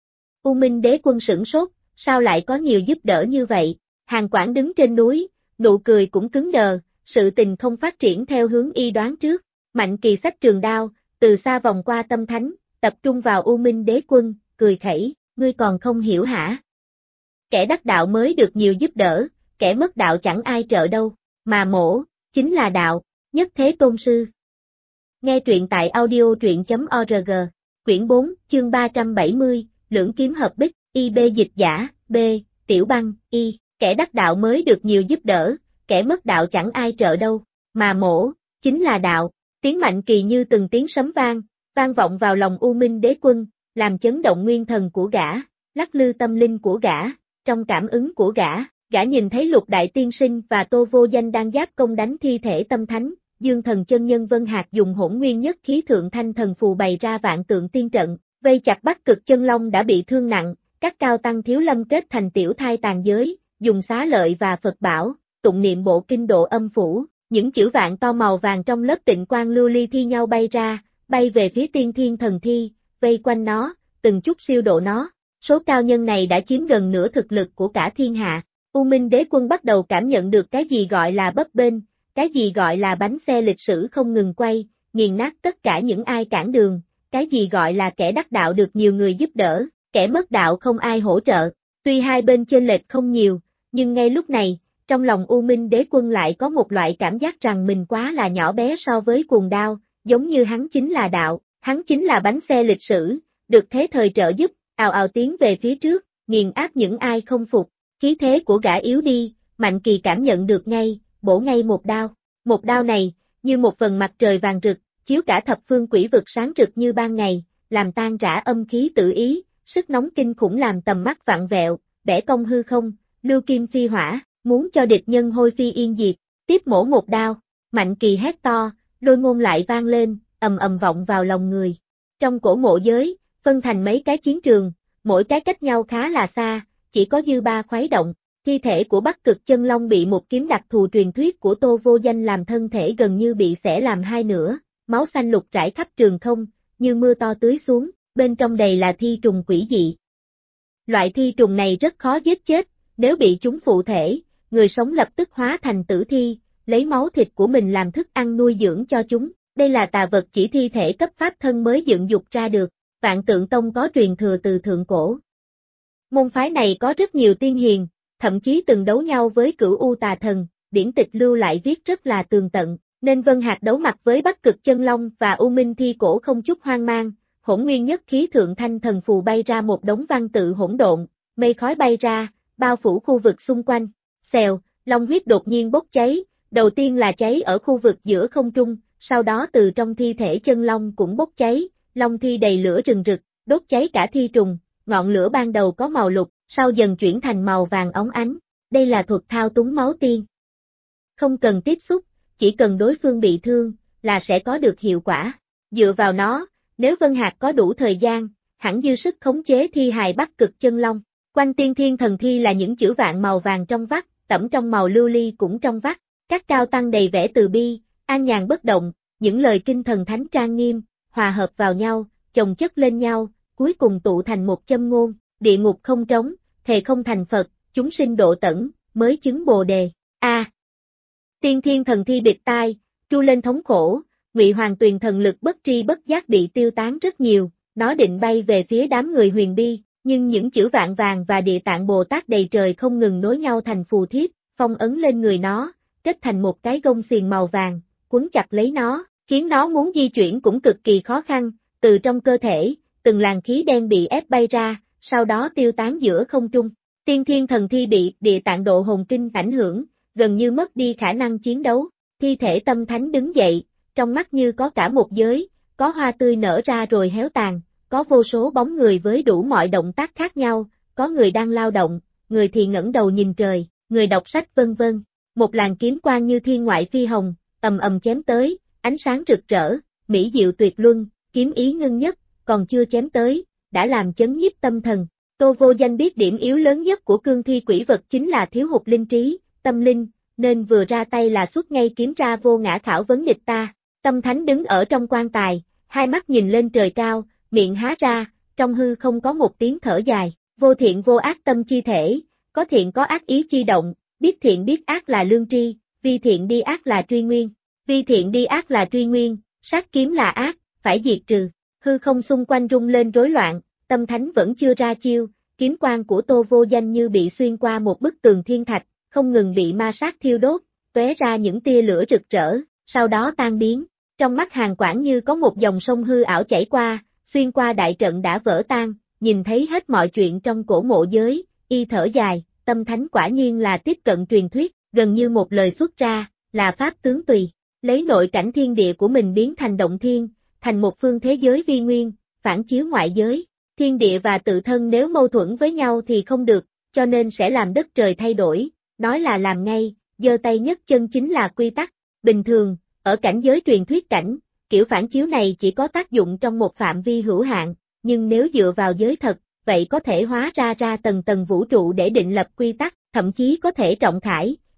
U Minh Đế Quân sửng sốt, sao lại có nhiều giúp đỡ như vậy? Hàn Quảng đứng trên núi, nụ cười cũng cứng đờ, sự tình không phát triển theo hướng y đoán trước. Mạnh Kỳ xách trường đao, từ xa vòng qua tâm thánh, tập trung vào U Minh Đế Quân, cười khẩy, ngươi còn không hiểu hả? Kẻ đắc đạo mới được nhiều giúp đỡ, kẻ mất đạo chẳng ai trợ đâu, mà mổ, chính là đạo, nhất thế tôn sư. Nghe truyện tại audio truyện.org, quyển 4, chương 370, lưỡng kiếm hợp bích, IB dịch giả, B, tiểu băng, Y, kẻ đắc đạo mới được nhiều giúp đỡ, kẻ mất đạo chẳng ai trợ đâu, mà mổ, chính là đạo. Tiếng Mạnh Kỳ như từng tiếng sấm vang, vang vọng vào lòng U Minh Đế Quân, làm chấn động nguyên thần của gã, lắc lư tâm linh của gã, trong cảm ứng của gã nhìn thấy Lục Đại Tiên Sinh và Tô Vô Danh đang giáp công đánh thi thể tâm thánh, Dương Thần chân nhân Vân Hạc dùng hỗn nguyên nhất khí thượng thanh thần phù bày ra vạn tượng tiên trận, vây chặt Bắc Cực Chân Long đã bị thương nặng, các cao tăng Thiếu Lâm kết thành tiểu thai tàn giới, dùng xá lợi và Phật bảo, tụng niệm bộ kinh độ âm phủ, Những chữ vạn to màu vàng trong lớp tịnh quang lưu ly thi nhau bay ra, bay về phía tiên thiên thần thi, vây quanh nó, từng chút siêu độ nó. Số cao nhân này đã chiếm gần nửa thực lực của cả thiên hạ. U Minh Đế Quân bắt đầu cảm nhận được cái gì gọi là bấp bênh, cái gì gọi là bánh xe lịch sử không ngừng quay, nghiền nát tất cả những ai cản đường, cái gì gọi là kẻ đắc đạo được nhiều người giúp đỡ, kẻ mất đạo không ai hỗ trợ. Tuy hai bên chênh lệch không nhiều, nhưng ngay lúc này, trong lòng U Minh Đế Quân lại có một loại cảm giác rằng mình quá là nhỏ bé so với Cuồng Đao, giống như hắn chính là đạo, hắn chính là bánh xe lịch sử, được thế thời trợ giúp, ào ào tiến về phía trước, nghiền áp những ai không phục. Khí thế của gã yếu đi, Mạnh Kỳ cảm nhận được ngay, bổ ngay một đao. Một đao này, như một vầng mặt trời vàng rực, chiếu cả thập phương quỷ vực sáng rực như ban ngày, làm tan rã âm khí tự ý, sức nóng kinh khủng làm tầm mắt vặn vẹo, bẻ cong hư không, lưu kim phi hỏa, muốn cho địch nhân hôi phi yên diệt. Tiếp mổ một đao, Mạnh Kỳ hét to, lôi ngôn lại vang lên, ầm ầm vọng vào lòng người. Trong cổ mộ giới, phân thành mấy cái chiến trường, mỗi cái cách nhau khá là xa, chỉ có dư ba khuấy động. Thi thể của Bắc Cực Chân Long bị một kiếm đặc thù truyền thuyết của Tô Vô Danh làm thân thể gần như bị xẻ làm hai nửa, máu xanh lục rải khắp trường không, như mưa to tưới xuống, bên trong đầy là thi trùng quỷ dị. Loại thi trùng này rất khó giết chết, nếu bị chúng phụ thể, người sống lập tức hóa thành tử thi, lấy máu thịt của mình làm thức ăn nuôi dưỡng cho chúng. Đây là tà vật chỉ thi thể cấp pháp thân mới dựng dục ra được, Vạn Tượng Tông có truyền thừa từ thượng cổ. Môn phái này có rất nhiều tiên hiền, thậm chí từng đấu nhau với Cửu U Tà Thần, điển tịch lưu lại viết rất là tường tận, nên Vân Hạc đấu mặt với Bắc Cực Chân Long và U Minh Thi Cổ không chút hoang mang, Hỗn Nguyên Nhất Khí Thượng Thanh Thần Phù bay ra một đống văn tự hỗn độn, mây khói bay ra, bao phủ khu vực xung quanh. Xèo, long huyết đột nhiên bốc cháy, đầu tiên là cháy ở khu vực giữa không trung, sau đó từ trong thi thể chân long cũng bốc cháy, long thi đầy lửa rừng rực, đốt cháy cả thi trùng, ngọn lửa ban đầu có màu lục, sau dần chuyển thành màu vàng óng ánh. Đây là thuật thao túng máu tiên. Không cần tiếp xúc, chỉ cần đối phương bị thương, là sẽ có được hiệu quả. Dựa vào nó, nếu Vân Hạc có đủ thời gian, hẳn dư sức khống chế thi hài Bắc Cực Chân Long. Quanh tiên thiên thần thi là những chữ vạn màu vàng trong vắt, tẩm trong màu lưu ly cũng trong vắt, các cao tăng đầy vẻ từ bi, an nhàn bất động, những lời kinh thần thánh trang nghiêm, hòa hợp vào nhau, chồng chất lên nhau, cuối cùng tụ thành một châm ngôn, địa ngục không trống, thề không thành Phật, chúng sinh độ tẩn, mới chứng Bồ đề. Tiên thiên thần thi bịt tai, tru lên thống khổ, Ngụy Hoàng Tuyền thần lực bất tri bất giác bị tiêu tán rất nhiều, nó định bay về phía đám người huyền bi, nhưng những chữ vạn vàng và địa tạng Bồ Tát đầy trời không ngừng nối nhau thành phù thiếp, phong ấn lên người nó, kết thành một cái gông xiềng màu vàng, quấn chặt lấy nó, khiến nó muốn di chuyển cũng cực kỳ khó khăn, từ trong cơ thể, từng làn khí đen bị ép bay ra, sau đó tiêu tán giữa không trung. Tiên thiên thần thi bị địa tạng độ hồn kinh ảnh hưởng, gần như mất đi khả năng chiến đấu, thi thể tâm thánh đứng dậy, trong mắt như có cả một giới, có hoa tươi nở ra rồi héo tàn, có vô số bóng người với đủ mọi động tác khác nhau, có người đang lao động, người thì ngẩng đầu nhìn trời, người đọc sách vân vân. Một làn kiếm quang như thiên ngoại phi hồng, ầm ầm chém tới, ánh sáng rực rỡ, mỹ diệu tuyệt luân, kiếm ý ngưng nhất, còn chưa chém tới, đã làm chấn nhiếp tâm thần. Tô Vô Danh biết điểm yếu lớn nhất của cương thi quỷ vật chính là thiếu hụt linh trí, tâm linh, nên vừa ra tay là xuất ngay kiếm ra vô ngã khảo vấn địch ta. Tâm thánh đứng ở trong quan tài, hai mắt nhìn lên trời cao, miệng há ra, trong hư không có một tiếng thở dài, vô thiện vô ác tâm chi thể, có thiện có ác ý chi động, biết thiện biết ác là lương tri, vi thiện đi ác là truy nguyên, vi thiện đi ác là truy nguyên, sát kiếm là ác, phải diệt trừ. Hư không xung quanh rung lên rối loạn, tâm thánh vẫn chưa ra chiêu, kiếm quang của Tô Vô Danh như bị xuyên qua một bức tường thiên thạch, không ngừng bị ma sát thiêu đốt, tóe ra những tia lửa rực rỡ, sau đó tan biến. Trong mắt Hàn Quảng như có một dòng sông hư ảo chảy qua, xuyên qua đại trận đã vỡ tan, nhìn thấy hết mọi chuyện trong cổ mộ giới, y thở dài, tâm thánh quả nhiên là tiếp cận truyền thuyết, gần như một lời xuất ra, là pháp tướng tùy, lấy nội cảnh thiên địa của mình biến thành động thiên, thành một phương thế giới vi nguyên, phản chiếu ngoại giới. Thiên địa và tự thân nếu mâu thuẫn với nhau thì không được, cho nên sẽ làm đất trời thay đổi, nói là làm ngay, giơ tay nhất chân chính là quy tắc. Bình thường, ở cảnh giới truyền thuyết cảnh, kiểu phản chiếu này chỉ có tác dụng trong một phạm vi hữu hạn, nhưng nếu dựa vào giới thật, vậy có thể hóa ra tầng tầng vũ trụ để định lập quy tắc, thậm chí có thể trọng khải,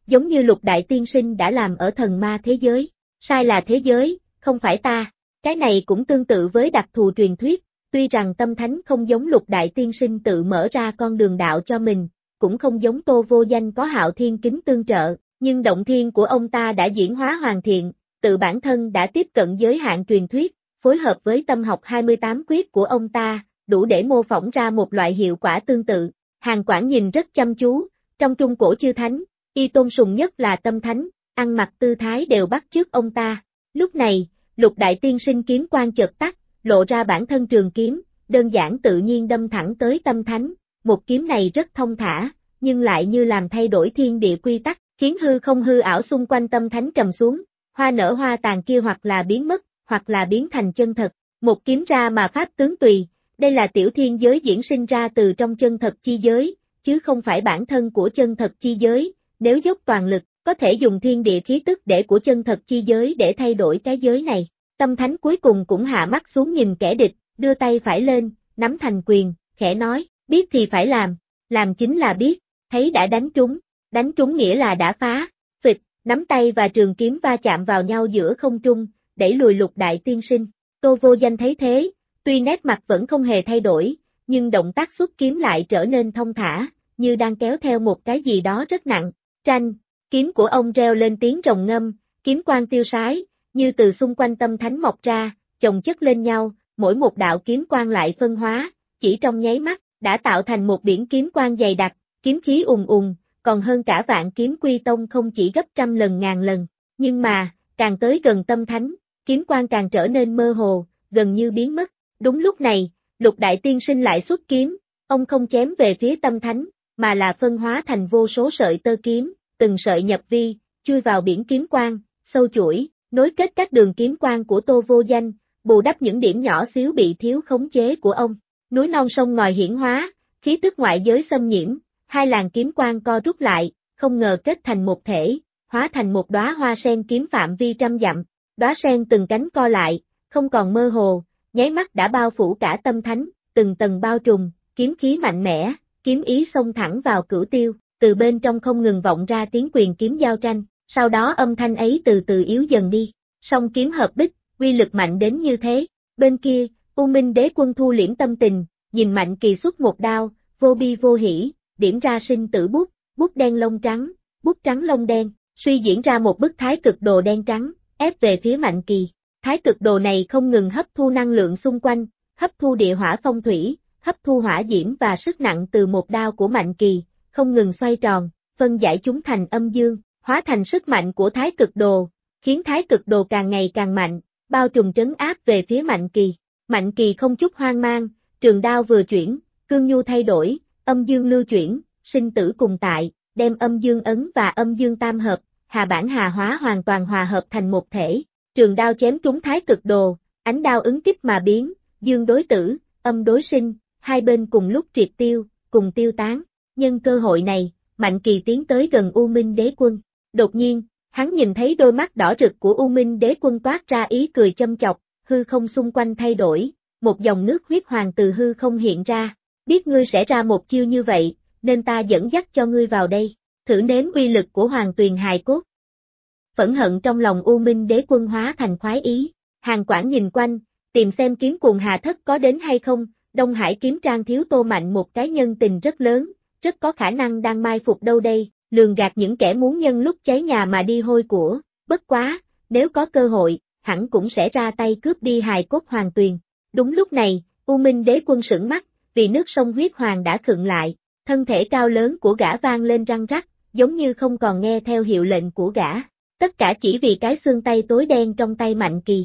giống như Lục Đại Tiên Sinh đã làm ở thần ma thế giới. Sai là thế giới, không phải ta. Cái này cũng tương tự với đặc thù truyền thuyết, tuy rằng Tâm Thánh không giống Lục Đại Tiên Sinh tự mở ra con đường đạo cho mình, cũng không giống Tô Vô Danh có Hạo Thiên Kính tương trợ, nhưng động thiên của ông ta đã diễn hóa hoàn thiện, tự bản thân đã tiếp cận giới hạn truyền thuyết, phối hợp với tâm học 28 quyết của ông ta, đủ để mô phỏng ra một loại hiệu quả tương tự. Hàn Quảng nhìn rất chăm chú, trong trung cổ chư thánh, y tôn sùng nhất là Tâm Thánh, ăn mặc tư thái đều bắt chước ông ta. Lúc này, Lục Đại Tiên Sinh kiếm quang chợt tắt, lộ ra bản thân trường kiếm, đơn giản tự nhiên đâm thẳng tới Tâm Thánh. Một kiếm này rất thông thả, nhưng lại như làm thay đổi thiên địa quy tắc, khiến hư không hư ảo xung quanh Tâm Thánh trầm xuống, hoa nở hoa tàn kia hoặc là biến mất, hoặc là biến thành chân thật. Một kiếm ra mà pháp tướng tùy, đây là tiểu thiên giới diễn sinh ra từ trong chân thật chi giới, chứ không phải bản thân của chân thật chi giới, nếu dốc toàn lực, có thể dùng thiên địa khí tức để của chân thật chi giới để thay đổi cái giới này. Tâm Thánh cuối cùng cũng hạ mắt xuống nhìn kẻ địch, đưa tay phải lên, nắm thành quyền, khẽ nói, biết thì phải làm chính là biết, thấy đã đánh trúng nghĩa là đã phá, phịch, nắm tay và trường kiếm va chạm vào nhau giữa không trung, đẩy lùi Lục Đại Tiên Sinh. Tô Vô Danh thấy thế, tuy nét mặt vẫn không hề thay đổi, nhưng động tác xuất kiếm lại trở nên thông thả, như đang kéo theo một cái gì đó rất nặng. Tranh, kiếm của ông reo lên tiếng rồng ngâm, kiếm quang tiêu sái, như từ xung quanh Tâm Thánh mọc ra, chồng chất lên nhau, mỗi một đạo kiếm quang lại phân hóa, chỉ trong nháy mắt, đã tạo thành một biển kiếm quang dày đặc, kiếm khí ùng ùng, còn hơn cả Vạn Kiếm Quy Tông không chỉ gấp trăm lần ngàn lần. Nhưng mà, càng tới gần Tâm Thánh, kiếm quang càng trở nên mơ hồ, gần như biến mất. Đúng lúc này, Lục Đại Tiên Sinh lại xuất kiếm, ông không chém về phía Tâm Thánh, mà là phân hóa thành vô số sợi tơ kiếm, từng sợi nhập vi, chui vào biển kiếm quang, sâu chuỗi, nối kết các đường kiếm quang của Tô Vô Danh, bù đắp những điểm nhỏ xíu bị thiếu khống chế của ông. Núi non sông ngòi hiển hóa, khí tức ngoại giới xâm nhiễm, hai làn kiếm quang co rút lại, không ngờ kết thành một thể, hóa thành một đóa hoa sen kiếm phạm vi trăm dặm. Đóa sen từng cánh co lại, không còn mơ hồ, nháy mắt đã bao phủ cả Tâm Thánh, từng tầng bao trùm, kiếm khí mạnh mẽ, kiếm ý xông thẳng vào cửu tiêu, từ bên trong không ngừng vọng ra tiếng quyền kiếm giao tranh, sau đó âm thanh ấy từ từ yếu dần đi. Song kiếm hợp bích, uy lực mạnh đến như thế. Bên kia, U Minh Đế Quân thu liễm tâm tình, nhìn Mạnh Kỳ xuất một đao, vô bi vô hỉ, điểm ra sinh tử bút, bút đen lông trắng, bút trắng lông đen, suy diễn ra một bức thái cực đồ đen trắng, ép về phía Mạnh Kỳ. Thái cực đồ này không ngừng hấp thu năng lượng xung quanh, hấp thu địa hỏa phong thủy, hấp thu hỏa diễm và sức nặng từ một đao của Mạnh Kỳ, không ngừng xoay tròn, phân giải chúng thành âm dương, hóa thành sức mạnh của thái cực đồ, khiến thái cực đồ càng ngày càng mạnh, bao trùm trấn áp về phía Mạnh Kỳ. Mạnh Kỳ không chút hoang mang, trường đao vừa chuyển, cương nhu thay đổi, âm dương lưu chuyển, sinh tử cùng tại, đem âm dương ấn và âm dương tam hợp, hà bản hà hóa hoàn toàn hòa hợp thành một thể. Trường đao chém trúng thái cực đồ, ánh đao ứng kích mà biến, dương đối tử, âm đối sinh, hai bên cùng lúc triệt tiêu, cùng tiêu tán. Nhân cơ hội này, Mạnh Kỳ tiến tới gần U Minh Đế Quân. Đột nhiên, hắn nhìn thấy đôi mắt đỏ rực của U Minh Đế Quân toát ra ý cười châm chọc, hư không xung quanh thay đổi, một dòng nước huyết hoàng từ hư không hiện ra. Biết ngươi sẽ ra một chiêu như vậy, nên ta dẫn dắt cho ngươi vào đây, thử nếm uy lực của Hoàng Tuyền hài cốt. Phẫn hận trong lòng U Minh Đế Quân hóa thành khoái ý. Hàn Quảng nhìn quanh, tìm xem kiếm cuồng hà thất có đến hay không. Đông Hải kiếm trang thiếu Tô Mạnh một cái nhân tình rất lớn, rất có khả năng đang mai phục đâu đây, lường gạt những kẻ muốn nhân lúc cháy nhà mà đi hôi của. Bất quá, nếu có cơ hội, hẳn cũng sẽ ra tay cướp đi hài cốt Hoàng Tuyền. Đúng lúc này, U Minh Đế Quân sửng mắt, vì nước sông huyết hoàng đã khựng lại, thân thể cao lớn của gã vang lên răng rắc, giống như không còn nghe theo hiệu lệnh của gã. Tất cả chỉ vì cái xương tay tối đen trong tay Mạnh Kỳ.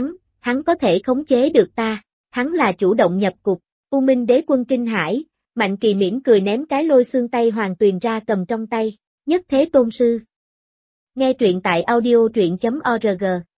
Hắn có thể khống chế được ta, hắn là chủ động nhập cục. U Minh Đế Quân kinh hãi, Mạnh Kỳ mỉm cười ném cái lôi xương tay Hoàng Tuyền ra cầm trong tay. Nhất Thế Tôn Sư. Nghe truyện tại audio truyện.org.